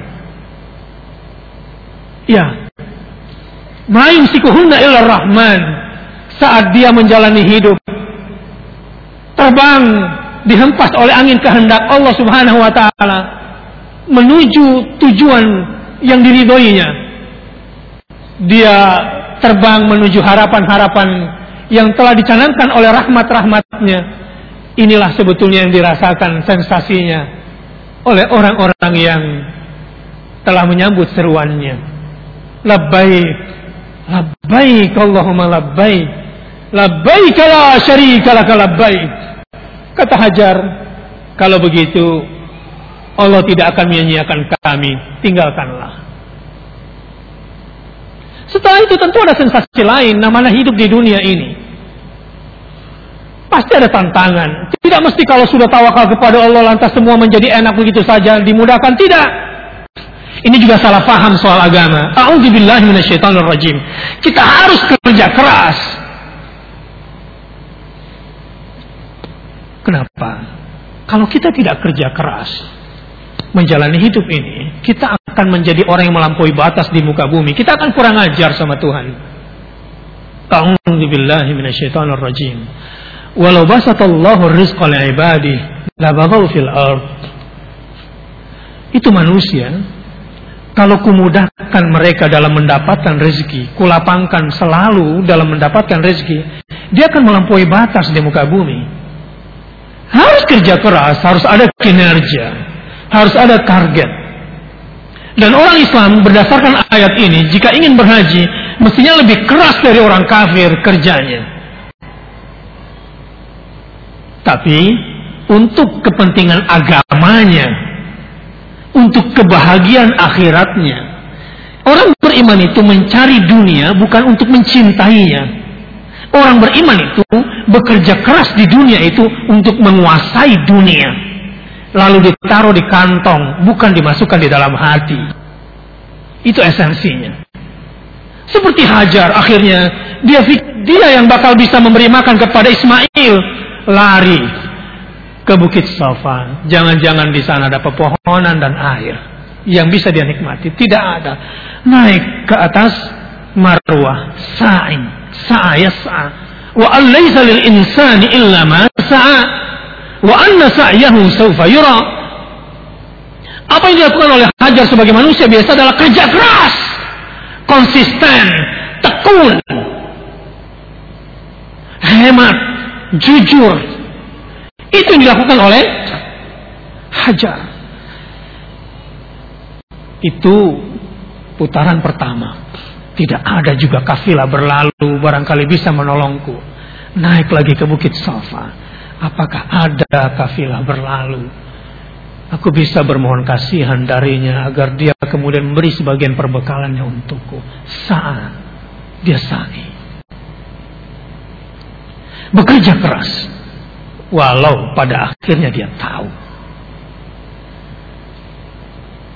Ya, ma yumsikuhunna illa Rahman. Saat dia menjalani hidup, terbang, dihempas oleh angin kehendak Allah Subhanahu wa taala menuju tujuan yang diridhoinya. Dia terbang menuju harapan-harapan yang telah dicanangkan oleh rahmat-rahmatnya. Inilah sebetulnya yang dirasakan sensasinya oleh orang-orang yang telah menyambut seruannya. Labbaik, labbaik Allahumma labbaik. Labbaik la syarika laka labbaik. Kata Hajar, kalau begitu Allah tidak akan menyia-nyiakan kami, tinggalkanlah. Setelah itu tentu ada sensasi lain, namanya hidup di dunia ini. Pasti ada tantangan. Tidak mesti kalau sudah tawakal kepada Allah lantas semua menjadi enak begitu saja, dimudahkan, tidak. Ini juga salah paham soal agama. A'udzubillahi minasyaitonirrajim. Kita harus kerja keras. Kenapa? Kalau kita tidak kerja keras menjalani hidup ini, kita akan menjadi orang yang melampaui batas di muka bumi. Kita akan kurang ajar sama Tuhan. A'udzubillahi minasyaitonirrajim. Walau basatallahu rizqa li'ibadihi labaghaw fil ard. Itu manusia. Kalau kumudahkan mereka dalam mendapatkan rezeki, kulapangkan selalu dalam mendapatkan rezeki, dia akan melampaui batas di muka bumi. Harus kerja keras, harus ada kinerja, harus ada target. Dan orang Islam berdasarkan ayat ini, jika ingin berhaji, mestinya lebih keras dari orang kafir kerjanya. Tapi untuk kepentingan agamanya, untuk kebahagiaan akhiratnya, orang beriman itu mencari dunia bukan untuk mencintainya. Orang beriman itu bekerja keras di dunia itu untuk menguasai dunia. Lalu ditaruh di kantong, bukan dimasukkan di dalam hati. Itu esensinya. Seperti Hajar, akhirnya dia yang bakal bisa memberi makan kepada Ismail, lari ke Bukit Safa. Jangan-jangan di sana ada pepohonan dan air yang bisa dia nikmati. Tidak ada. Naik ke atas Marwah, sa'i yas'a, wa allaysa lil insani illa ma sa'a, wa anna sa'yahu sawfa yura. Apa yang dilakukan oleh Hajar sebagai manusia biasa adalah kerja keras, konsisten, tekun, hemat, jujur. Itu yang dilakukan oleh Hajar. Itu putaran pertama. Tidak ada juga kafilah berlalu barangkali bisa menolongku. Naik lagi ke Bukit Safa. Apakah ada kafilah berlalu? Aku bisa bermohon kasihan darinya agar dia kemudian memberi sebagian perbekalannya untukku. Saat dia sa'i, bekerja keras, walau pada akhirnya dia tahu apa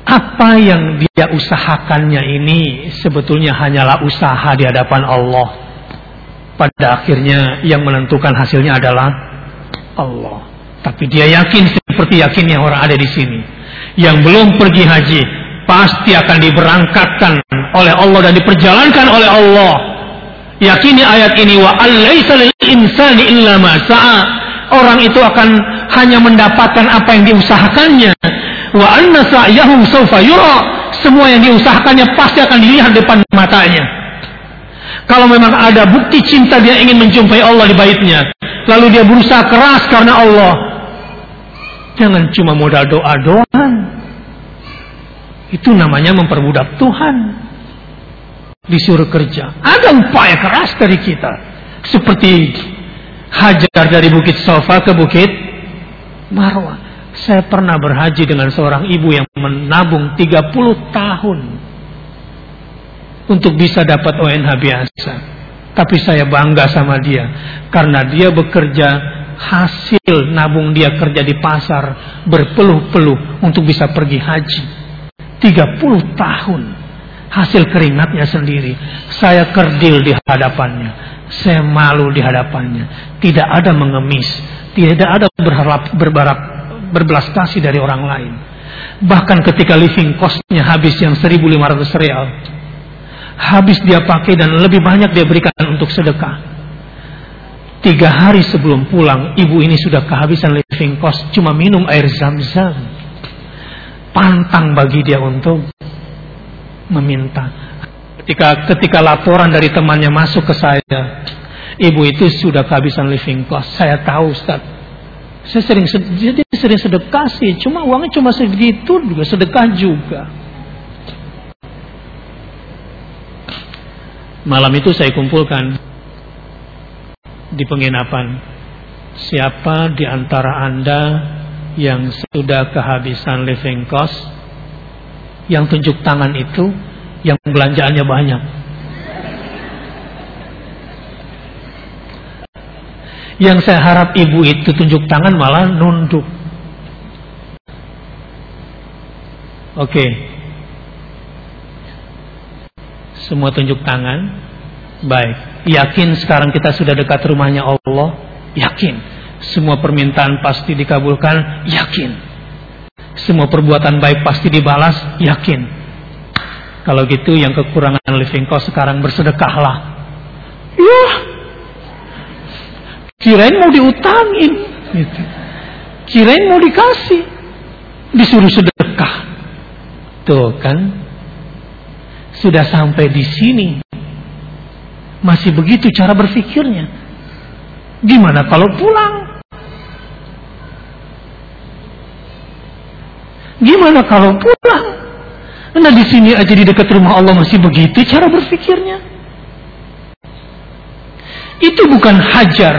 apa yang dia usahakannya ini sebetulnya hanyalah usaha di hadapan Allah. Pada akhirnya yang menentukan hasilnya adalah Allah. Tapi dia yakin seperti yakinnya orang ada di sini, yang belum pergi haji pasti akan diberangkatkan oleh Allah dan diperjalankan oleh Allah. Yakini ayat ini, wa alaisa lil insani illa ma sa'a. Orang itu akan hanya mendapatkan apa yang diusahakannya. Wa anna sa'yahu sawfa yura. Semua yang diusahakannya pasti akan dilihat depan matanya. Kalau memang ada bukti cinta dia ingin menjumpai Allah di baitnya, lalu dia berusaha keras karena Allah, jangan cuma modal doa doang. Itu namanya memperbudak Tuhan. Disuruh kerja, ada upaya keras dari kita. Seperti hajar dari Bukit Safa ke Bukit Marwah. Saya pernah berhaji dengan seorang ibu yang menabung 30 tahun untuk bisa dapat ONH biasa. Tapi saya bangga sama dia, karena dia bekerja, hasil nabung dia kerja di pasar berpeluh-peluh untuk bisa pergi haji. 30 tahun hasil keringatnya sendiri. Saya kerdil di hadapannya, saya malu di hadapannya. Tidak ada mengemis, tidak ada berbelas kasih dari orang lain. Bahkan ketika living cost-nya habis yang 1.500 real, habis dia pakai dan lebih banyak dia berikan untuk sedekah. 3 hari sebelum pulang, ibu ini sudah kehabisan living cost, cuma minum air zam-zam. Pantang bagi dia untuk meminta. Ketika laporan dari temannya masuk ke saya, ibu itu sudah kehabisan living cost. Saya tahu, Ustaz. Saya sering sedekah sih, cuma uangnya cuma segitu juga, sedekah juga. Malam itu saya kumpulkan di penginapan, siapa di antara Anda yang sudah kehabisan living cost, yang tunjuk tangan itu, yang belanjaannya banyak. Yang saya harap ibu itu tunjuk tangan malah nunduk. Oke. Semua tunjuk tangan. Baik. Yakin sekarang kita sudah dekat rumahnya Allah? Yakin. Semua permintaan pasti dikabulkan? Yakin. Semua perbuatan baik pasti dibalas? Yakin. Kalau gitu yang kekurangan living cost sekarang bersedekahlah. Ya, kirain mau diutangin gitu. Kirain mau dikasih, disuruh sedekah. Tuh kan, sudah sampai di sini masih begitu cara berpikirnya. Gimana kalau pulang? Gimana kalau pulang? Nah, di sini aja di dekat rumah Allah masih begitu cara berpikirnya. Itu bukan hajar.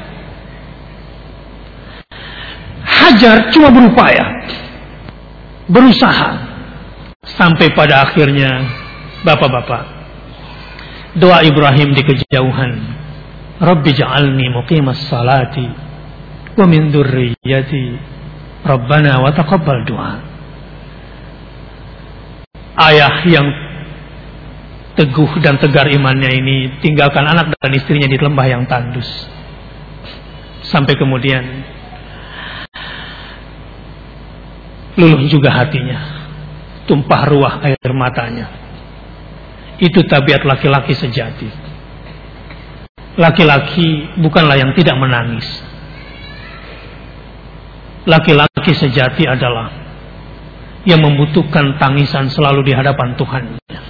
Hajar cuma berupaya, berusaha. Sampai pada akhirnya, bapak-bapak, doa Ibrahim di kejauhan, Rabbi ja'alni muqimas salati wa min dzurriyyati Rabbana wa taqabbal du'a. Ayah yang teguh dan tegar imannya ini tinggalkan anak dan istrinya di lembah yang tandus. Sampai kemudian luluh juga hatinya, tumpah ruah air matanya. Itu tabiat laki-laki sejati. Laki-laki bukanlah yang tidak menangis. Laki-laki sejati adalah yang membutuhkan tangisan selalu di hadapan Tuhan.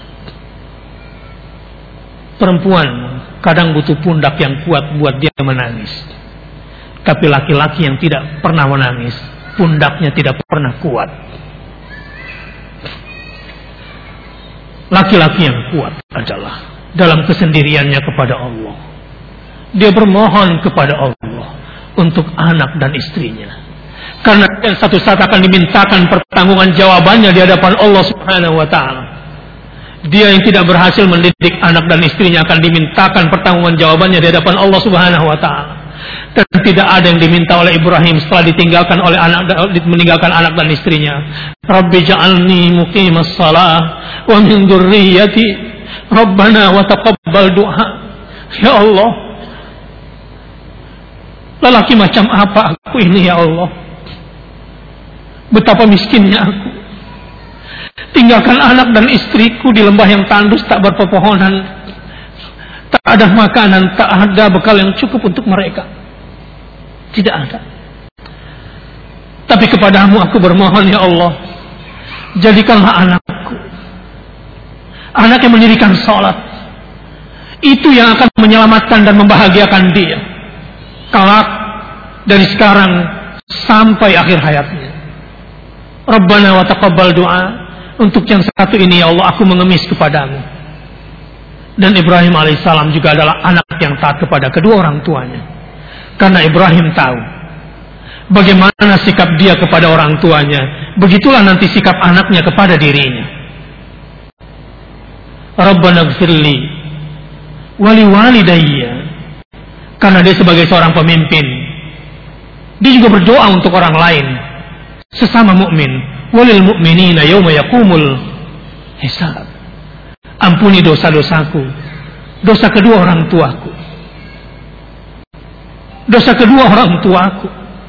Perempuan kadang butuh pundak yang kuat buat dia menangis. Tapi laki-laki yang tidak pernah menangis, pundaknya tidak pernah kuat. Laki-laki yang kuat adalah dalam kesendiriannya kepada Allah. Dia bermohon kepada Allah untuk anak dan istrinya. Karena satu saat akan dimintakan pertanggungan jawabannya di hadapan Allah Subhanahu wa ta'ala. Dia yang tidak berhasil mendidik anak dan istrinya akan dimintakan pertanggungan jawabannya di hadapan Allah Subhanahu wa ta'ala. Dan tidak ada yang diminta oleh Ibrahim setelah meninggalkan anak dan istrinya. Rabbi ja'alni muqimas shalah wa min dzurriyyati Rabbana wa taqabbal du'a. Ya Allah, lelaki macam apa aku ini ya Allah? Betapa miskinnya aku. Tinggalkan anak dan istriku di lembah yang tandus tak berpepohonan. Tak ada makanan, tak ada bekal yang cukup untuk mereka. Tidak ada. Tapi kepadamu aku bermohon ya Allah, jadikanlah anakku anak yang mendirikan salat. Itu yang akan menyelamatkan dan membahagiakan dia kelak, dari sekarang sampai akhir hayatnya. Rabbana wa taqabbal du'a. Untuk yang satu ini ya Allah, aku mengemis kepadamu. Dan Ibrahim alaihissalam juga adalah anak yang taat kepada kedua orang tuanya. Karena Ibrahim tahu bagaimana sikap dia kepada orang tuanya, begitulah nanti sikap anaknya kepada dirinya. Rabbana ighfirli wa liwalidayya. Karena dia sebagai seorang pemimpin, dia juga berdoa untuk orang lain, sesama mukmin. Walil mu'minina yawma yaqumul hisab. Ampuni dosa-dosaku, dosa kedua orang tuaku, dosa kedua orang tuaku,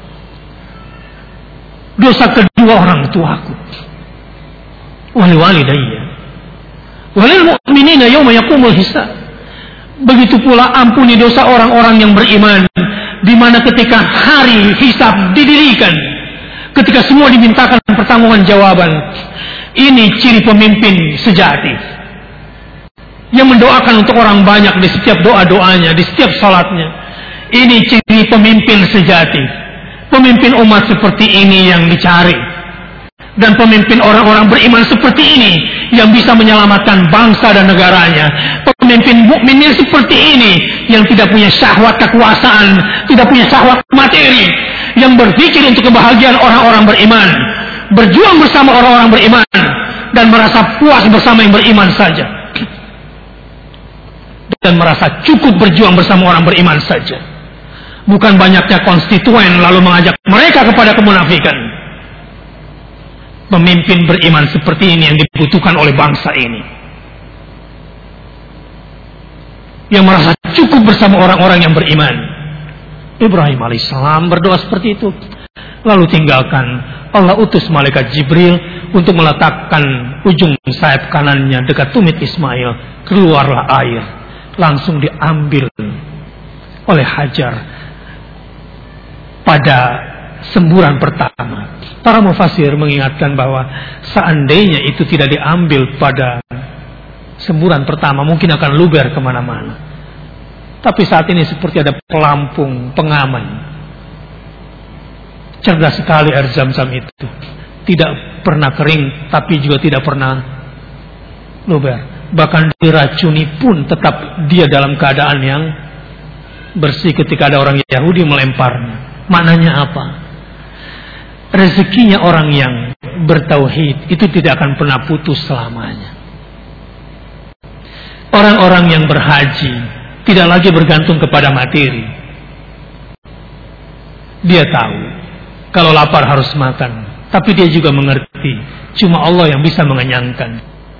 dosa kedua orang tuaku. Wali walidayya. Walil mu'minina yawma yaqumul hisab. Begitu pula ampuni dosa orang-orang yang beriman, di mana ketika hari hisab didirikan, ketika semua dimintakan pertanggungjawaban. Ini ciri pemimpin sejati yang mendoakan untuk orang banyak di setiap doa-doanya, di setiap salatnya. Ini ciri pemimpin sejati. Pemimpin umat seperti ini yang dicari. Dan pemimpin orang-orang beriman seperti ini yang bisa menyelamatkan bangsa dan negaranya. Pemimpin mukmin seperti ini yang tidak punya syahwat kekuasaan, tidak punya syahwat materi, yang berpikir untuk kebahagiaan orang-orang beriman, berjuang bersama orang-orang beriman, dan merasa puas bersama yang beriman saja, dan merasa cukup berjuang bersama orang beriman saja. Bukan banyaknya konstituen lalu mengajak mereka kepada kemunafikan. Pemimpin beriman seperti ini yang dibutuhkan oleh bangsa ini, yang merasa cukup bersama orang-orang yang beriman. Ibrahim alaihissalam berdoa seperti itu. Lalu tinggalkan, Allah utus malaikat Jibril untuk meletakkan ujung sayap kanannya dekat tumit Ismail. Keluarlah air, langsung diambil oleh Hajar pada semburan pertama. Para mufasir mengingatkan bahwa seandainya itu tidak diambil pada semburan pertama, mungkin akan luber kemana-mana. Tapi saat ini seperti ada pelampung, pengaman. Cerdas sekali air Zam-Zam itu. Tidak pernah kering, tapi juga tidak pernah luber. Bahkan diracuni pun tetap dia dalam keadaan yang bersih ketika ada orang Yahudi melemparnya. Maknanya apa? Rezekinya orang yang bertauhid itu tidak akan pernah putus selamanya. Orang-orang yang berhaji tidak lagi bergantung kepada materi. Dia tahu kalau lapar harus makan, tapi dia juga mengerti cuma Allah yang bisa mengenyangkan.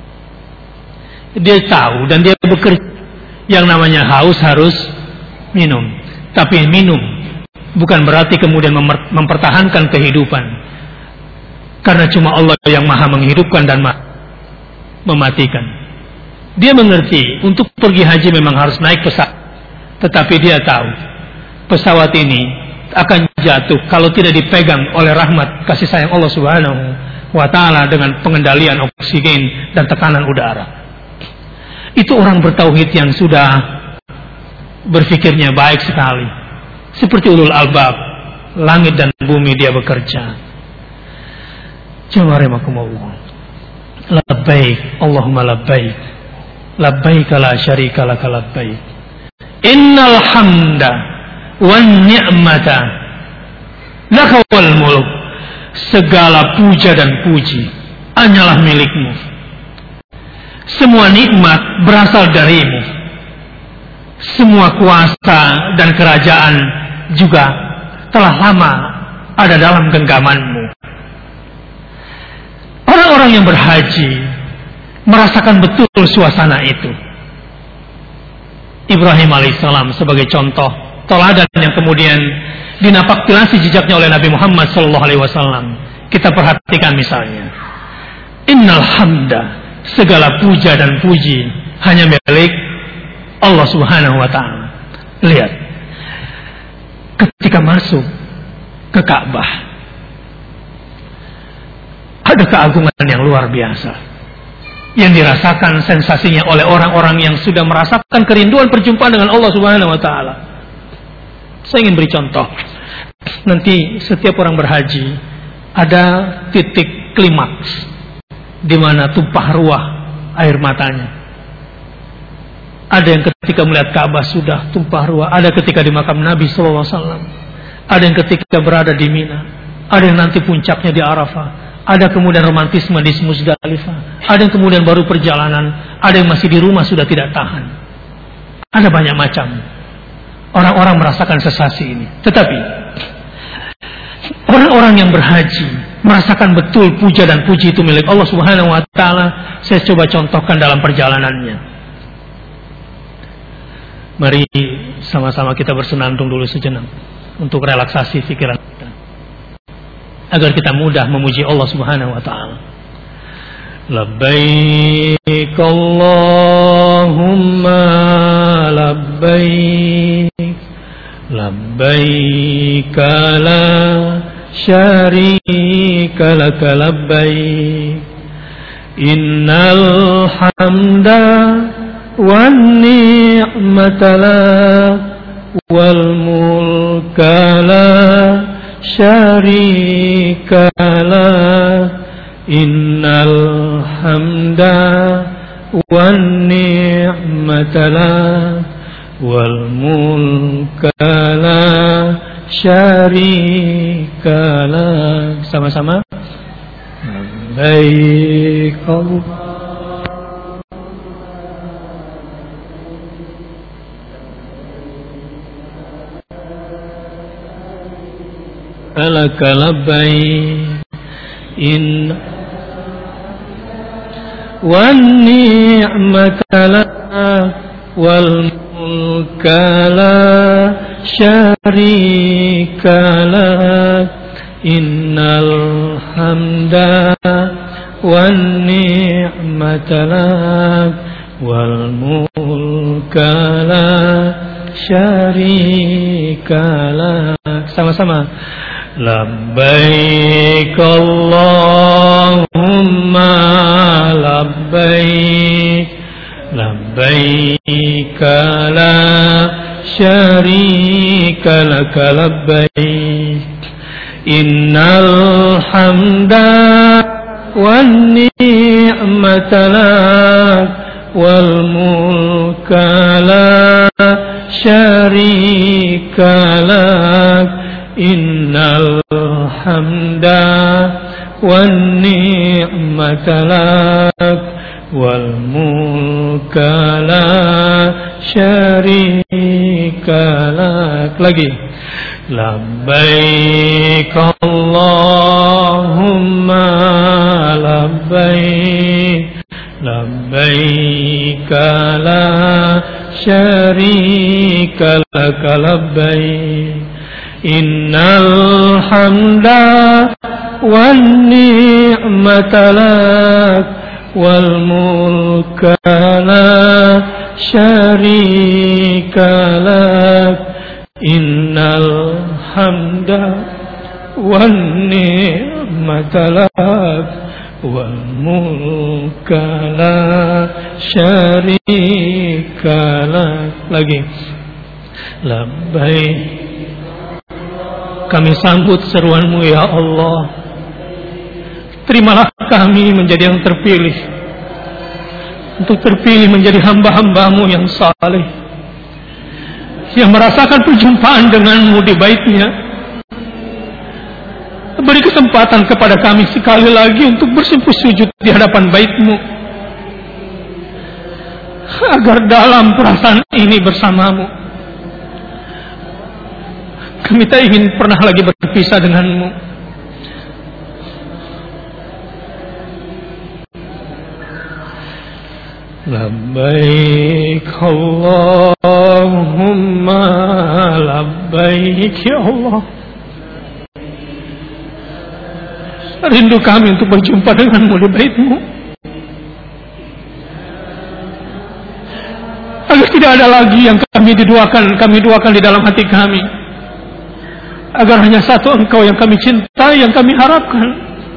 Dia tahu dan dia bekerja. Yang namanya haus harus minum, tapi minum bukan berarti kemudian mempertahankan kehidupan, karena cuma Allah yang maha menghidupkan dan maha mematikan. Dia mengerti untuk pergi haji memang harus naik pesawat, tetapi dia tahu pesawat ini akan jatuh kalau tidak dipegang oleh rahmat kasih sayang Allah Subhanahu wa Ta'ala dengan pengendalian oksigen dan tekanan udara. Itu orang bertauhid yang sudah berfikirnya baik sekali, seperti ulul albab. Langit dan bumi dia bekerja. Jawarimakumullah. Labbaik Allahumma labbaik, labbaik la syarika laka labbaik, innal hamda wan ni'mata laka wal mulk. Segala puja dan puji hanyalah milikmu. Semua nikmat berasal darimu. Semua kuasa dan kerajaan juga telah lama ada dalam genggamanmu. Orang-orang yang berhaji merasakan betul suasana itu. Ibrahim alaihissalam sebagai contoh teladan yang kemudian dinapaktilasi jejaknya oleh Nabi Muhammad SAW. Kita perhatikan misalnya, innal hamda, segala puja dan puji hanya milik Allah Subhanahu wa ta'ala. Lihat, ketika masuk ke Ka'bah, ada keagungan yang luar biasa yang dirasakan sensasinya oleh orang-orang yang sudah merasakan kerinduan perjumpaan dengan Allah Subhanahu wa ta'ala. Saya ingin beri contoh. Nanti setiap orang berhaji ada titik klimaks di mana tumpah ruah air matanya. Ada yang ketika melihat Ka'bah sudah tumpah ruah, ada ketika di makam Nabi SAW, ada yang ketika berada di Mina, ada yang nanti puncaknya di Arafah, ada kemudian romantisme di Musdalifah, ada yang kemudian baru perjalanan, ada yang masih di rumah sudah tidak tahan. Ada banyak macam orang-orang merasakan sensasi ini. Tetapi orang-orang yang berhaji merasakan betul puja dan puji itu milik Allah Subhanahu wa ta'ala. Saya coba contohkan dalam perjalanannya. Mari sama-sama kita bersenandung dulu sejenak untuk relaksasi pikiran kita, agar kita mudah memuji Allah Subhanahu wa ta'ala. Labbaik Allahumma labbaik, labbaik la syarika laka labbaik, innal hamda wan ni'mata lak wal mulka la syarika lak, innal hamda wan ni'mata lak wal mulka la syarika lak. Sama-sama. Labbaik laka labbaik, in wan ni'mata lak wal mulka la syarika lak, innal hamda wan ni'mata lak wal mulka la syarika lak. Sama-sama. Labbaik Allahumma labbaik, labbaik la syarika laka labbaik, innal hamda wan ni'mata lak wal mulka la syarika lak, innal hamda wan ni'mata lak wal mulka la syarika lak. Lagi. Labbaik Allahumma labbaik, labbaik la syarika laka labbaik, innal hamda wan ni'mata lak wal mulka la syarika lak, innal hamda wan ni'mata lak wal mulka la syarika lak. Lagi. Labbaik, kami sambut seruanmu ya Allah. Terimalah kami menjadi yang terpilih, untuk terpilih menjadi hamba-hambamu yang saleh, yang merasakan perjumpaan denganmu di baitnya. Beri kesempatan kepada kami sekali lagi untuk bersimpuh sujud di hadapan baitmu, agar dalam perasaan ini bersamamu Kami tak ingin pernah lagi berpisah denganmu. Labbaik Allahumma labbaik ya Allah. Rindu kami untuk berjumpa denganmu di baitmu, agar tidak ada lagi yang kami duakan di dalam hati kami, agar hanya satu Engkau yang kami cintai, yang kami harapkan.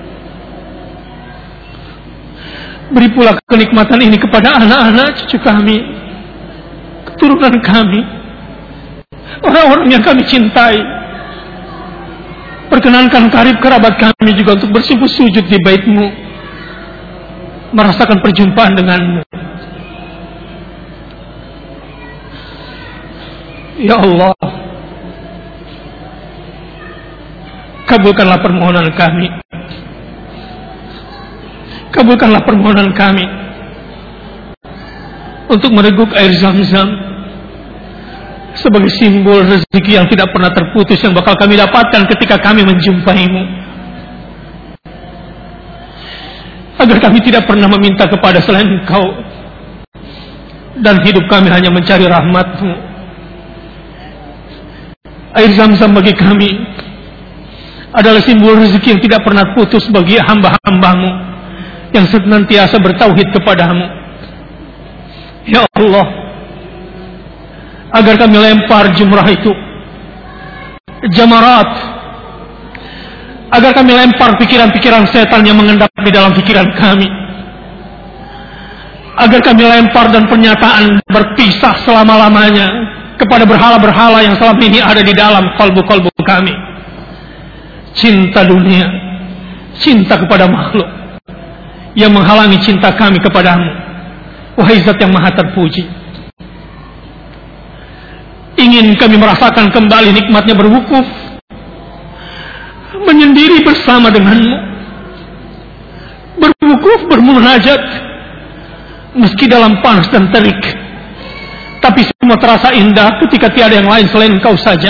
Beri pula kenikmatan ini kepada anak-anak cucu kami, keturunan kami, orang-orang yang kami cintai. Perkenankan karib kerabat kami juga untuk bersimpuh sujud di baitmu, merasakan perjumpaan denganmu. Ya Allah, kabulkanlah permohonan kami. Kabulkanlah permohonan kami untuk mereguk air Zam-Zam sebagai simbol rezeki yang tidak pernah terputus yang bakal kami dapatkan ketika kami menjumpaimu. Agar kami tidak pernah meminta kepada selain Engkau, dan hidup kami hanya mencari rahmat-Mu. Air Zam-Zam bagi kami adalah simbol rezeki yang tidak pernah putus bagi hamba-hamba-Mu yang senantiasa bertauhid kepadamu. Ya Allah, agar kami lempar jumrah itu, jamarat, agar kami lempar pikiran-pikiran setan yang mengendap di dalam pikiran kami, agar kami lempar dan pernyataan berpisah selama-lamanya kepada berhala-berhala yang selama ini ada di dalam kalbu-kalbu kami. Cinta dunia, cinta kepada makhluk yang menghalangi cinta kami kepadamu, wahai Zat yang maha terpuji. Ingin kami merasakan kembali nikmatnya berwukuf, menyendiri bersama denganmu, berwukuf, bermunajat, meski dalam panas dan terik, tapi semua terasa indah ketika tiada yang lain selain Engkau saja.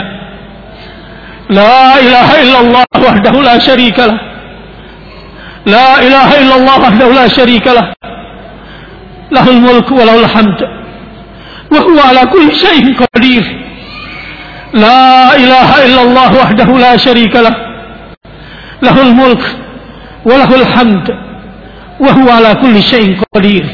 La ilaha illallah wahdahu la syarikalah, la ilaha illallah wahdahu la syarikalah, lahul mulku wa lahul hamd wa huwa ala kulli syai'in qadir. La ilaha illallah wahdahu la syarikalah, lahul mulk wa lahul hamd wa huwa ala kulli syai'in qadir.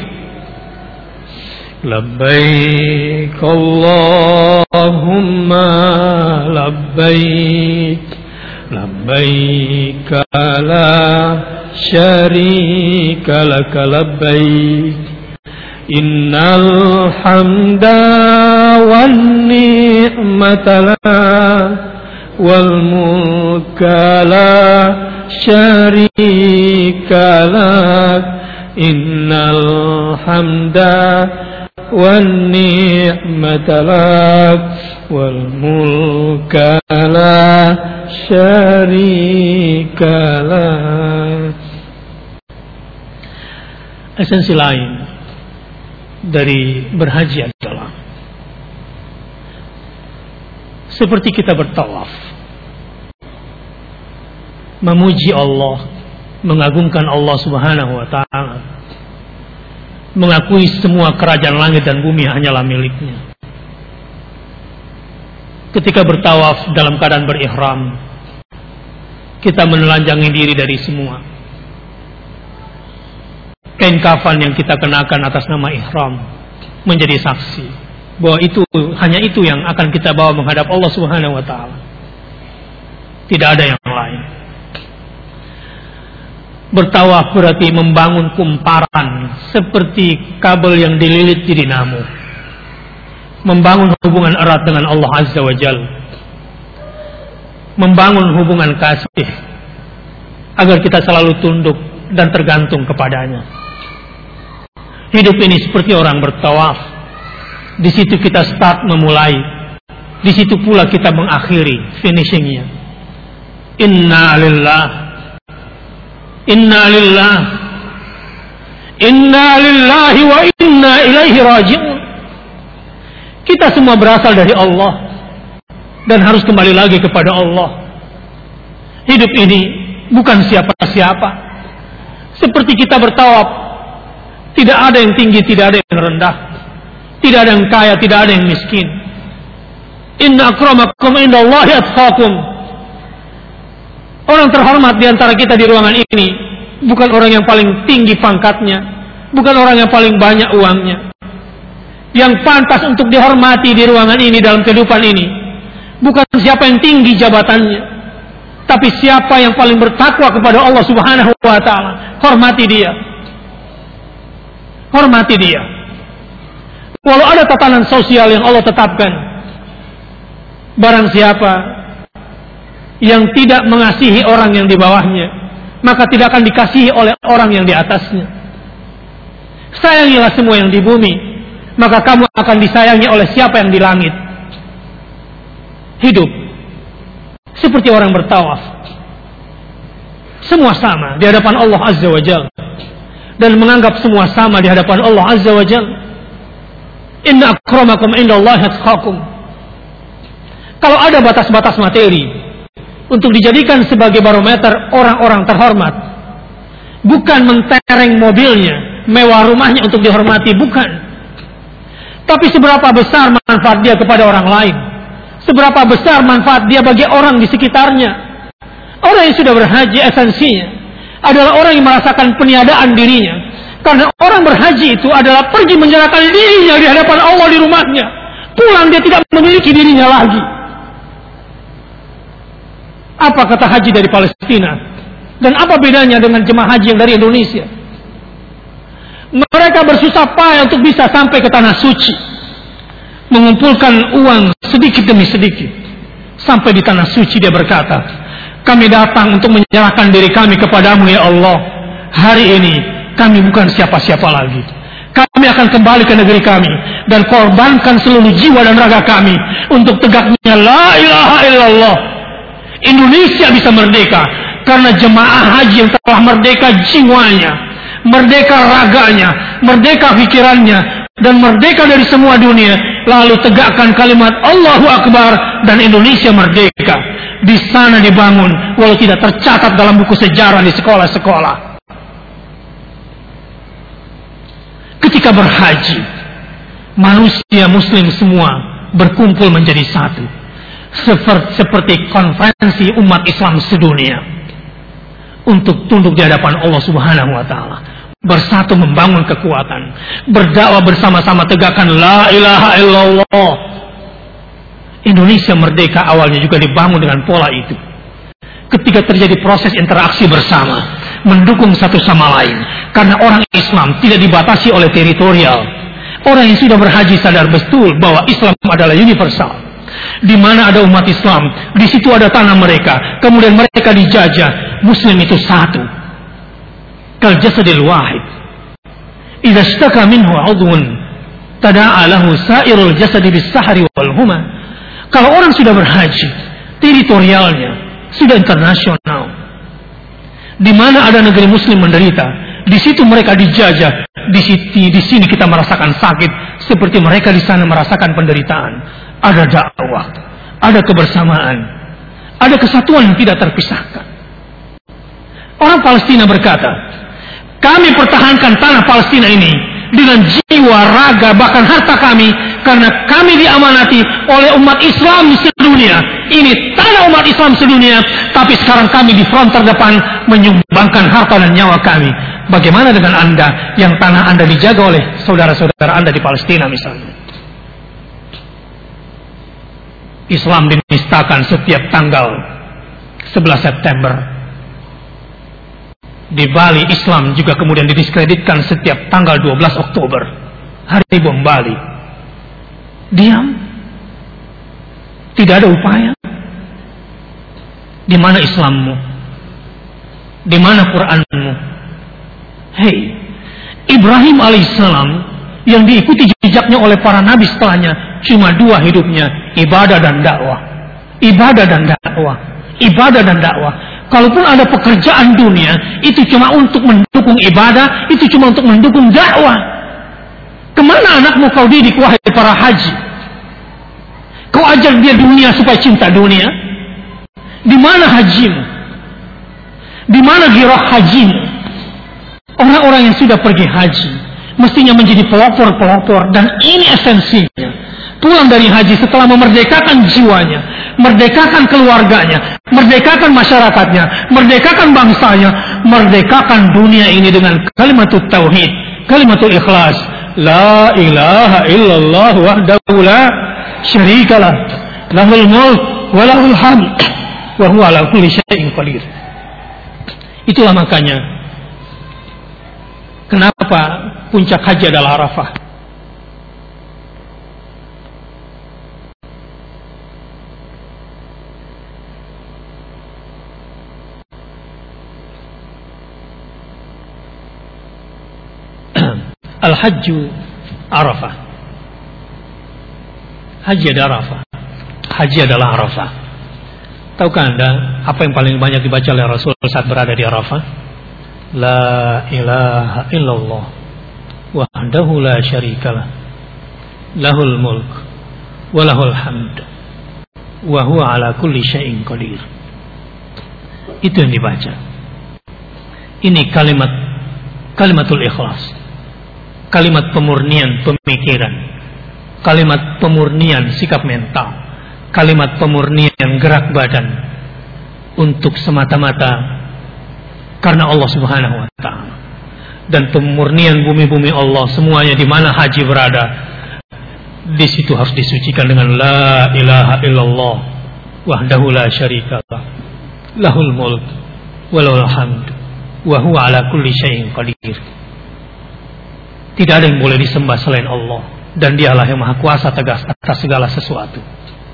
Labbaik Allahumma labbaik, labbaik la syarika laka labbaik, innal hamda wan ni'mata wal mulka la syarika lak, innal hamda wan ni'mata lak wal mulka la syarika lak. Esensi lain dari berhaji adalah seperti kita bertawaf, memuji Allah, mengagungkan Allah Subhanahu wa ta'ala, mengakui semua kerajaan langit dan bumi hanyalah miliknya. Ketika bertawaf dalam keadaan berihram, kita menelanjangi diri dari semua kain kafan yang kita kenakan atas nama ihram, menjadi saksi bahwa hanya itu yang akan kita bawa menghadap Allah Subhanahu wa ta'ala. Tidak ada yang lain. Bertawaf berarti membangun kumparan seperti kabel yang dililit di dinamo, membangun hubungan erat dengan Allah Azza wa Jalla, membangun hubungan kasih agar kita selalu tunduk dan tergantung kepadanya. Hidup ini seperti orang bertawaf. Di situ kita start, memulai, di situ pula kita mengakhiri, finishingnya. Inna lillahi wa inna ilaihi raji'un. Kita semua berasal dari Allah, dan harus kembali lagi kepada Allah. Hidup ini bukan siapa-siapa. Seperti kita bertawaf, tidak ada yang tinggi, tidak ada yang rendah, tidak ada yang kaya, tidak ada yang miskin. Inna akramakum indallahi atqakum. Orang terhormat di antara kita di ruangan ini bukan orang yang paling tinggi pangkatnya, bukan orang yang paling banyak uangnya. Yang pantas untuk dihormati di ruangan ini dalam kehidupan ini bukan siapa yang tinggi jabatannya, tapi siapa yang paling bertakwa kepada Allah Subhanahu wa taala. Hormati dia. Hormati dia. Walau ada tatanan sosial yang Allah tetapkan, barang siapa yang tidak mengasihi orang yang di bawahnya, maka tidak akan dikasihi oleh orang yang di atasnya. Sayangilah semua yang di bumi, maka kamu akan disayangi oleh siapa yang di langit. Hidup seperti orang bertawaf, semua sama di hadapan Allah Azza wa Jalla, dan menganggap semua sama di hadapan Allah Azza wa Jalla. Inna akramakum indallahi atqakum. Kalau ada batas-batas materi untuk dijadikan sebagai barometer orang-orang terhormat, bukan mentereng mobilnya, mewah rumahnya untuk dihormati, bukan. Tapi seberapa besar manfaat dia kepada orang lain, seberapa besar manfaat dia bagi orang di sekitarnya. Orang yang sudah berhaji esensinya adalah orang yang merasakan peniadaan dirinya. Karena orang berhaji itu adalah pergi menyerahkan dirinya di hadapan Allah di rumahnya. Pulang dia tidak memiliki dirinya lagi. Apa kata haji dari Palestina? Dan apa bedanya dengan jemaah haji yang dari Indonesia? Mereka bersusah payah untuk bisa sampai ke tanah suci, mengumpulkan uang sedikit demi sedikit. Sampai di tanah suci dia berkata, kami datang untuk menyerahkan diri kami kepadamu ya Allah. Hari ini kami bukan siapa-siapa lagi. Kami akan kembali ke negeri kami dan korbankan seluruh jiwa dan raga kami untuk tegaknya la ilaha illallah. Indonesia bisa merdeka karena jemaah haji yang telah merdeka jiwanya, merdeka raganya, merdeka pikirannya, dan merdeka dari semua dunia. Lalu tegakkan kalimat Allahu Akbar dan Indonesia merdeka. Di sana dibangun walau tidak tercatat dalam buku sejarah di sekolah-sekolah. Ketika berhaji, manusia muslim semua berkumpul menjadi satu. Seperti konferensi umat Islam sedunia. Untuk tunduk di hadapan Allah Subhanahu wa ta'ala. Bersatu membangun kekuatan. Berdakwah bersama-sama tegakkan la ilaha illallah. Indonesia merdeka awalnya juga dibangun dengan pola itu. Ketika terjadi proses interaksi bersama, mendukung satu sama lain. Karena orang Islam tidak dibatasi oleh teritorial. Orang yang sudah berhaji sadar betul bahwa Islam adalah universal. Di mana ada umat Islam, di situ ada tanah mereka. Kemudian mereka dijajah. Muslim itu satu. Kal jasadil wahid. Idza ishtaka minhu 'udhun tada'a lahu sa'irul jasadi bis-sahri wal huma. Kalau orang sudah berhaji, teritorialnya sudah internasional. Di mana ada negeri muslim menderita, di situ mereka dijajah. Di sini kita merasakan sakit seperti mereka di sana merasakan penderitaan. Ada dakwah, ada kebersamaan, ada kesatuan yang tidak terpisahkan. Orang Palestina berkata, kami pertahankan tanah Palestina ini dengan jiwa, raga, bahkan harta kami, karena kami diamanati oleh umat Islam sedunia. Ini tanah umat Islam sedunia, tapi sekarang kami di front terdepan menyumbangkan harta dan nyawa kami. Bagaimana dengan Anda yang tanah Anda dijaga oleh saudara-saudara Anda di Palestina misalnya? Islam dinistakan setiap tanggal 11 September. Di Bali Islam juga kemudian didiskreditkan setiap tanggal 12 Oktober. Hari bom Bali. Diam. Tidak ada upaya. Di mana Islammu? Di mana Quranmu? Hei, Ibrahim alaihissalam yang diikuti jejaknya oleh para nabi setelahnya cuma dua hidupnya, ibadah dan dakwah. Ibadah dan dakwah. Ibadah dan dakwah. Kalaupun ada pekerjaan dunia, itu cuma untuk mendukung ibadah, itu cuma untuk mendukung dakwah. Kemana anakmu kau didik, wahai para haji? Kau ajak dia dunia supaya cinta dunia. Di mana hajimu? Di mana girah hajimu? Orang-orang yang sudah pergi haji mestinya menjadi pelopor-pelopor, dan ini esensinya. Pulang dari haji setelah memerdekakan jiwanya, merdekakan keluarganya, merdekakan masyarakatnya, merdekakan bangsanya, merdekakan dunia ini dengan kalimatul tauhid, kalimatul ikhlas. La ilaha illallah wahdahu la syarikalah, lahul mulk wa lahul hamd wa huwa ala kulli syai'in qadir. Itulah makanya kenapa puncak haji adalah Arafah. Al-Hajju Arafah. Haji adalah Arafah. Haji adalah Arafah. Tahukah Anda apa yang paling banyak dibaca oleh Rasul saat berada di Arafah? La ilaha illallah wahdahu la syarikalah, lahul mulk wa lahul hamd wa huwa ala kulli syai'in qadir. Itu yang dibaca. Ini kalimatul ikhlas, kalimat pemurnian pemikiran, kalimat pemurnian sikap mental, kalimat pemurnian gerak badan untuk semata-mata karena Allah Subhanahu wa ta'ala. Dan pemurnian bumi-bumi Allah semuanya di mana haji berada, di situ harus disucikan dengan la ilaha illallah wahdahu la syarikalah, lahul mulk wa lahul hamd wa huwa ala kulli syai'in qadir. Tidak ada yang boleh disembah selain Allah, dan Dialah yang Maha Kuasa tegas atas segala sesuatu.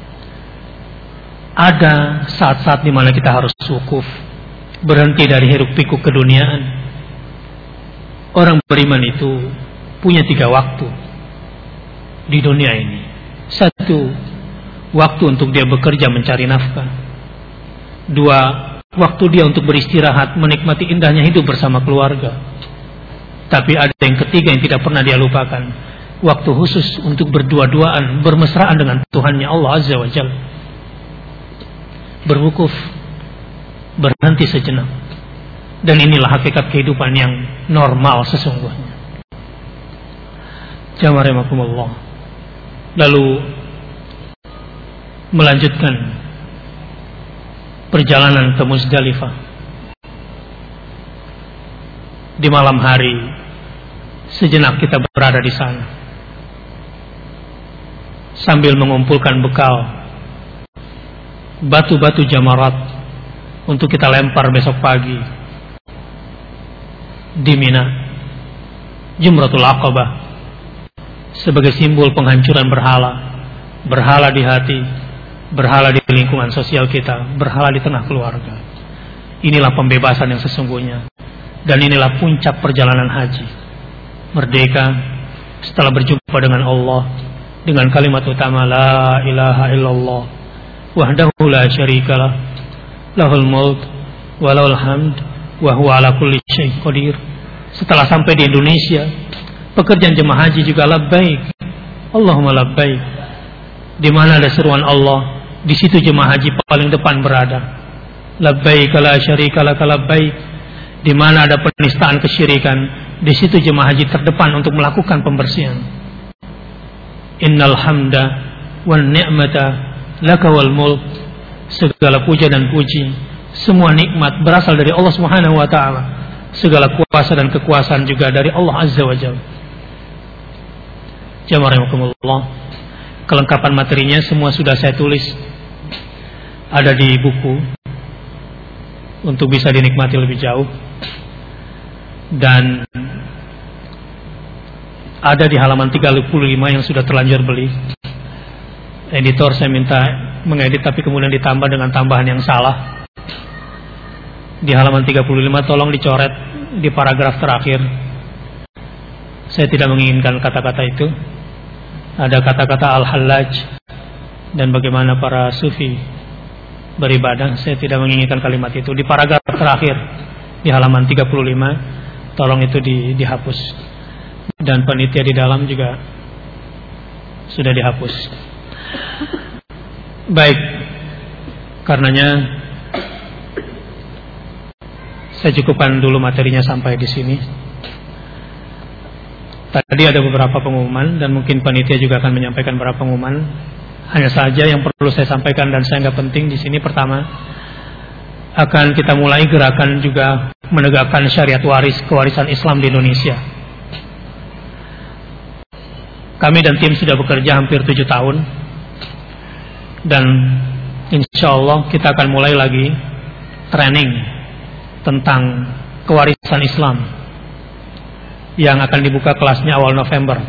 Ada saat-saat di mana kita harus wukuf, berhenti dari hiruk pikuk keduniaan. Orang beriman itu punya 3 waktu di dunia ini. 1, waktu untuk dia bekerja mencari nafkah. 2, waktu dia untuk beristirahat, menikmati indahnya hidup bersama keluarga. Tapi ada yang ketiga yang tidak pernah dia lupakan, waktu khusus untuk berdua-duaan, bermesraan dengan Tuhannya Allah Azza wa Jalla. Berwukuf, berhenti sejenak. Dan inilah hakikat kehidupan yang normal sesungguhnya. Jamaah rahimakumullah. Lalu melanjutkan perjalanan ke Muzdalifah. Di malam hari sejenak kita berada di sana sambil mengumpulkan bekal batu-batu jamarat untuk kita lempar besok pagi di Mina, Jumratul Aqabah, sebagai simbol penghancuran berhala di hati, berhala di lingkungan sosial kita, berhala di tengah keluarga. Inilah pembebasan yang sesungguhnya, dan inilah puncak perjalanan haji. Merdeka setelah berjumpa dengan Allah dengan kalimat utama la ilaha illallah wahdahu la syarikalah, lahul mulk wa lahul hamd wa huwa ala kulli syai'in qadir. Setelah sampai di Indonesia, pekerjaan jemaah haji juga labbaik Allahumma labbaik. Di mana ada seruan Allah, di situ jemaah haji paling depan berada. Labbaik la syarika lak labbaik. Di mana ada penistaan kesyirikan, di situ jemaah haji terdepan untuk melakukan pembersihan. Innal hamda wan ni'mata laka wal mulk. Segala puja dan puji, semua nikmat berasal dari Allah Subhanahu wa ta'ala. Segala kuasa dan kekuasaan juga dari Allah Azza wa Jalla. Jamaah rahimakumullah, kelengkapan materinya semua sudah saya tulis, ada di buku untuk bisa dinikmati lebih jauh, dan ada di halaman 35 yang sudah terlanjur beli. Editor saya minta mengedit, tapi kemudian ditambah dengan tambahan yang salah. Di halaman 35 tolong dicoret di paragraf terakhir. Saya tidak menginginkan kata-kata itu. Ada kata-kata al-hallaj dan bagaimana para sufi beribadah. Saya tidak menginginkan kalimat itu. Di paragraf terakhir di halaman 35 tolong itu dihapus. Dan panitia di dalam juga sudah dihapus. Baik, karenanya saya cukupkan dulu materinya sampai di sini. Tadi ada beberapa pengumuman dan mungkin panitia juga akan menyampaikan beberapa pengumuman. Hanya saja yang perlu saya sampaikan dan saya anggap penting di sini, pertama, akan kita mulai gerakan juga menegakkan syariat kewarisan Islam di Indonesia. Kami dan tim sudah bekerja hampir 7 tahun dan insya Allah kita akan mulai lagi training tentang kewarisan Islam yang akan dibuka kelasnya awal November.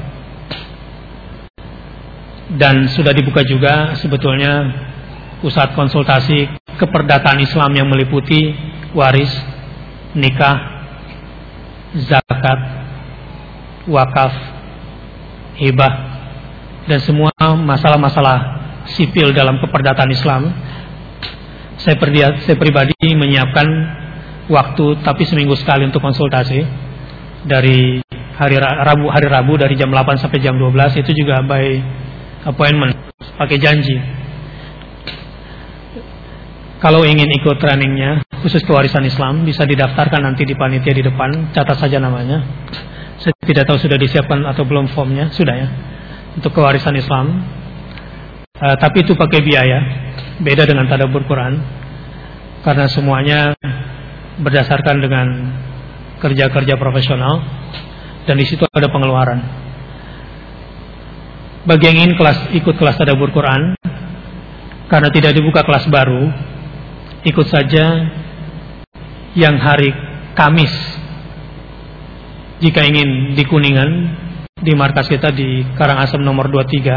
Dan sudah dibuka juga sebetulnya pusat konsultasi keperdataan Islam yang meliputi waris, nikah, zakat, wakaf, hibah, dan semua masalah-masalah sipil dalam keperdataan Islam. Saya pribadi menyiapkan waktu tapi seminggu sekali untuk konsultasi dari hari Rabu dari jam 8 sampai jam 12, itu juga by appointment, pakai janji. Kalau ingin ikut trainingnya khusus kewarisan Islam bisa didaftarkan nanti di panitia di depan, catat saja namanya. Saya tidak tahu sudah disiapkan atau belum formnya, sudah ya, untuk kewarisan Islam. Tapi itu pakai biaya, beda dengan tadabbur Quran, karena semuanya berdasarkan dengan kerja-kerja profesional dan di situ ada pengeluaran. Bagi yang ingin ikut kelas tadabbur Quran, karena tidak dibuka kelas baru, ikut saja yang hari Kamis. Jika ingin di Kuningan, di markas kita di Karangasem nomor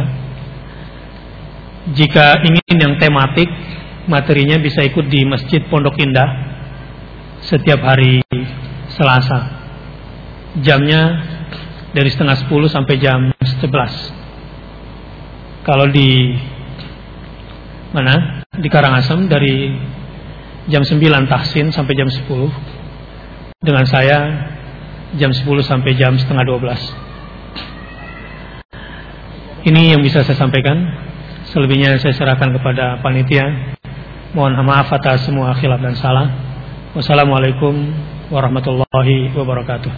23. Jika ingin yang tematik, materinya bisa ikut di Masjid Pondok Indah setiap hari Selasa. Jamnya dari setengah 10 sampai jam 11. Kalau di mana? Di Karangasem dari jam 9 tahsin sampai jam 10. Dengan saya jam 10 sampai jam setengah 12. Ini yang bisa saya sampaikan. Selebihnya saya serahkan kepada panitia. Mohon maaf atas semua khilaf dan salah. Wassalamualaikum warahmatullahi wabarakatuh.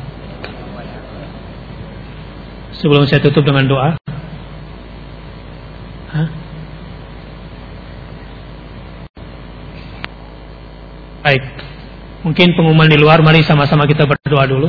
Sebelum saya tutup dengan doa. Baik, mungkin pengumuman di luar, mari sama-sama kita berdoa dulu.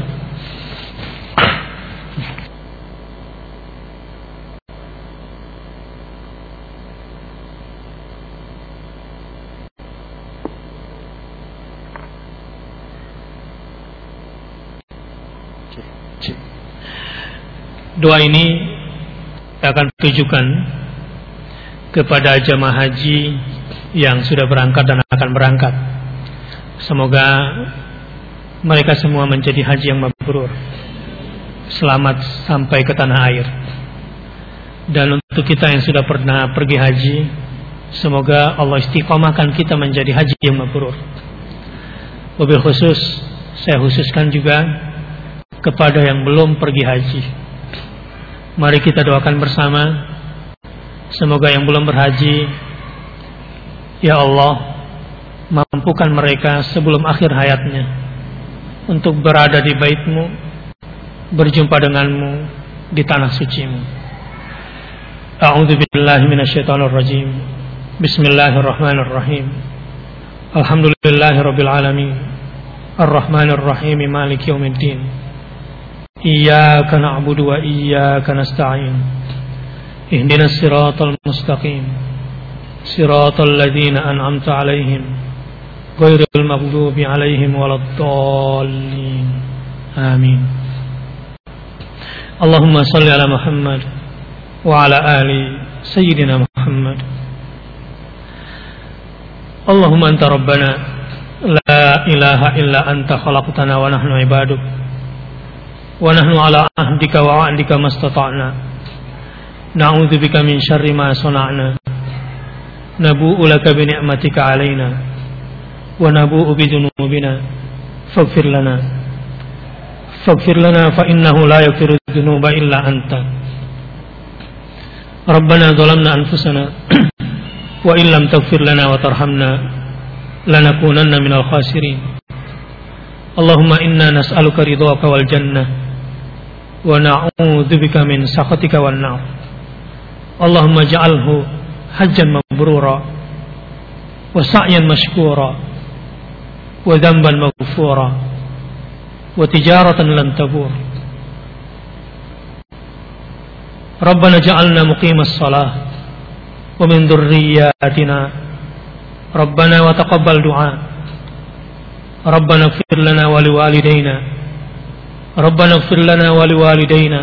Doa ini akan tujukan kepada jamaah haji yang sudah berangkat dan akan berangkat. Semoga mereka semua menjadi haji yang mabrur, selamat sampai ke tanah air. Dan untuk kita yang sudah pernah pergi haji, semoga Allah istiqomahkan kita menjadi haji yang mabrur. Wabil khusus, saya khususkan juga kepada yang belum pergi haji. Mari kita doakan bersama, semoga yang belum berhaji, ya Allah, mampukan mereka sebelum akhir hayatnya untuk berada di bait-Mu, berjumpa dengan-Mu di tanah suci-Mu. A'udzu billahi minasyaitonir rajim. Bismillahirrahmanirrahim. Alhamdulillahirabbil alamin. Arrahmanir rahim, maliki yaumiddin. Iyyaka na'budu wa iyyaka nasta'in. Ihdinas siratal mustaqim. Siratal ladzina an'amta 'alaihim ghairil maghdubi 'alaihim waladdallin. Amin. Allahumma shalli ala Muhammad wa ala ali sayyidina Muhammad. Allahumma anta rabbana la ilaha illa anta khalaqtana wa nahnu ibaduk wa nahnu ala ahdika wa wa'dika mastata'na. Na'udzubika min syarri ma sana'na. Nabu'u laka bi ni'matika 'alaina wa nabu'u bi dzunubina faghfir lana fa innahu la yaghfiru dzunuba illa anta. Rabbana zalamna anfusana wa illam taghfir lana wa tarhamna lanakunanna minal khasirin. Allahumma inna nas'aluka ridhaka wal jannah wa na'udzubika min sakhatika wan nar. Allahumma ja'alhu hajjan mabrura wa sa'yan mashkura wa dhanban maghfura wa tijaratan lan tabur. Rabbana ja'alna muqimas shalah wa min dhurriyyatina Rabbana wa taqabbal du'a. Rabbana ighfir lana wa liwalidayna. Rabbana ighfir lana wa liwalidayna.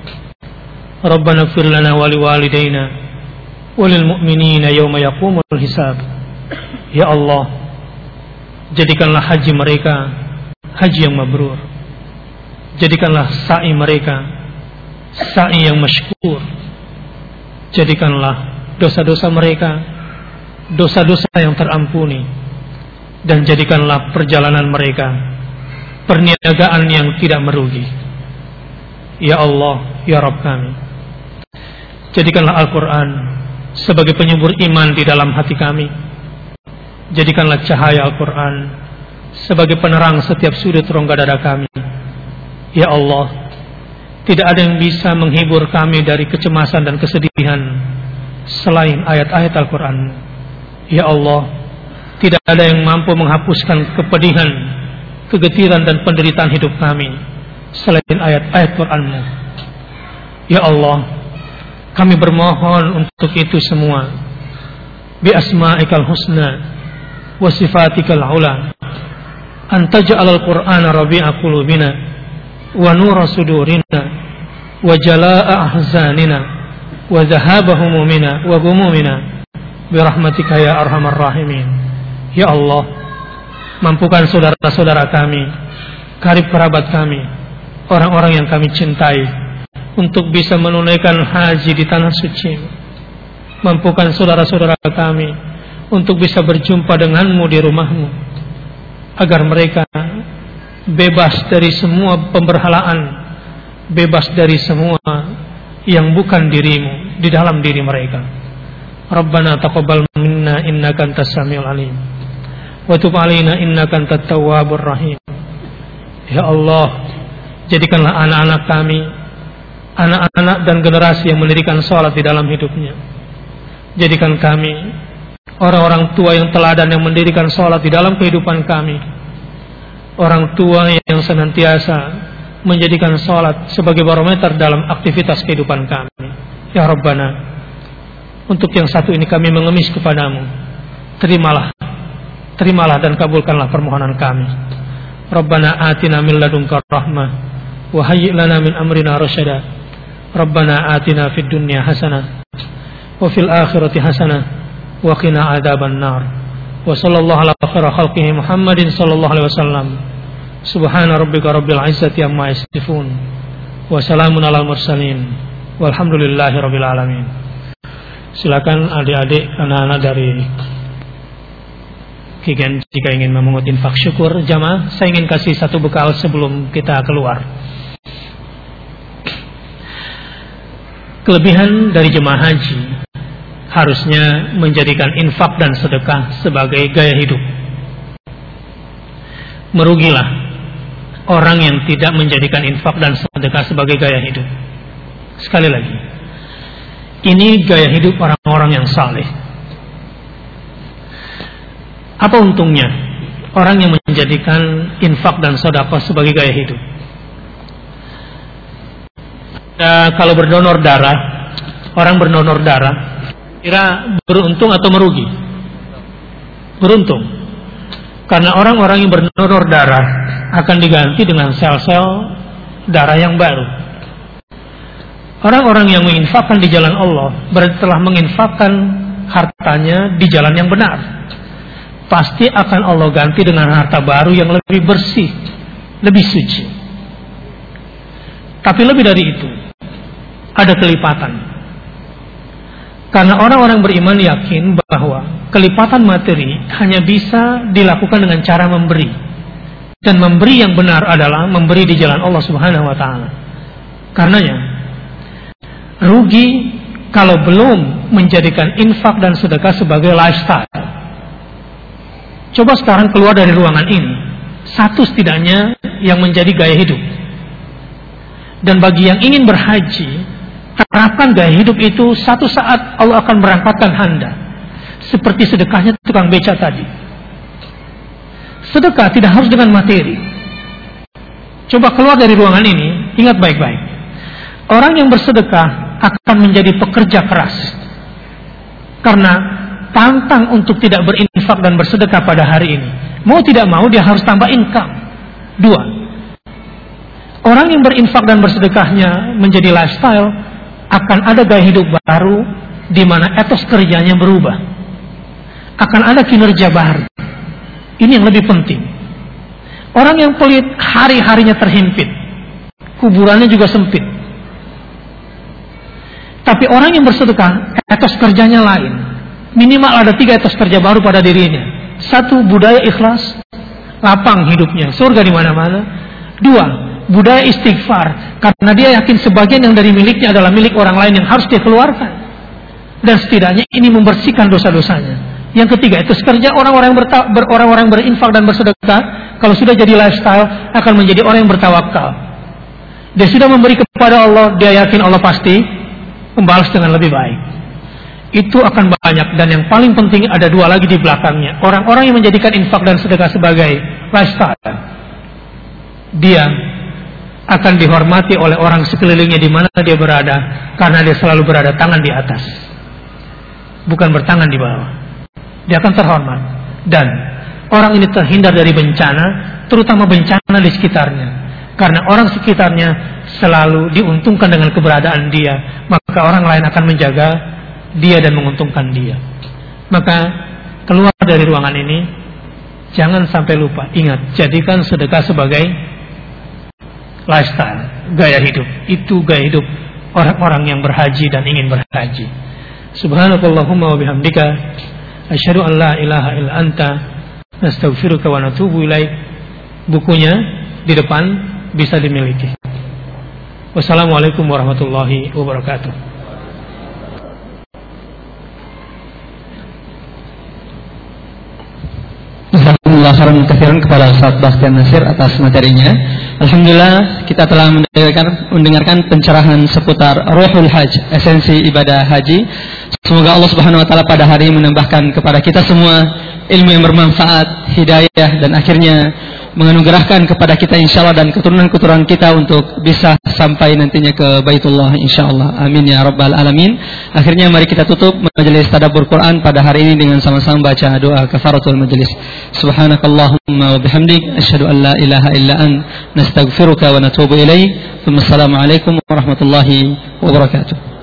Rabbana ighfir lana wa liwalidayna wa lil mu'minina yawma yaqumul hisab. Ya Allah, jadikanlah haji mereka haji yang mabrur. Jadikanlah sa'i mereka sa'i yang masykur. Jadikanlah dosa-dosa mereka dosa-dosa yang terampuni, dan jadikanlah perjalanan mereka perniagaan yang tidak merugi. Ya Allah, ya Rabb kami, jadikanlah Al-Quran sebagai penyubur iman di dalam hati kami. Jadikanlah cahaya Al-Quran sebagai penerang setiap sudut rongga dada kami. Ya Allah, tidak ada yang bisa menghibur kami dari kecemasan dan kesedihan selain ayat-ayat Al-Quran. Ya Allah, tidak ada yang mampu menghapuskan kepedihan, kegetiran dan penderitaan hidup kami selain ayat-ayat Quran-Mu. Ya Allah, kami bermohon untuk itu semua bi asma'ikal husna wa sifatikal ula, an taj'alal Qur'ana rabi'a qulubina wa nura sudurina wa jalaa'a ahzanina wa dhahaba humumina wa gumumina birahmatika ya arhamar rahimin. Ya Allah, mampukan saudara-saudara kami, karib kerabat kami, orang-orang yang kami cintai untuk bisa menunaikan haji di tanah suci. Mampukan saudara-saudara kami untuk bisa berjumpa denganmu di rumahmu, agar mereka bebas dari semua pemberhalaan, bebas dari semua yang bukan dirimu di dalam diri mereka. Rabbana taqabbal minna innaka antas samiul alim wa tub alaina innaka antat tawwabur rahim. Ya Allah, jadikanlah anak-anak kami anak-anak dan generasi yang mendirikan salat di dalam hidupnya. Jadikan kami orang-orang tua yang teladan yang mendirikan salat di dalam kehidupan kami. Orang tua yang senantiasa menjadikan salat sebagai barometer dalam aktivitas kehidupan kami. Ya Rabbana, untuk yang satu ini kami mengemis kepadamu. Terimalah dan kabulkanlah permohonan kami. Rabbana atina min ladunka rahmah wa hayyi' lana min amrina rasyada. Rabbana atina fid dunya hasanah wa fil akhirati hasanah wa qina adzaban nar. Wa sallallahu ala khairi khalqihi Muhammadin sallallahu alaihi wasallam. Subhana rabbika rabbil izzati amma yasifun wa salamun alal mursalin walhamdulillahi rabbil alamin. Silakan adik-adik, anak-anak dari Kigen jika ingin memungut infak syukur jamaah. Saya ingin kasih satu bekal sebelum kita keluar. Kelebihan dari jemaah haji harusnya menjadikan infak dan sedekah sebagai gaya hidup. Merugilah orang yang tidak menjadikan infak dan sedekah sebagai gaya hidup. Sekali lagi, ini gaya hidup orang-orang yang saleh. Apa untungnya orang yang menjadikan infak dan sedekah sebagai gaya hidup? Kalau berdonor darah, orang berdonor darah, kira beruntung atau merugi? Beruntung. Karena orang-orang yang berdonor darah akan diganti dengan sel-sel darah yang baru. Orang-orang yang menginfakkan di jalan Allah berarti telah menginfakkan hartanya di jalan yang benar. Pasti akan Allah ganti dengan harta baru yang lebih bersih, lebih suci. Tapi lebih dari itu, ada kelipatan. Karena orang-orang beriman yakin bahwa kelipatan materi hanya bisa dilakukan dengan cara memberi. Dan memberi yang benar adalah memberi di jalan Allah Subhanahu wa taala. Karenanya rugi kalau belum menjadikan infak dan sedekah sebagai lifestyle. Coba sekarang keluar dari ruangan ini, satu setidaknya yang menjadi gaya hidup. Dan bagi yang ingin berhaji, terapkan gaya hidup itu, satu saat Allah akan berangkatkan Anda. Seperti sedekahnya tukang beca tadi. Sedekah tidak harus dengan materi. Coba keluar dari ruangan ini, ingat baik-baik. Orang yang bersedekah akan menjadi pekerja keras. Karena pantang untuk tidak berinfak dan bersedekah pada hari ini. Mau tidak mau dia harus tambah income. 2. Orang yang berinfak dan bersedekahnya menjadi lifestyle, akan ada gaya hidup baru di mana etos kerjanya berubah. Akan ada kinerja baru. Ini yang lebih penting. Orang yang pelit hari-harinya terhimpit, kuburannya juga sempit. Tapi orang yang bersedekah, etos kerjanya lain. Minimal ada 3 etos kerja baru pada dirinya. 1, budaya ikhlas, lapang hidupnya, surga di mana-mana. 2, budaya istighfar, karena dia yakin sebagian yang dari miliknya adalah milik orang lain yang harus dia keluarkan. Dan setidaknya ini membersihkan dosa-dosanya. Yang ketiga, etos kerja orang-orang yang berinfak dan bersedekah, kalau sudah jadi lifestyle, akan menjadi orang yang bertawakal. Dia sudah memberi kepada Allah, dia yakin Allah pasti membalas dengan lebih baik. Itu akan banyak. Dan yang paling penting ada 2 lagi di belakangnya. Orang-orang yang menjadikan infak dan sedekah sebagai lifestyle, dia akan dihormati oleh orang sekelilingnya di mana dia berada, karena dia selalu berada tangan di atas, bukan bertangan di bawah. Dia akan terhormat. Dan orang ini terhindar dari bencana, terutama bencana di sekitarnya, karena orang sekitarnya selalu diuntungkan dengan keberadaan dia, maka orang lain akan menjaga dia dan menguntungkan dia. Maka keluar dari ruangan ini, jangan sampai lupa, ingat, jadikan sedekah sebagai lifestyle, gaya hidup. Itu gaya hidup orang-orang yang berhaji dan ingin berhaji. Subhanakallahumma wa bihamdika, asyhadu an la ilaha illa anta, nastaghfiruka wa natubu ilaik. Bukunya di depan bisa dimiliki. Wassalamualaikum warahmatullahi wabarakatuh. Alhamdulillah khairan katsiran kepada Ustaz Bastian Nasir atas materinya. Alhamdulillah kita telah mendengarkan pencerahan seputar Ruhul Hajj, esensi ibadah haji. Semoga Allah Subhanahu wa taala pada hari ini menambahkan kepada kita semua ilmu yang bermanfaat, hidayah, dan akhirnya menganugerahkan kepada kita insyaallah dan keturunan-keturunan kita untuk bisa sampai nantinya ke Baitullah insyaallah. Amin ya rabbal alamin. Akhirnya mari kita tutup majelis tadabbur Quran pada hari ini dengan sama-sama baca doa kafaratul majelis. Subhanakallahumma wa bihamdik, asyhadu an la ilaha illa anta, nastaghfiruka wa natubu ilaik. Wassalamualaikum warahmatullahi wabarakatuh.